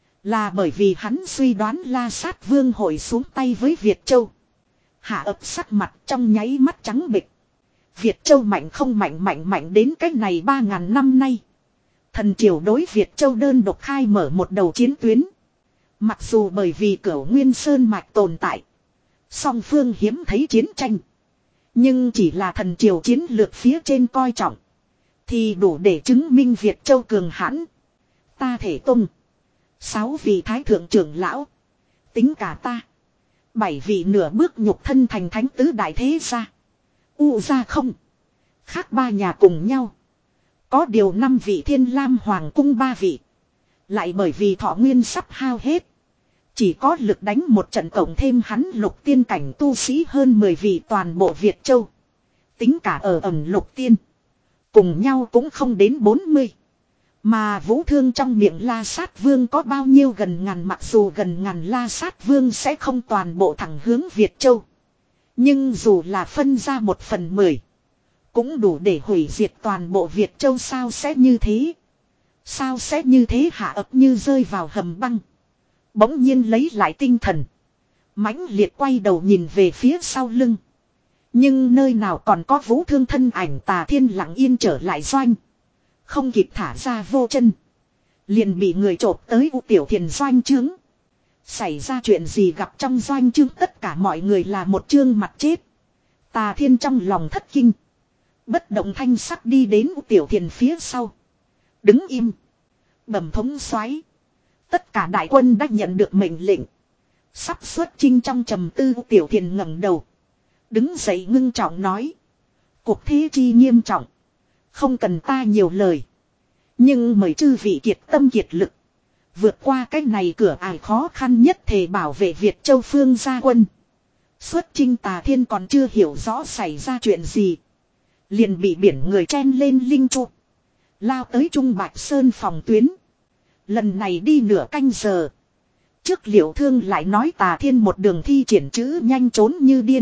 Là bởi vì hắn suy đoán La sát vương hội xuống tay với Việt Châu. Hạ ập sắc mặt trong nháy mắt trắng bệch. Việt Châu mạnh không mạnh mạnh mạnh đến cách này ba ngàn năm nay. Thần triều đối Việt Châu đơn độc khai mở một đầu chiến tuyến. Mặc dù bởi vì Cửu Nguyên Sơn mạch tồn tại. Song phương hiếm thấy chiến tranh. Nhưng chỉ là thần triều chiến lược phía trên coi trọng. Thì đủ để chứng minh Việt Châu cường hãn. Ta thể tung. Sáu vị thái thượng trưởng lão. Tính cả ta. Bảy vị nửa bước nhục thân thành thánh tứ đại thế gia. U gia không. Khác ba nhà cùng nhau. Có điều năm vị Thiên Lam Hoàng cung ba vị. Lại bởi vì thọ nguyên sắp hao hết. Chỉ có lực đánh một trận cộng thêm hắn lục tiên cảnh tu sĩ hơn mười vị toàn bộ Việt Châu. Tính cả ở ẩn lục tiên. Cùng nhau cũng không đến bốn mươi. Mà vũ thương trong miệng La Sát Vương có bao nhiêu gần ngàn, mặc dù gần ngàn La Sát Vương sẽ không toàn bộ thẳng hướng Việt Châu. Nhưng dù là phân ra một phần mười. Cũng đủ để hủy diệt toàn bộ Việt Châu. Sao sẽ như thế? Sao sẽ như thế? Hạ ấp như rơi vào hầm băng. Bỗng nhiên lấy lại tinh thần. Mãnh liệt quay đầu nhìn về phía sau lưng. Nhưng nơi nào còn có vũ thương thân ảnh. Tà Thiên lặng yên trở lại doanh. Không kịp thả ra vô chân. Liền bị người chộp tới U Tiểu Thiền doanh trướng. Xảy ra chuyện gì gặp trong doanh trướng, tất cả mọi người là một trương mặt chết. Tà Thiên trong lòng thất kinh. Bất động thanh sắc đi đến U Tiểu Thiền phía sau. Đứng im. Bẩm thống soái. Tất cả đại quân đã nhận được mệnh lệnh. Sắp xuất chinh. Trong trầm tư U Tiểu Thiền ngẩng đầu. Đứng dậy ngưng trọng nói. Cuộc thế chi nghiêm trọng. Không cần ta nhiều lời. Nhưng mời chư vị kiệt tâm kiệt lực. Vượt qua cái này cửa ải khó khăn nhất, thề bảo vệ Việt Châu phương gia quân. Xuất chinh. Tà Thiên còn chưa hiểu rõ xảy ra chuyện gì. Liền bị biển người chen lên linh trụ. Lao tới Trung Bạch Sơn phòng tuyến. Lần này đi nửa canh giờ. Trước Liệu Thương lại nói Tà Thiên một đường thi triển chữ nhanh trốn như điên.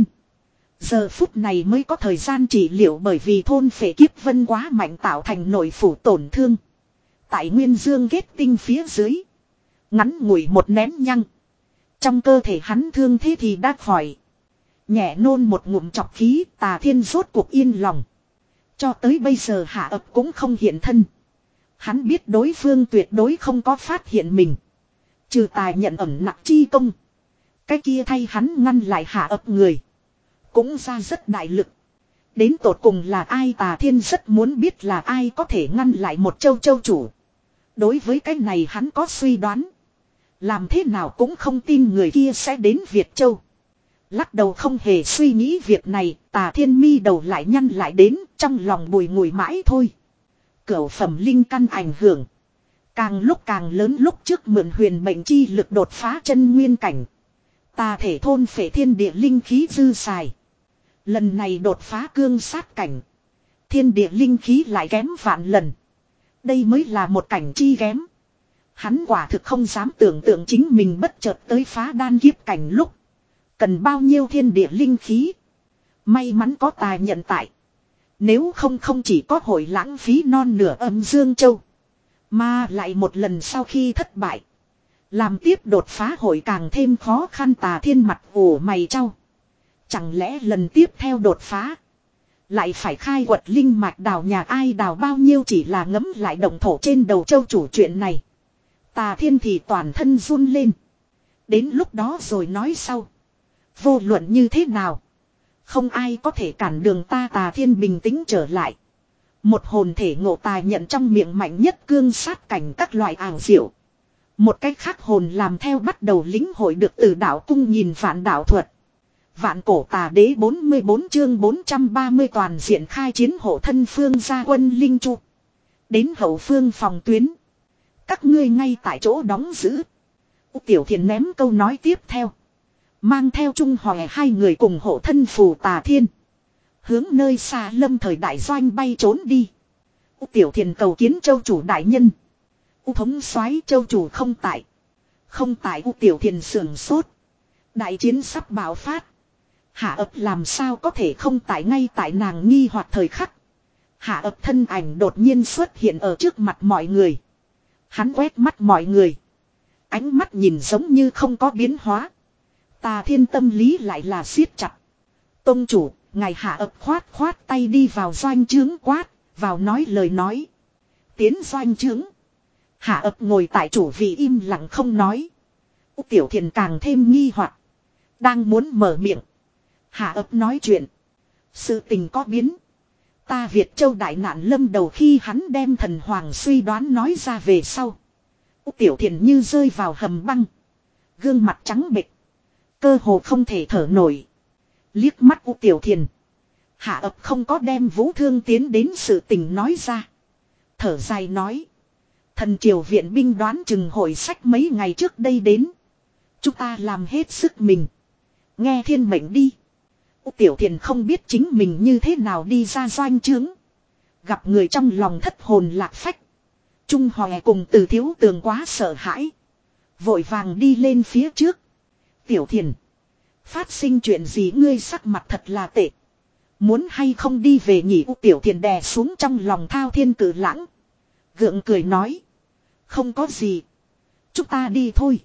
Giờ phút này mới có thời gian trị liệu, bởi vì thôn phệ kiếp vân quá mạnh tạo thành nội phủ tổn thương. Tại Nguyên Dương kết tinh phía dưới. Ngắn ngủi một nén nhăng. Trong cơ thể hắn thương thế thì đã khỏi. Nhẹ nôn một ngụm chọc khí. Tà Thiên rốt cuộc yên lòng. Cho tới bây giờ Hạ ập cũng không hiện thân. Hắn biết đối phương tuyệt đối không có phát hiện mình. Trừ tài nhận ẩn nặng chi công. Cái kia thay hắn ngăn lại Hạ ập người. Cũng ra rất đại lực. Đến tột cùng là ai? Tà Thiên rất muốn biết là ai có thể ngăn lại một châu châu chủ. Đối với cái này hắn có suy đoán. Làm thế nào cũng không tin người kia sẽ đến Việt Châu. Lắc đầu không hề suy nghĩ việc này. Tà Thiên mi đầu lại nhăn lại đến. Trong lòng bùi ngùi mãi thôi. Cửu phẩm linh căn ảnh hưởng. Càng lúc càng lớn, lúc trước mượn huyền mệnh chi lực đột phá chân nguyên cảnh. Tà thể thôn phệ thiên địa linh khí dư xài. Lần này đột phá cương sát cảnh. Thiên địa linh khí lại kém vạn lần. Đây mới là một cảnh chi kém. Hắn quả thực không dám tưởng tượng chính mình bất chợt tới phá đan kiếp cảnh lúc. Cần bao nhiêu thiên địa linh khí. May mắn có tài nhận tại. Nếu không không chỉ có hội lãng phí non nửa âm dương châu. Mà lại một lần sau khi thất bại. Làm tiếp đột phá hội càng thêm khó khăn. Tà Thiên mặt ủ mày trao. Chẳng lẽ lần tiếp theo đột phá. Lại phải khai quật linh mạch đào nhà ai đào bao nhiêu, chỉ là ngấm lại động thổ trên đầu châu chủ chuyện này. Tà Thiên thì toàn thân run lên. Đến lúc đó rồi nói sau. Vô luận như thế nào. Không ai có thể cản đường ta. Tà Thiên bình tĩnh trở lại. Một hồn thể ngộ tài nhận trong miệng mạnh nhất cương sát cảnh các loại ảo diệu. Một cách khác hồn làm theo bắt đầu lĩnh hội được từ đạo cung nhìn vạn đạo thuật. Vạn cổ tà đế bốn mươi bốn chương bốn trăm ba mươi toàn diện khai chiến hộ thân phương gia quân linh chu. Đến hậu phương phòng tuyến. Các ngươi ngay tại chỗ đóng giữ. Tiểu Thiền ném câu nói tiếp theo. Mang theo Trung Hòe hai người cùng hộ thân phù Tà Thiên. Hướng nơi xa lâm thời đại doanh bay trốn đi. Tiểu Thiền cầu kiến châu chủ đại nhân. U thống soái châu chủ không tại. Không tại. U Tiểu Thiền sưởng sốt. Đại chiến sắp bạo phát. Hạ ập làm sao có thể không tại? Ngay tại nàng nghi hoặc thời khắc. Hạ ập thân ảnh đột nhiên xuất hiện ở trước mặt mọi người. Hắn quét mắt mọi người. Ánh mắt nhìn giống như không có biến hóa. Tà Thiên tâm lý lại là siết chặt. Tông chủ, ngài Hạ ập khoát khoát tay đi vào doanh trướng quát, vào nói lời nói. Tiến doanh trướng. Hạ ập ngồi tại chủ vị im lặng không nói. Tiểu Thiền càng thêm nghi hoặc. Đang muốn mở miệng. Hạ ập nói chuyện. Sự tình có biến. Ta Việt Châu đại nạn lâm đầu. Khi hắn đem thần hoàng suy đoán nói ra về sau. Tiểu Thiền như rơi vào hầm băng. Gương mặt trắng bệch. Cơ hồ không thể thở nổi. Liếc mắt U Tiểu Thiền. Hạ ập không có đem vũ thương tiến đến sự tình nói ra. Thở dài nói. Thần triều viện binh đoán chừng hội sách mấy ngày trước đây đến. Chúng ta làm hết sức mình. Nghe thiên mệnh đi. Tiểu Thiền không biết chính mình như thế nào đi ra doanh trướng. Gặp người trong lòng thất hồn lạc phách. Trung Hòe cùng Từ Thiếu Tường quá sợ hãi. Vội vàng đi lên phía trước. Tiểu Thiền. Phát sinh chuyện gì ngươi sắc mặt thật là tệ. Muốn hay không đi về nhỉ? Tiểu Thiền đè xuống trong lòng Thao Thiên Cử Lãng. Gượng cười nói. Không có gì. Chúng ta đi thôi.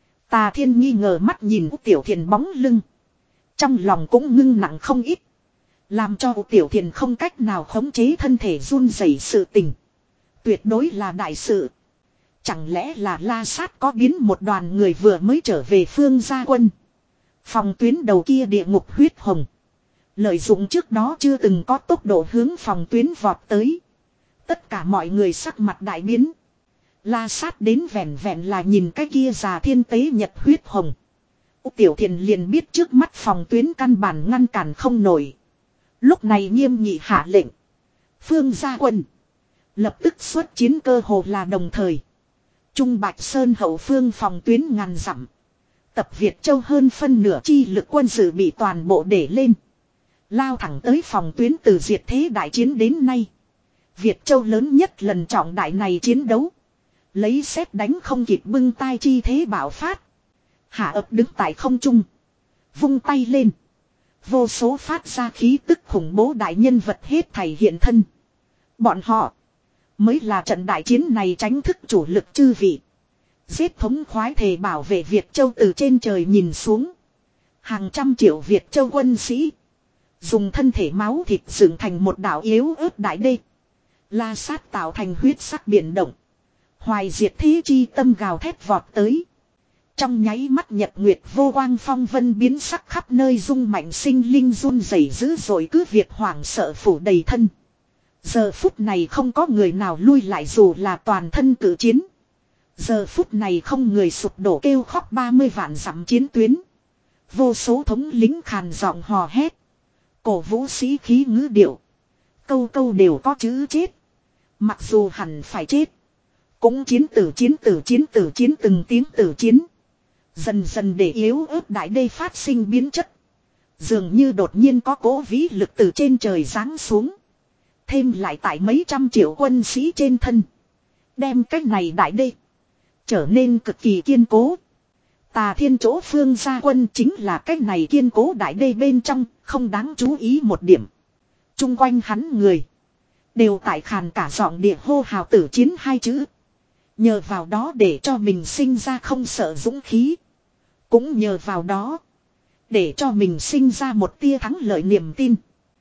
Tà Thiên nghi ngờ mắt nhìn Tiểu Thiền bóng lưng. Trong lòng cũng ngưng nặng không ít. Làm cho Tiểu Thiền không cách nào khống chế thân thể run rẩy sự tình. Tuyệt đối là đại sự. Chẳng lẽ là La Sát có biến một đoàn người vừa mới trở về Phương gia quân. Phòng tuyến đầu kia địa ngục huyết hồng. Lợi dụng trước đó chưa từng có tốc độ hướng phòng tuyến vọt tới. Tất cả mọi người sắc mặt đại biến. La Sát đến vẹn vẹn là nhìn cái kia già thiên tế nhật huyết hồng. Tiểu Thiền liền biết trước mắt phòng tuyến căn bản ngăn cản không nổi. Lúc này nghiêm nghị hạ lệnh. Phương gia quân. Lập tức xuất chiến cơ hồ là đồng thời. Trung Bạch Sơn hậu phương phòng tuyến ngàn dặm. Tập Việt Châu hơn phân nửa chi lực quân sự bị toàn bộ để lên. Lao thẳng tới phòng tuyến từ diệt thế đại chiến đến nay. Việt Châu lớn nhất lần trọng đại này chiến đấu. Lấy xét đánh không kịp bưng tay chi thế bạo phát. Hạ ập đứng tại không trung. Vung tay lên. Vô số phát ra khí tức khủng bố đại nhân vật hết thảy hiện thân. Bọn họ. Mới là trận đại chiến này tránh thức chủ lực chư vị. Giết thống khoái thề bảo vệ Việt Châu từ trên trời nhìn xuống. Hàng trăm triệu Việt Châu quân sĩ. Dùng thân thể máu thịt dựng thành một đảo yếu ớt đại đê. La Sát tạo thành huyết sắc biển động. Hoài diệt thế chi tâm gào thét vọt tới. Trong nháy mắt nhật nguyệt vô quang phong vân biến sắc khắp nơi rung mạnh sinh linh run rẩy dữ dội cứ việc hoảng sợ phủ đầy thân. Giờ phút này không có người nào lui lại dù là toàn thân cử chiến. Giờ phút này không người sụp đổ kêu khóc ba mươi vạn dặm chiến tuyến. Vô số thống lính khàn giọng hò hét. Cổ vũ sĩ khí ngữ điệu. Câu câu đều có chữ chết. Mặc dù hẳn phải chết. Cũng chiến tử chiến tử chiến tử chiến từng tiếng tử chiến. Dần dần để yếu ớt đại đê phát sinh biến chất. Dường như đột nhiên có cỗ vĩ lực từ trên trời giáng xuống. Thêm lại tại mấy trăm triệu quân sĩ trên thân. Đem cách này đại đê. Trở nên cực kỳ kiên cố. Tà Thiên chỗ Phương gia quân chính là cách này kiên cố đại đê bên trong. Không đáng chú ý một điểm. Trung quanh hắn người. Đều tại khàn cả giọng địa hô hào tử chiến hai chữ. Nhờ vào đó để cho mình sinh ra không sợ dũng khí. Cũng nhờ vào đó. Để cho mình sinh ra một tia thắng lợi niềm tin.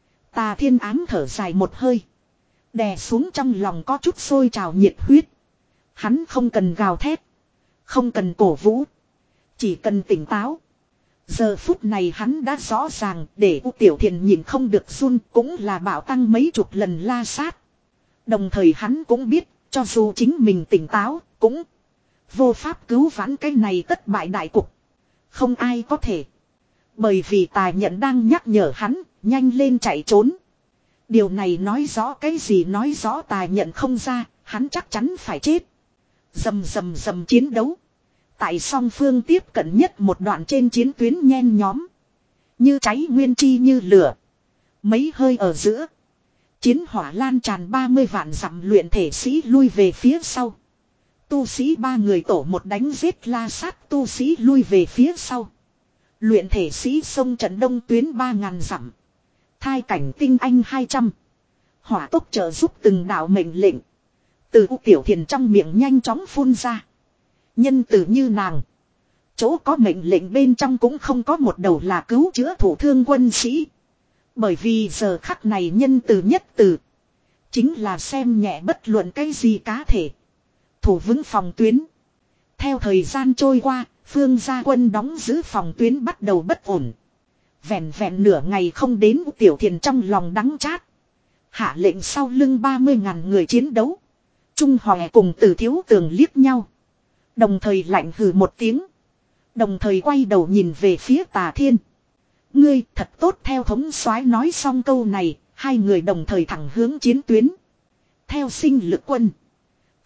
Tà Thiên ám thở dài một hơi. Đè xuống trong lòng có chút sôi trào nhiệt huyết. Hắn không cần gào thét. Không cần cổ vũ. Chỉ cần tỉnh táo. Giờ phút này hắn đã rõ ràng để U Tiểu Thiền nhìn không được run cũng là bạo tăng mấy chục lần La Sát. Đồng thời hắn cũng biết cho dù chính mình tỉnh táo cũng vô pháp cứu vãn cái này tất bại đại cục. Không ai có thể. Bởi vì Tài Nhận đang nhắc nhở hắn nhanh lên chạy trốn. Điều này nói rõ cái gì? Nói rõ Tài Nhận không ra hắn chắc chắn phải chết. Dầm dầm dầm chiến đấu. Tại song phương tiếp cận nhất một đoạn trên chiến tuyến nhen nhóm. Như cháy nguyên chi như lửa. Mấy hơi ở giữa. Chiến hỏa lan tràn ba mươi vạn dặm luyện thể sĩ lui về phía sau. Tu sĩ ba người tổ một đánh giết La Sát tu sĩ lui về phía sau. Luyện thể sĩ sông trận đông tuyến ba ngàn dặm. Thai cảnh tinh anh hai trăm. Hỏa tốc trợ giúp từng đạo mệnh lệnh. Từ U Tiểu Thiền trong miệng nhanh chóng phun ra. Nhân từ như nàng. Chỗ có mệnh lệnh bên trong cũng không có một đầu là cứu chữa thủ thương quân sĩ. Bởi vì giờ khắc này nhân từ nhất từ. Chính là xem nhẹ bất luận cái gì cá thể. Thủ vững phòng tuyến. Theo thời gian trôi qua, Phương gia quân đóng giữ phòng tuyến bắt đầu bất ổn. Vẹn vẹn nửa ngày không đến Tiểu Thiền trong lòng đắng chát. Hạ lệnh sau lưng ba mươi ngàn người chiến đấu. Trung Hòe cùng Từ Thiếu Tường liếc nhau. Đồng thời lạnh hừ một tiếng. Đồng thời quay đầu nhìn về phía Tà Thiên. Ngươi thật tốt theo thống soái nói xong câu này. Hai người đồng thời thẳng hướng chiến tuyến. Theo sinh lực quân.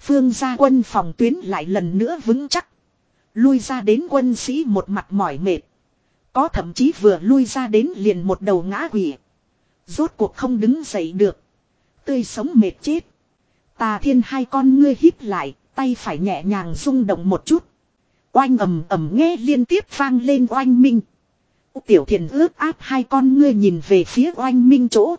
Phương gia quân phòng tuyến lại lần nữa vững chắc. Lui ra đến quân sĩ một mặt mỏi mệt. Có thậm chí vừa lui ra đến liền một đầu ngã quỵ. Rốt cuộc không đứng dậy được. Tươi sống mệt chết. Tà Thiên hai con ngươi híp lại, tay phải nhẹ nhàng rung động một chút. Oanh ầm ầm nghe liên tiếp vang lên oanh minh. Tiểu Thiền ướp áp hai con ngươi nhìn về phía oanh minh chỗ.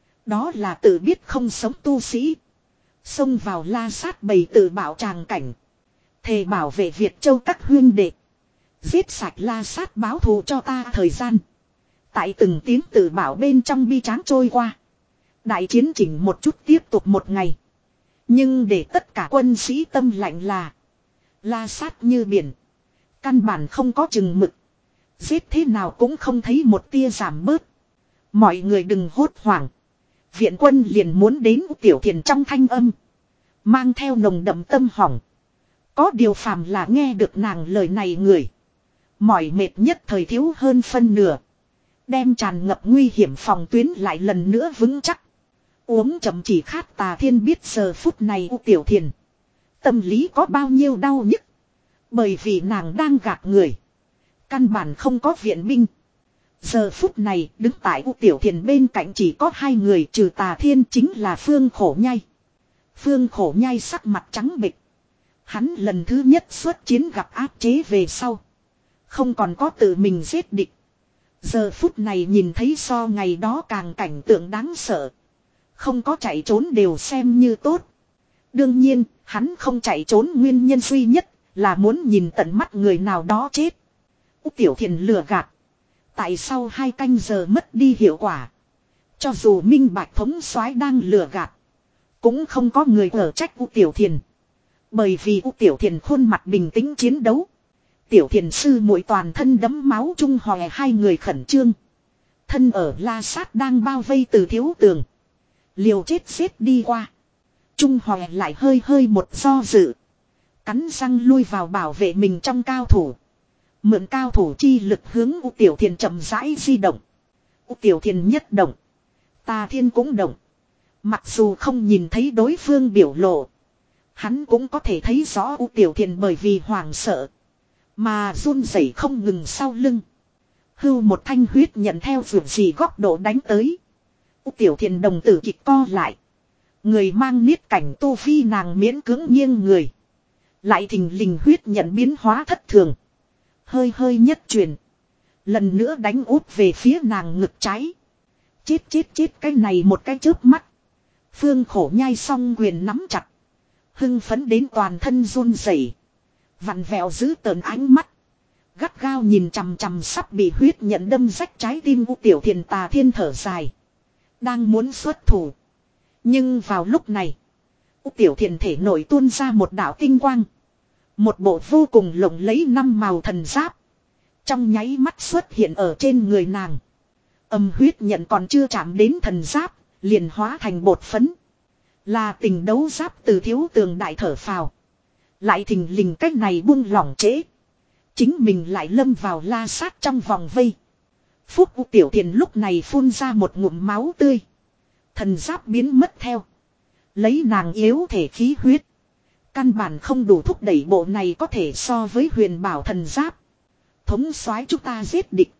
Đó là tự biết không sống tu sĩ. Xông vào la sát bầy tự bảo tràng cảnh. Thề bảo vệ Việt Châu các huyên đệ. Giết sạch la sát báo thù cho ta thời gian. Tại từng tiếng tự bảo bên trong bi tráng trôi qua. Đại chiến chỉnh một chút tiếp tục một ngày. Nhưng để tất cả quân sĩ tâm lạnh là. La sát như biển. Căn bản không có chừng mực. Giết thế nào cũng không thấy một tia giảm bớt. Mọi người đừng hốt hoảng. Viện quân liền muốn đến. Tiểu Thiền trong thanh âm. Mang theo nồng đậm tâm hỏng. Có điều phàm là nghe được nàng lời này người. Mỏi mệt nhất thời thiếu hơn phân nửa. Đem tràn ngập nguy hiểm phòng tuyến lại lần nữa vững chắc. Uống chậm chỉ khát Tà Thiên biết giờ phút này U Tiểu Thiền. Tâm lý có bao nhiêu đau nhức. Bởi vì nàng đang gạt người. Căn bản không có viện binh. Giờ phút này đứng tại U Tiểu Thiền bên cạnh chỉ có hai người trừ Tà Thiên chính là Phương Khổ Nhai. Phương Khổ Nhai sắc mặt trắng bệch. Hắn lần thứ nhất xuất chiến gặp áp chế về sau. Không còn có tự mình giết địch. Giờ phút này nhìn thấy so ngày đó càng cảnh tượng đáng sợ. Không có chạy trốn đều xem như tốt. Đương nhiên, hắn không chạy trốn nguyên nhân duy nhất là muốn nhìn tận mắt người nào đó chết. Tiểu Thiền lừa gạt. Tại sao hai canh giờ mất đi hiệu quả. Cho dù minh bạch thống soái đang lừa gạt. Cũng không có người ở trách U Tiểu Thiền. Bởi vì U Tiểu Thiền khuôn mặt bình tĩnh chiến đấu. Tiểu Thiền sư muội toàn thân đẫm máu Trung Hòe hai người khẩn trương. Thân ở la sát đang bao vây từ thiếu tường. Liều chết xếp đi qua. Trung Hòe lại hơi hơi một do dự. Cắn răng lui vào bảo vệ mình trong cao thủ. Mượn cao thủ chi lực hướng U Tiểu Thiền chậm rãi di động. U Tiểu Thiền nhất động. Tà Thiên cũng động. Mặc dù không nhìn thấy đối phương biểu lộ. Hắn cũng có thể thấy rõ U Tiểu Thiền bởi vì hoảng sợ. Mà run rẩy không ngừng sau lưng. Hưu một thanh huyết nhận theo vượt gì góc độ đánh tới. U Tiểu Thiền đồng tử kịch co lại. Người mang niết cảnh tu vi nàng miễn cưỡng nghiêng người. Lại thình lình huyết nhận biến hóa thất thường. Hơi hơi nhất truyền. Lần nữa đánh úp về phía nàng ngực trái. Chết chết chết cái này một cái chớp mắt. Phương Khổ Nhai song quyền nắm chặt. Hưng phấn đến toàn thân run rẩy, vặn vẹo giữ tợn ánh mắt. Gắt gao nhìn chằm chằm sắp bị huyết nhận đâm rách trái tim U Tiểu Thiền. Tà Thiên thở dài. Đang muốn xuất thủ. Nhưng vào lúc này. U Tiểu Thiền thể nổi tuôn ra một đạo tinh quang. Một bộ vô cùng lộng lẫy năm màu thần giáp. Trong nháy mắt xuất hiện ở trên người nàng. Âm huyết nhận còn chưa chạm đến thần giáp. Liền hóa thành bột phấn. Là tình đấu giáp từ thiếu tường đại thở phào. Lại thình lình cách này buông lỏng trễ. Chính mình lại lâm vào la sát trong vòng vây. Phúc U Tiểu Thiền lúc này phun ra một ngụm máu tươi. Thần giáp biến mất theo. Lấy nàng yếu thể khí huyết. Căn bản không đủ thúc đẩy bộ này có thể so với huyền bảo thần giáp. Thống soái chúng ta giết địch.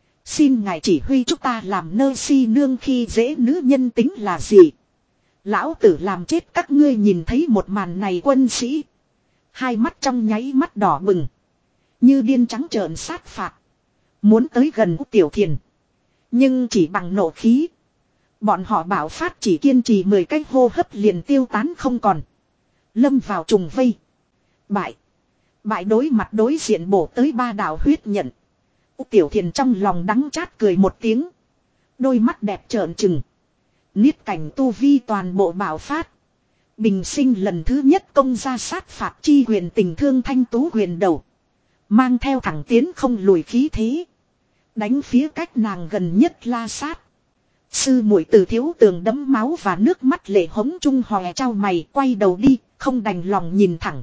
Xin ngài chỉ huy chúng ta làm nơ si nương khi dễ nữ nhân tính là gì. Lão tử làm chết các ngươi nhìn thấy một màn này quân sĩ. Hai mắt trong nháy mắt đỏ bừng. Như điên trắng trợn sát phạt. Muốn tới gần U Tiểu Thiền. Nhưng chỉ bằng nộ khí. Bọn họ bảo phát chỉ kiên trì mười cái hô hấp liền tiêu tán không còn. Lâm vào trùng vây. Bại. Bại đối mặt đối diện bổ tới ba đạo huyết nhận. U Tiểu Thiền trong lòng đắng chát cười một tiếng. Đôi mắt đẹp trợn trừng. Niết cảnh tu vi toàn bộ bảo phát. Bình sinh lần thứ nhất công ra sát phạt chi huyền tình thương thanh tú huyền đầu. Mang theo thẳng tiến không lùi khí thế. Đánh phía cách nàng gần nhất la sát. Sư muội từ thiếu tường đẫm máu và nước mắt lệ hống Trung Hòe trao mày quay đầu đi, không đành lòng nhìn thẳng.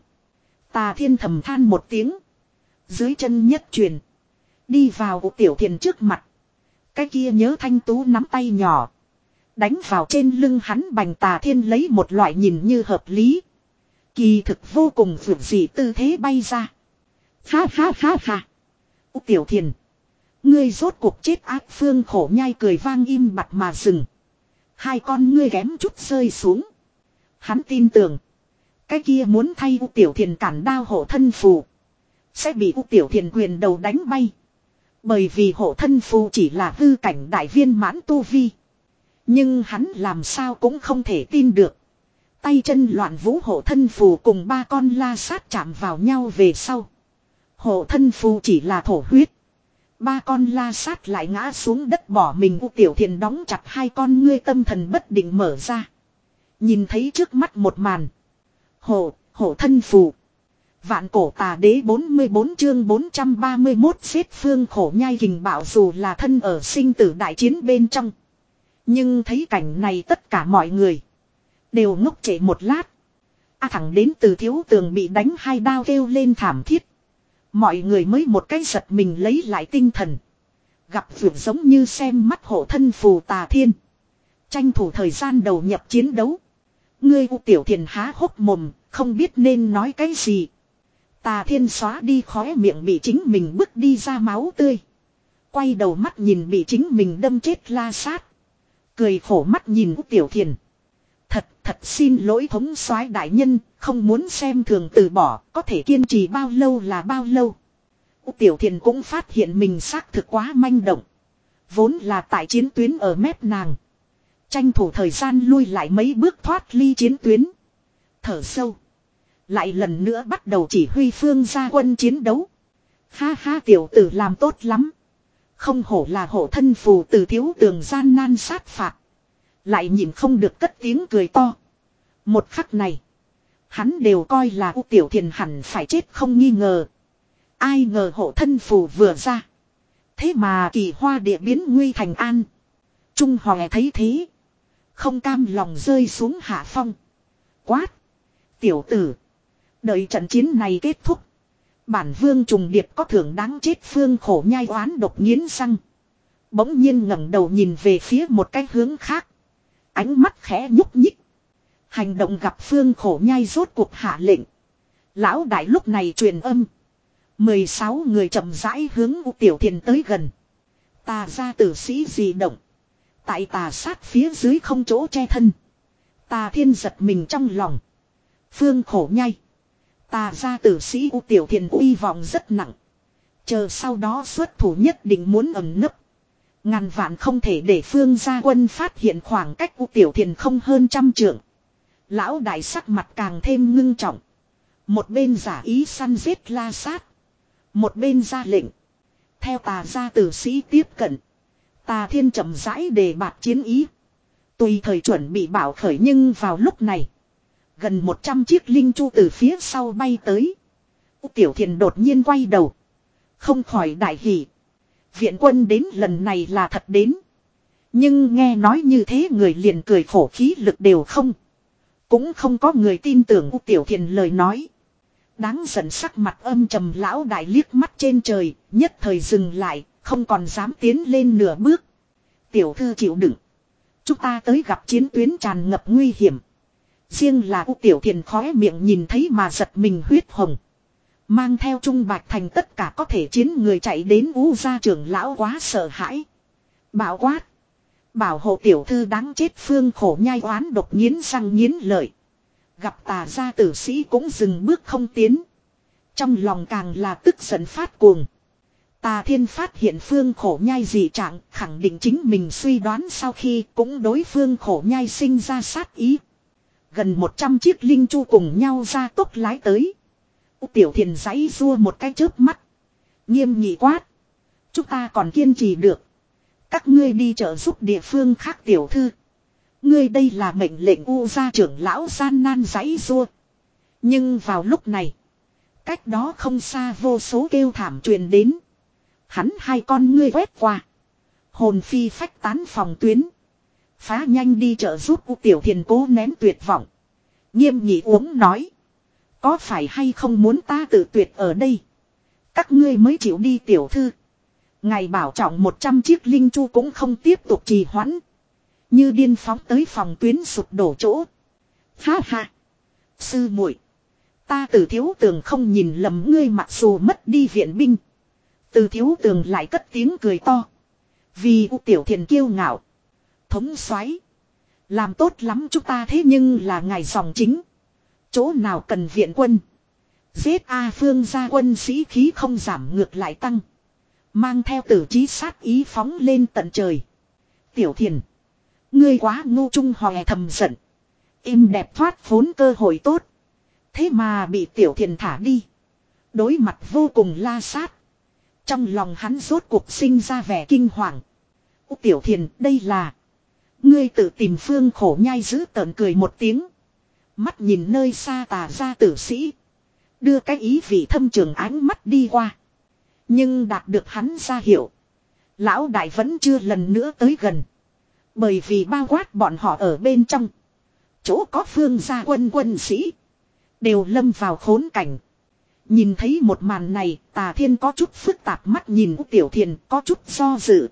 Tà Thiên thầm than một tiếng. Dưới chân nhất truyền. Đi vào U Tiểu Thiền trước mặt. Cái kia nhớ thanh tú nắm tay nhỏ. Đánh vào trên lưng hắn bành. Tà Thiên lấy một loại nhìn như hợp lý. Kỳ thực vô cùng vượt dị tư thế bay ra. Ha ha ha ha. U Tiểu Thiền. Ngươi rốt cuộc chết ác. Phương Khổ Nhai cười vang im bặt mà dừng. Hai con ngươi ghém chút rơi xuống. Hắn tin tưởng. Cái kia muốn thay U Tiểu Thiền cản đao hộ thân phù. Sẽ bị U Tiểu Thiền quyền đầu đánh bay. Bởi vì hộ thân phù chỉ là hư cảnh đại viên mãn tu vi. Nhưng hắn làm sao cũng không thể tin được. Tay chân loạn vũ hộ thân phù cùng ba con la sát chạm vào nhau về sau. Hộ thân phù chỉ là thổ huyết. Ba con la sát lại ngã xuống đất bỏ mình. U Tiểu Thiền đóng chặt hai con ngươi, tâm thần bất định mở ra. Nhìn thấy trước mắt một màn. Hộ, hộ thân phù. Vạn cổ tà đế bốn mươi bốn chương bốn trăm ba mươi mốt xếp Phương Khổ Nhai kình bạo dù là thân ở sinh tử đại chiến bên trong. Nhưng thấy cảnh này tất cả mọi người đều ngốc trệ một lát. A thẳng đến từ thiếu tường bị đánh hai đao kêu lên thảm thiết. Mọi người mới một cái giật mình lấy lại tinh thần. Gặp vượt giống như xem mắt hộ thân phù Tà Thiên. Tranh thủ thời gian đầu nhập chiến đấu. Ngươi U Tiểu Thiền há hốc mồm, không biết nên nói cái gì. Tà Thiên xóa đi khóe miệng bị chính mình bức đi ra máu tươi. Quay đầu mắt nhìn bị chính mình đâm chết la sát. Cười khổ mắt nhìn U Tiểu Thiền. Thật, thật xin lỗi thống soái đại nhân, không muốn xem thường từ bỏ, có thể kiên trì bao lâu là bao lâu. U Tiểu Thiền cũng phát hiện mình xác thực quá manh động. Vốn là tại chiến tuyến ở mép nàng. Tranh thủ thời gian lui lại mấy bước thoát ly chiến tuyến. Thở sâu. Lại lần nữa bắt đầu chỉ huy Phương gia quân chiến đấu. Ha ha, tiểu tử làm tốt lắm. Không hổ là hộ thân phù từ thiếu tường gian nan sát phạt. Lại nhìn không được cất tiếng cười to. Một khắc này. Hắn đều coi là U Tiểu Thiền hẳn phải chết không nghi ngờ. Ai ngờ hộ thân phù vừa ra. Thế mà kỳ hoa địa biến nguy thành an. Trung Hòe thấy thế. Không cam lòng rơi xuống hạ phong. Quát. Tiểu tử. Đợi trận chiến này kết thúc. Bản vương trùng điệp có thưởng đáng chết. Phương Khổ Nhai oán độc nghiến răng. Bỗng nhiên ngẩng đầu nhìn về phía một cái hướng khác. Ánh mắt khẽ nhúc nhích. Hành động gặp Phương Khổ Nhai rốt cuộc hạ lệnh. Lão đại lúc này truyền âm. mười sáu người chậm rãi hướng U Tiểu Thiền tới gần. Tà gia tử sĩ dị động. Tại tà sát phía dưới không chỗ che thân. Tà Thiên giật mình trong lòng. Phương Khổ Nhai. Tà gia tử sĩ U Tiểu Thiền uy vọng rất nặng. Chờ sau đó xuất thủ nhất định muốn ẩn nấp. Ngàn vạn không thể để Phương gia quân phát hiện khoảng cách U Tiểu Thiền không hơn trăm trượng. Lão đại sắc mặt càng thêm ngưng trọng. Một bên giả ý săn giết la sát. Một bên ra lệnh. Theo tà gia tử sĩ tiếp cận. Tà Thiên chậm rãi đề bạt chiến ý. Tùy thời chuẩn bị bảo khởi, nhưng vào lúc này. Gần một trăm chiếc linh chu từ phía sau bay tới. U Tiểu Thiền đột nhiên quay đầu. Không khỏi đại hỉ. Viện quân đến lần này là thật đến. Nhưng nghe nói như thế người liền cười khổ, khí lực đều không. Cũng không có người tin tưởng U Tiểu Thiền lời nói. Đáng giận sắc mặt âm trầm lão đại liếc mắt trên trời, nhất thời dừng lại, không còn dám tiến lên nửa bước. Tiểu thư chịu đựng. Chúng ta tới gặp chiến tuyến tràn ngập nguy hiểm. Riêng là U Tiểu Thiền khóe miệng nhìn thấy mà giật mình huyết hồng. Mang theo Trung Bạch Thành tất cả có thể chiến người chạy đến U gia trưởng lão quá sợ hãi. Bảo quát. Bảo hộ tiểu thư đáng chết. Phương Khổ Nhai oán độc nghiến răng nghiến lợi. Gặp tà gia tử sĩ cũng dừng bước không tiến. Trong lòng càng là tức giận phát cuồng. Tà Thiên phát hiện Phương Khổ Nhai dị trạng, khẳng định chính mình suy đoán, sau khi cũng đối Phương Khổ Nhai sinh ra sát ý. Gần một trăm chiếc linh chu cùng nhau ra tốc lái tới. U Tiểu Thiền giãy rua một cái chớp mắt. Nghiêm nghị quát. Chúng ta còn kiên trì được. Các ngươi đi trợ giúp địa phương khác tiểu thư. Ngươi đây là mệnh lệnh. U gia trưởng lão gian nan giãy rua. Nhưng vào lúc này. Cách đó không xa vô số kêu thảm truyền đến. Hắn hai con ngươi quét qua. Hồn phi phách tán phòng tuyến. Phá nhanh đi trợ giúp. U Tiểu Thiền cố nén tuyệt vọng. Nghiêm nghị uống nói. Có phải hay không muốn ta tự tuyệt ở đây? Các ngươi mới chịu đi tiểu thư. Ngài bảo trọng một trăm chiếc linh chu cũng không tiếp tục trì hoãn. Như điên phóng tới phòng tuyến sụp đổ chỗ. Ha ha. Sư muội, Ta Từ Thiếu Tường không nhìn lầm ngươi, mặc dù mất đi viện binh. Từ Thiếu Tường lại cất tiếng cười to. Vì U Tiểu Thiền kiêu ngạo. Thống soái, làm tốt lắm, chúng ta thế nhưng là ngài dòng chính. Chỗ nào cần viện quân. Giết A Phương gia quân sĩ khí không giảm ngược lại tăng. Mang theo tử chí sát ý phóng lên tận trời. Tiểu Thiền, ngươi quá ngu, Trung Hòe thầm giận. Im đẹp thoát vốn cơ hội tốt. Thế mà bị Tiểu Thiền thả đi. Đối mặt vô cùng la sát. Trong lòng hắn rốt cuộc sinh ra vẻ kinh hoàng. Tiểu Thiền, đây là... Ngươi tự tìm Phương Khổ Nhai giữ tợn cười một tiếng. Mắt nhìn nơi xa tà gia tử sĩ. Đưa cái ý vị thâm trường ánh mắt đi qua. Nhưng đạt được hắn ra hiệu. Lão đại vẫn chưa lần nữa tới gần. Bởi vì bao quát bọn họ ở bên trong. Chỗ có Phương gia quân quân sĩ. Đều lâm vào khốn cảnh. Nhìn thấy một màn này, Tà Thiên có chút phức tạp mắt nhìn Tiểu Thiền, có chút do dự.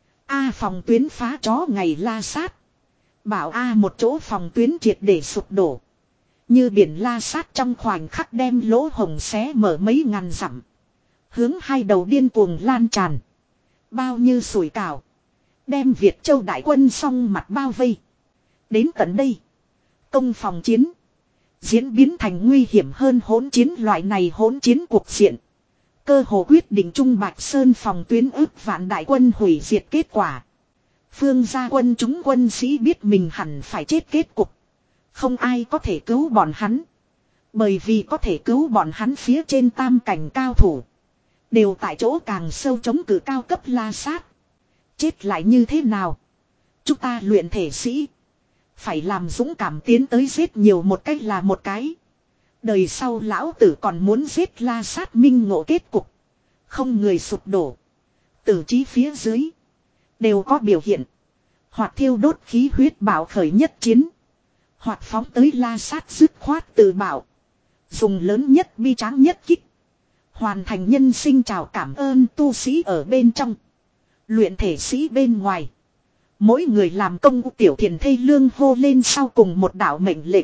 A phòng tuyến phá chó ngày la sát. Bảo A một chỗ phòng tuyến triệt để sụp đổ. Như biển la sát trong khoảnh khắc đem lỗ hồng xé mở mấy ngàn dặm. Hướng hai đầu điên cuồng lan tràn. Bao như sủi cảo. Đem Việt Châu đại quân song mặt bao vây. Đến tận đây. Công phòng chiến. Diễn biến thành nguy hiểm hơn hỗn chiến, loại này hỗn chiến cuộc diện. Cơ hồ quyết định Trung Bạch Sơn phòng tuyến ước vạn đại quân hủy diệt kết quả. Phương gia quân chúng quân sĩ biết mình hẳn phải chết kết cục. Không ai có thể cứu bọn hắn. Bởi vì có thể cứu bọn hắn phía trên tam cảnh cao thủ. Đều tại chỗ càng sâu chống cự cao cấp la sát. Chết lại như thế nào? Chúng ta luyện thể sĩ. Phải làm dũng cảm tiến tới giết nhiều một cách là một cái. Đời sau lão tử còn muốn giết la sát minh ngộ kết cục. Không người sụp đổ. Tử trí phía dưới. Đều có biểu hiện. Hoặc thiêu đốt khí huyết bảo khởi nhất chiến. Hoặc phóng tới la sát dứt khoát tự bảo. Dùng lớn nhất bi tráng nhất kích. Hoàn thành nhân sinh chào cảm ơn tu sĩ ở bên trong. Luyện thể sĩ bên ngoài. Mỗi người làm công. Tiểu Thiền thê lương hô lên sau cùng một đạo mệnh lệnh.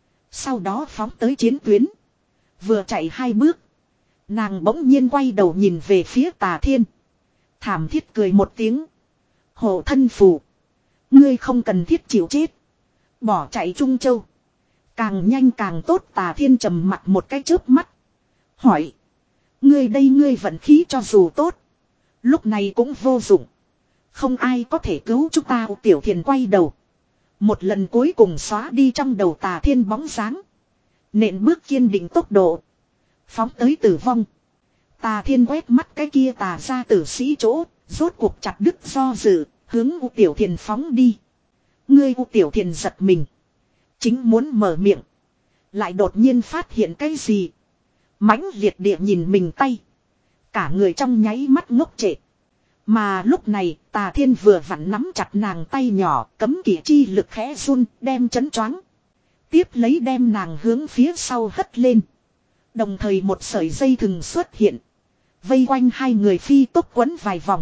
Sau đó phóng tới chiến tuyến. Vừa chạy hai bước. Nàng bỗng nhiên quay đầu nhìn về phía Tà Thiên. Thảm thiết cười một tiếng. Hộ thân phù. Ngươi không cần thiết chịu chết. Bỏ chạy Trung Châu. Càng nhanh càng tốt. Tà Thiên trầm mặt một cái chớp mắt. Hỏi. Ngươi đây ngươi vận khí cho dù tốt. Lúc này cũng vô dụng. Không ai có thể cứu chúng ta. Tiểu Thiền quay đầu. Một lần cuối cùng xóa đi trong đầu Tà Thiên bóng dáng. Nện bước kiên định tốc độ. Phóng tới tử vong. Tà Thiên quét mắt cái kia tà ra tử sĩ chỗ. Rốt cuộc chặt đứt do dự. Hướng U Tiểu Thiền phóng đi. Ngươi U Tiểu Thiền giật mình. Chính muốn mở miệng. Lại đột nhiên phát hiện cái gì. Mãnh liệt địa nhìn mình tay. Cả người trong nháy mắt ngốc trệ. Mà lúc này Tà Thiên vừa vặn nắm chặt nàng tay nhỏ. Cấm kỵ chi lực khẽ run đem chấn choáng. Tiếp lấy đem nàng hướng phía sau hất lên. Đồng thời một sợi dây thừng xuất hiện. Vây quanh hai người phi tốc quấn vài vòng.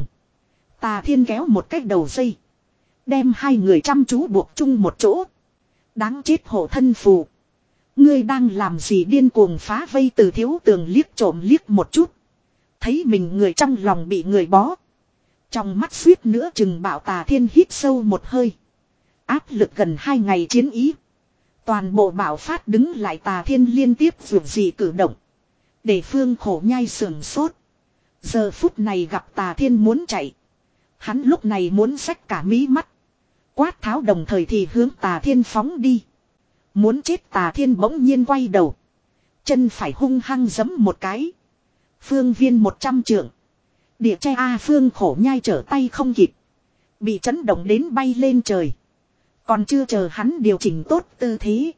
Tà Thiên kéo một cái đầu dây. Đem hai người chăm chú buộc chung một chỗ. Đáng chết hộ thân phù. Ngươi đang làm gì điên cuồng phá vây. Từ Thiếu Tường liếc trộm liếc một chút. Thấy mình người trong lòng bị người bó. Trong mắt suýt nữa chừng bảo. Tà Thiên hít sâu một hơi. Áp lực gần hai ngày chiến ý. Toàn bộ bạo phát đứng lại. Tà Thiên liên tiếp vượt gì cử động. Để Phương Khổ Nhai sườn sốt. Giờ phút này gặp Tà Thiên muốn chạy. Hắn lúc này muốn xách cả mí mắt. Quát tháo đồng thời thì hướng Tà Thiên phóng đi. Muốn chết. Tà Thiên bỗng nhiên quay đầu. Chân phải hung hăng giấm một cái. Phương viên một trăm trượng. Địa che A Phương Khổ Nhai trở tay không kịp. Bị chấn động đến bay lên trời. Còn chưa chờ hắn điều chỉnh tốt tư thế.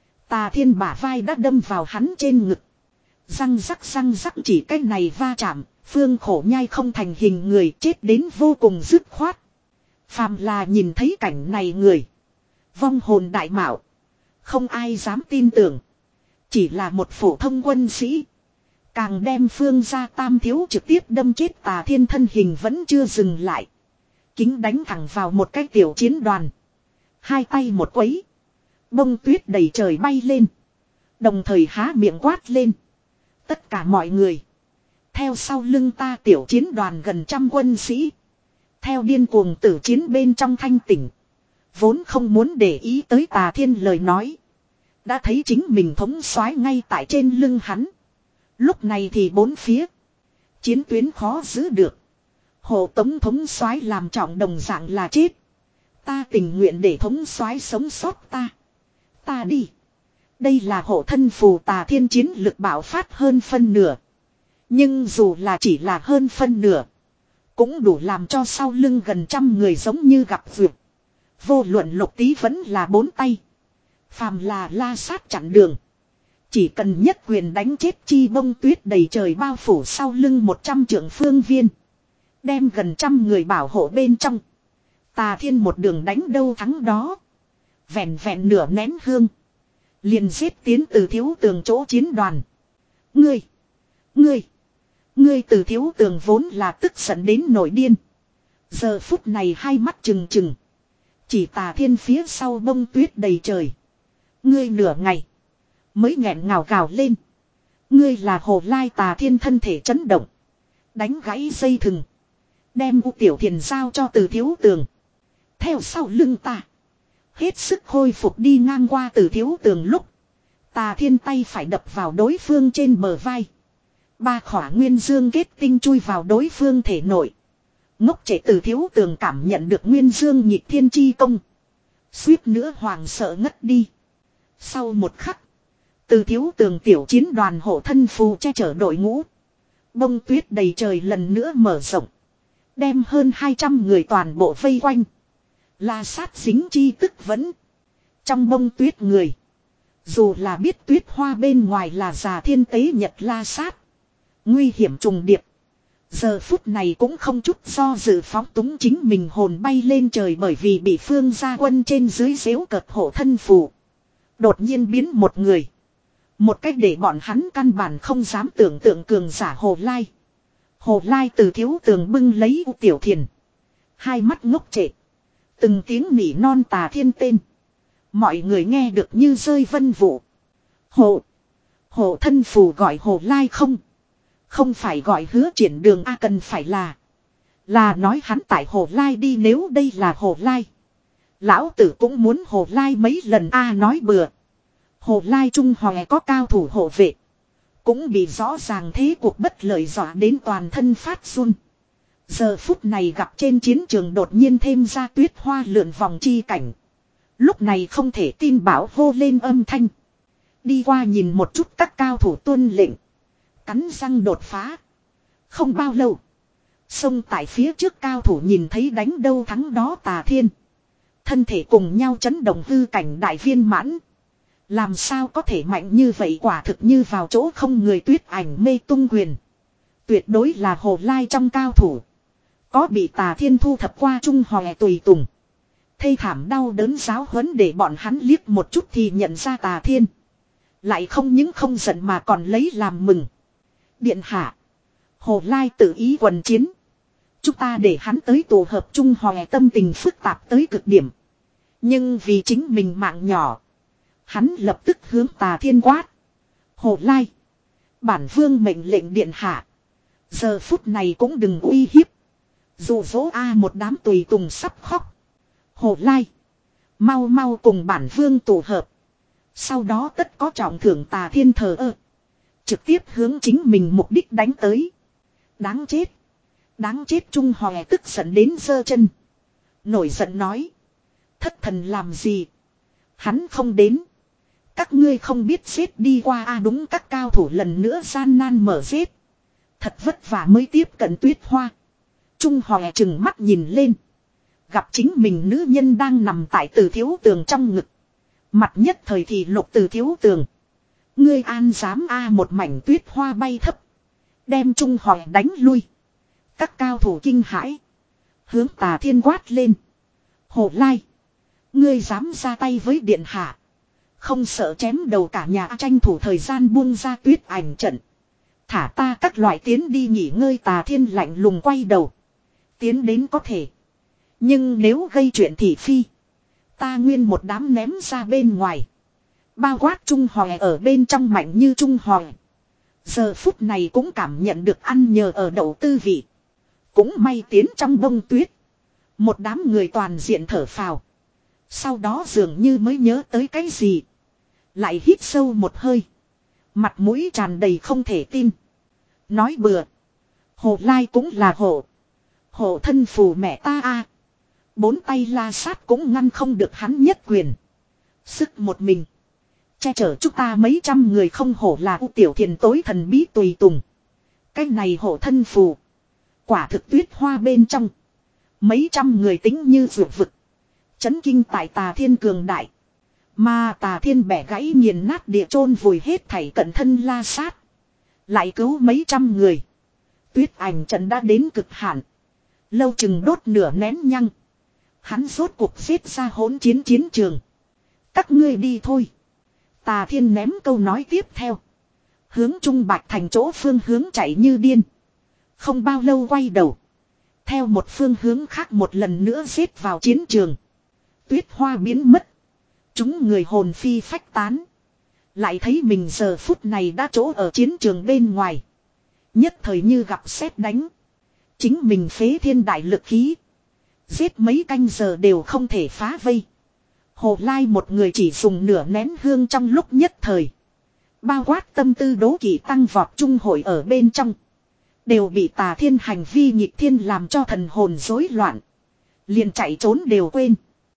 Tà Thiên bả vai đã đâm vào hắn trên ngực. Răng rắc răng rắc chỉ cái này va chạm. Phương Khổ Nhai không thành hình người chết đến vô cùng dứt khoát. Phàm là nhìn thấy cảnh này người. Vong hồn đại mạo. Không ai dám tin tưởng. Chỉ là một phổ thông quân sĩ. Càng đem Phương gia tam thiếu trực tiếp đâm chết. Tà Thiên thân hình vẫn chưa dừng lại. Kính đánh thẳng vào một cái tiểu chiến đoàn. Hai tay một quấy. Bông tuyết đầy trời bay lên. Đồng thời há miệng quát lên. Tất cả mọi người. Theo sau lưng ta tiểu chiến đoàn gần trăm quân sĩ. Theo điên cuồng tử chiến bên trong thanh tỉnh. Vốn không muốn để ý tới Tà Thiên lời nói. Đã thấy chính mình thống soái ngay tại trên lưng hắn. Lúc này thì bốn phía. Chiến tuyến khó giữ được. Hộ tống thống soái làm trọng đồng dạng là chết. Ta tình nguyện để thống soái sống sót ta. Ta đi. Đây là hộ thân phù Tà Thiên chiến lực bạo phát hơn phân nửa. Nhưng dù là chỉ là hơn phân nửa. Cũng đủ làm cho sau lưng gần trăm người giống như gặp vượt. Vô luận Lục Tý vẫn là bốn tay. Phàm là la sát chặn đường. Chỉ cần nhất quyền đánh chết chi bông tuyết đầy trời bao phủ sau lưng một trăm trượng phương viên. Đem gần trăm người bảo hộ bên trong. Tà Thiên một đường đánh đâu thắng đó. Vẹn vẹn nửa nén hương. Liền giết tiến từ thiếu tường chỗ chiến đoàn. Ngươi. Ngươi. Ngươi từ thiếu tường vốn là tức giận đến nổi điên. Giờ phút này hai mắt trừng trừng. Chỉ Tà Thiên phía sau bông tuyết đầy trời. Ngươi nửa ngày. Mới nghẹn ngào gào lên. Ngươi là Hồ Lai. Tà Thiên thân thể chấn động. Đánh gãy dây thừng. Đem U Tiểu Thiền giao cho từ thiếu tường. Theo sau lưng ta. Hết sức hồi phục đi ngang qua từ thiếu tường lúc. Tà Thiên tay phải đập vào đối phương trên bờ vai. Ba khỏa nguyên dương kết tinh chui vào đối phương thể nội. Ngốc trẻ từ thiếu tường cảm nhận được nguyên dương nhịp thiên chi công. Suýt nữa hoàng sợ ngất đi. Sau một khắc. Từ thiếu tường tiểu chiến đoàn hộ thân phù che chở đội ngũ. Bông tuyết đầy trời lần nữa mở rộng. Đem hơn hai trăm người toàn bộ vây quanh. La sát dính chi tức vẫn. Trong bông tuyết người. Dù là biết tuyết hoa bên ngoài là già thiên tế nhật la sát. Nguy hiểm trùng điệp. Giờ phút này cũng không chút do dự phóng túng chính mình hồn bay lên trời bởi vì bị phương gia quân trên dưới dễu cợt hộ thân phù. Đột nhiên biến một người. Một cách để bọn hắn căn bản không dám tưởng tượng cường giả Hồ Lai. Hồ Lai từ thiếu tường bưng lấy U Tiểu Thiền. Hai mắt ngốc trệ. Từng tiếng nỉ non Tà Thiên tên. Mọi người nghe được như rơi vân vụ. Hồ. Hộ thân phù gọi Hồ Lai không. Không phải gọi Hứa Triển Đường a cần phải là. Là nói hắn tại Hồ Lai đi nếu đây là Hồ Lai. Lão tử cũng muốn Hồ Lai mấy lần a nói bừa. Hồ Lai Trung Hòe có cao thủ hộ vệ. Cũng bị rõ ràng thế cuộc bất lợi dọa đến toàn thân phát run. Giờ phút này gặp trên chiến trường đột nhiên thêm ra tuyết hoa lượn vòng chi cảnh. Lúc này không thể tin bảo hô lên âm thanh. Đi qua nhìn một chút các cao thủ tuân lệnh. Cắn răng đột phá. Không bao lâu. Xông tại phía trước cao thủ nhìn thấy đánh đâu thắng đó Tà Thiên. Thân thể cùng nhau chấn động hư cảnh đại viên mãn. Làm sao có thể mạnh như vậy quả thực như vào chỗ không người tuyết ảnh mê tung quyền. Tuyệt đối là Hồ Lai trong cao thủ. Có bị Tà Thiên thu thập qua Trung Hòe tùy tùng. Thê thảm đau đớn giáo huấn để bọn hắn liếc một chút thì nhận ra Tà Thiên. Lại không những không giận mà còn lấy làm mừng. Điện hạ. Hồ Lai tự ý quần chiến. Chúng ta để hắn tới tổ hợp Trung Hòe tâm tình phức tạp tới cực điểm. Nhưng vì chính mình mạng nhỏ. Hắn lập tức hướng Tà Thiên quát. Hồ Lai. Bản vương mệnh lệnh điện hạ. Giờ phút này cũng đừng uy hiếp. Dù dỗ A một đám tùy tùng sắp khóc. Hồ Lai. Mau mau cùng bản vương tụ hợp. Sau đó tất có trọng thưởng. Tà Thiên thờ ơ. Trực tiếp hướng chính mình mục đích đánh tới. Đáng chết. Đáng chết Trung Hòe tức giận đến giơ chân. Nổi giận nói. Thất thần làm gì. Hắn không đến. Các ngươi không biết giết đi qua a à đúng các cao thủ lần nữa gian nan mở giết. Thật vất vả mới tiếp cận tuyết hoa. Trung Hòe chừng mắt nhìn lên. Gặp chính mình nữ nhân đang nằm tại Từ Thiếu Tường trong ngực. Mặt nhất thời thì lục Từ Thiếu Tường. Ngươi an dám a à một mảnh tuyết hoa bay thấp. Đem Trung Hòe đánh lui. Các cao thủ kinh hãi. Hướng Tà Thiên quát lên. Hồ Lai. Ngươi dám ra tay với điện hạ. Không sợ chém đầu cả nhà tranh thủ thời gian buông ra tuyết ảnh trận. Thả ta các loại tiến đi nghỉ ngơi. Tà Thiên lạnh lùng quay đầu. Tiến đến có thể. Nhưng nếu gây chuyện thị phi. Ta nguyên một đám ném ra bên ngoài. Bao quát Trung Hòe ở bên trong mạnh như Trung Hòe. Giờ phút này cũng cảm nhận được ăn nhờ ở đậu tư vị. Cũng may tiến trong bông tuyết. Một đám người toàn diện thở phào. Sau đó dường như mới nhớ tới cái gì. Lại hít sâu một hơi. Mặt mũi tràn đầy không thể tin. Nói bừa. Hồ Lai cũng là hộ. Hộ thân phù mẹ ta a. Bốn tay la sát cũng ngăn không được hắn nhất quyền. Sức một mình. Che chở chúng ta mấy trăm người không hổ là U Tiểu Thiền tối thần bí tùy tùng. Cái này hộ thân phù. Quả thực tuyết hoa bên trong. Mấy trăm người tính như vượt vực. Chấn kinh tại Tà Thiên cường đại. Mà Tà Thiên bẻ gãy nghiền nát địa chôn vùi hết thảy cận thân la sát. Lại cứu mấy trăm người. Tuyết ảnh trận đã đến cực hạn. Lâu chừng đốt nửa nén nhăng. Hắn rốt cuộc giết ra hỗn chiến chiến trường. Các ngươi đi thôi. Tà Thiên ném câu nói tiếp theo. Hướng Trung Bạch thành chỗ phương hướng chạy như điên. Không bao lâu quay đầu. Theo một phương hướng khác một lần nữa giết vào chiến trường. Tuyết hoa biến mất. Chúng người hồn phi phách tán. Lại thấy mình giờ phút này đã chỗ ở chiến trường bên ngoài. Nhất thời như gặp sét đánh. Chính mình phế thiên đại lực khí. Giết mấy canh giờ đều không thể phá vây. Hồ Lai một người chỉ dùng nửa nén hương trong lúc nhất thời. Bao quát tâm tư đố kỵ tăng vọt trung hội ở bên trong. Đều bị Tà Thiên hành vi nghịch thiên làm cho thần hồn rối loạn. Liền chạy trốn đều quên.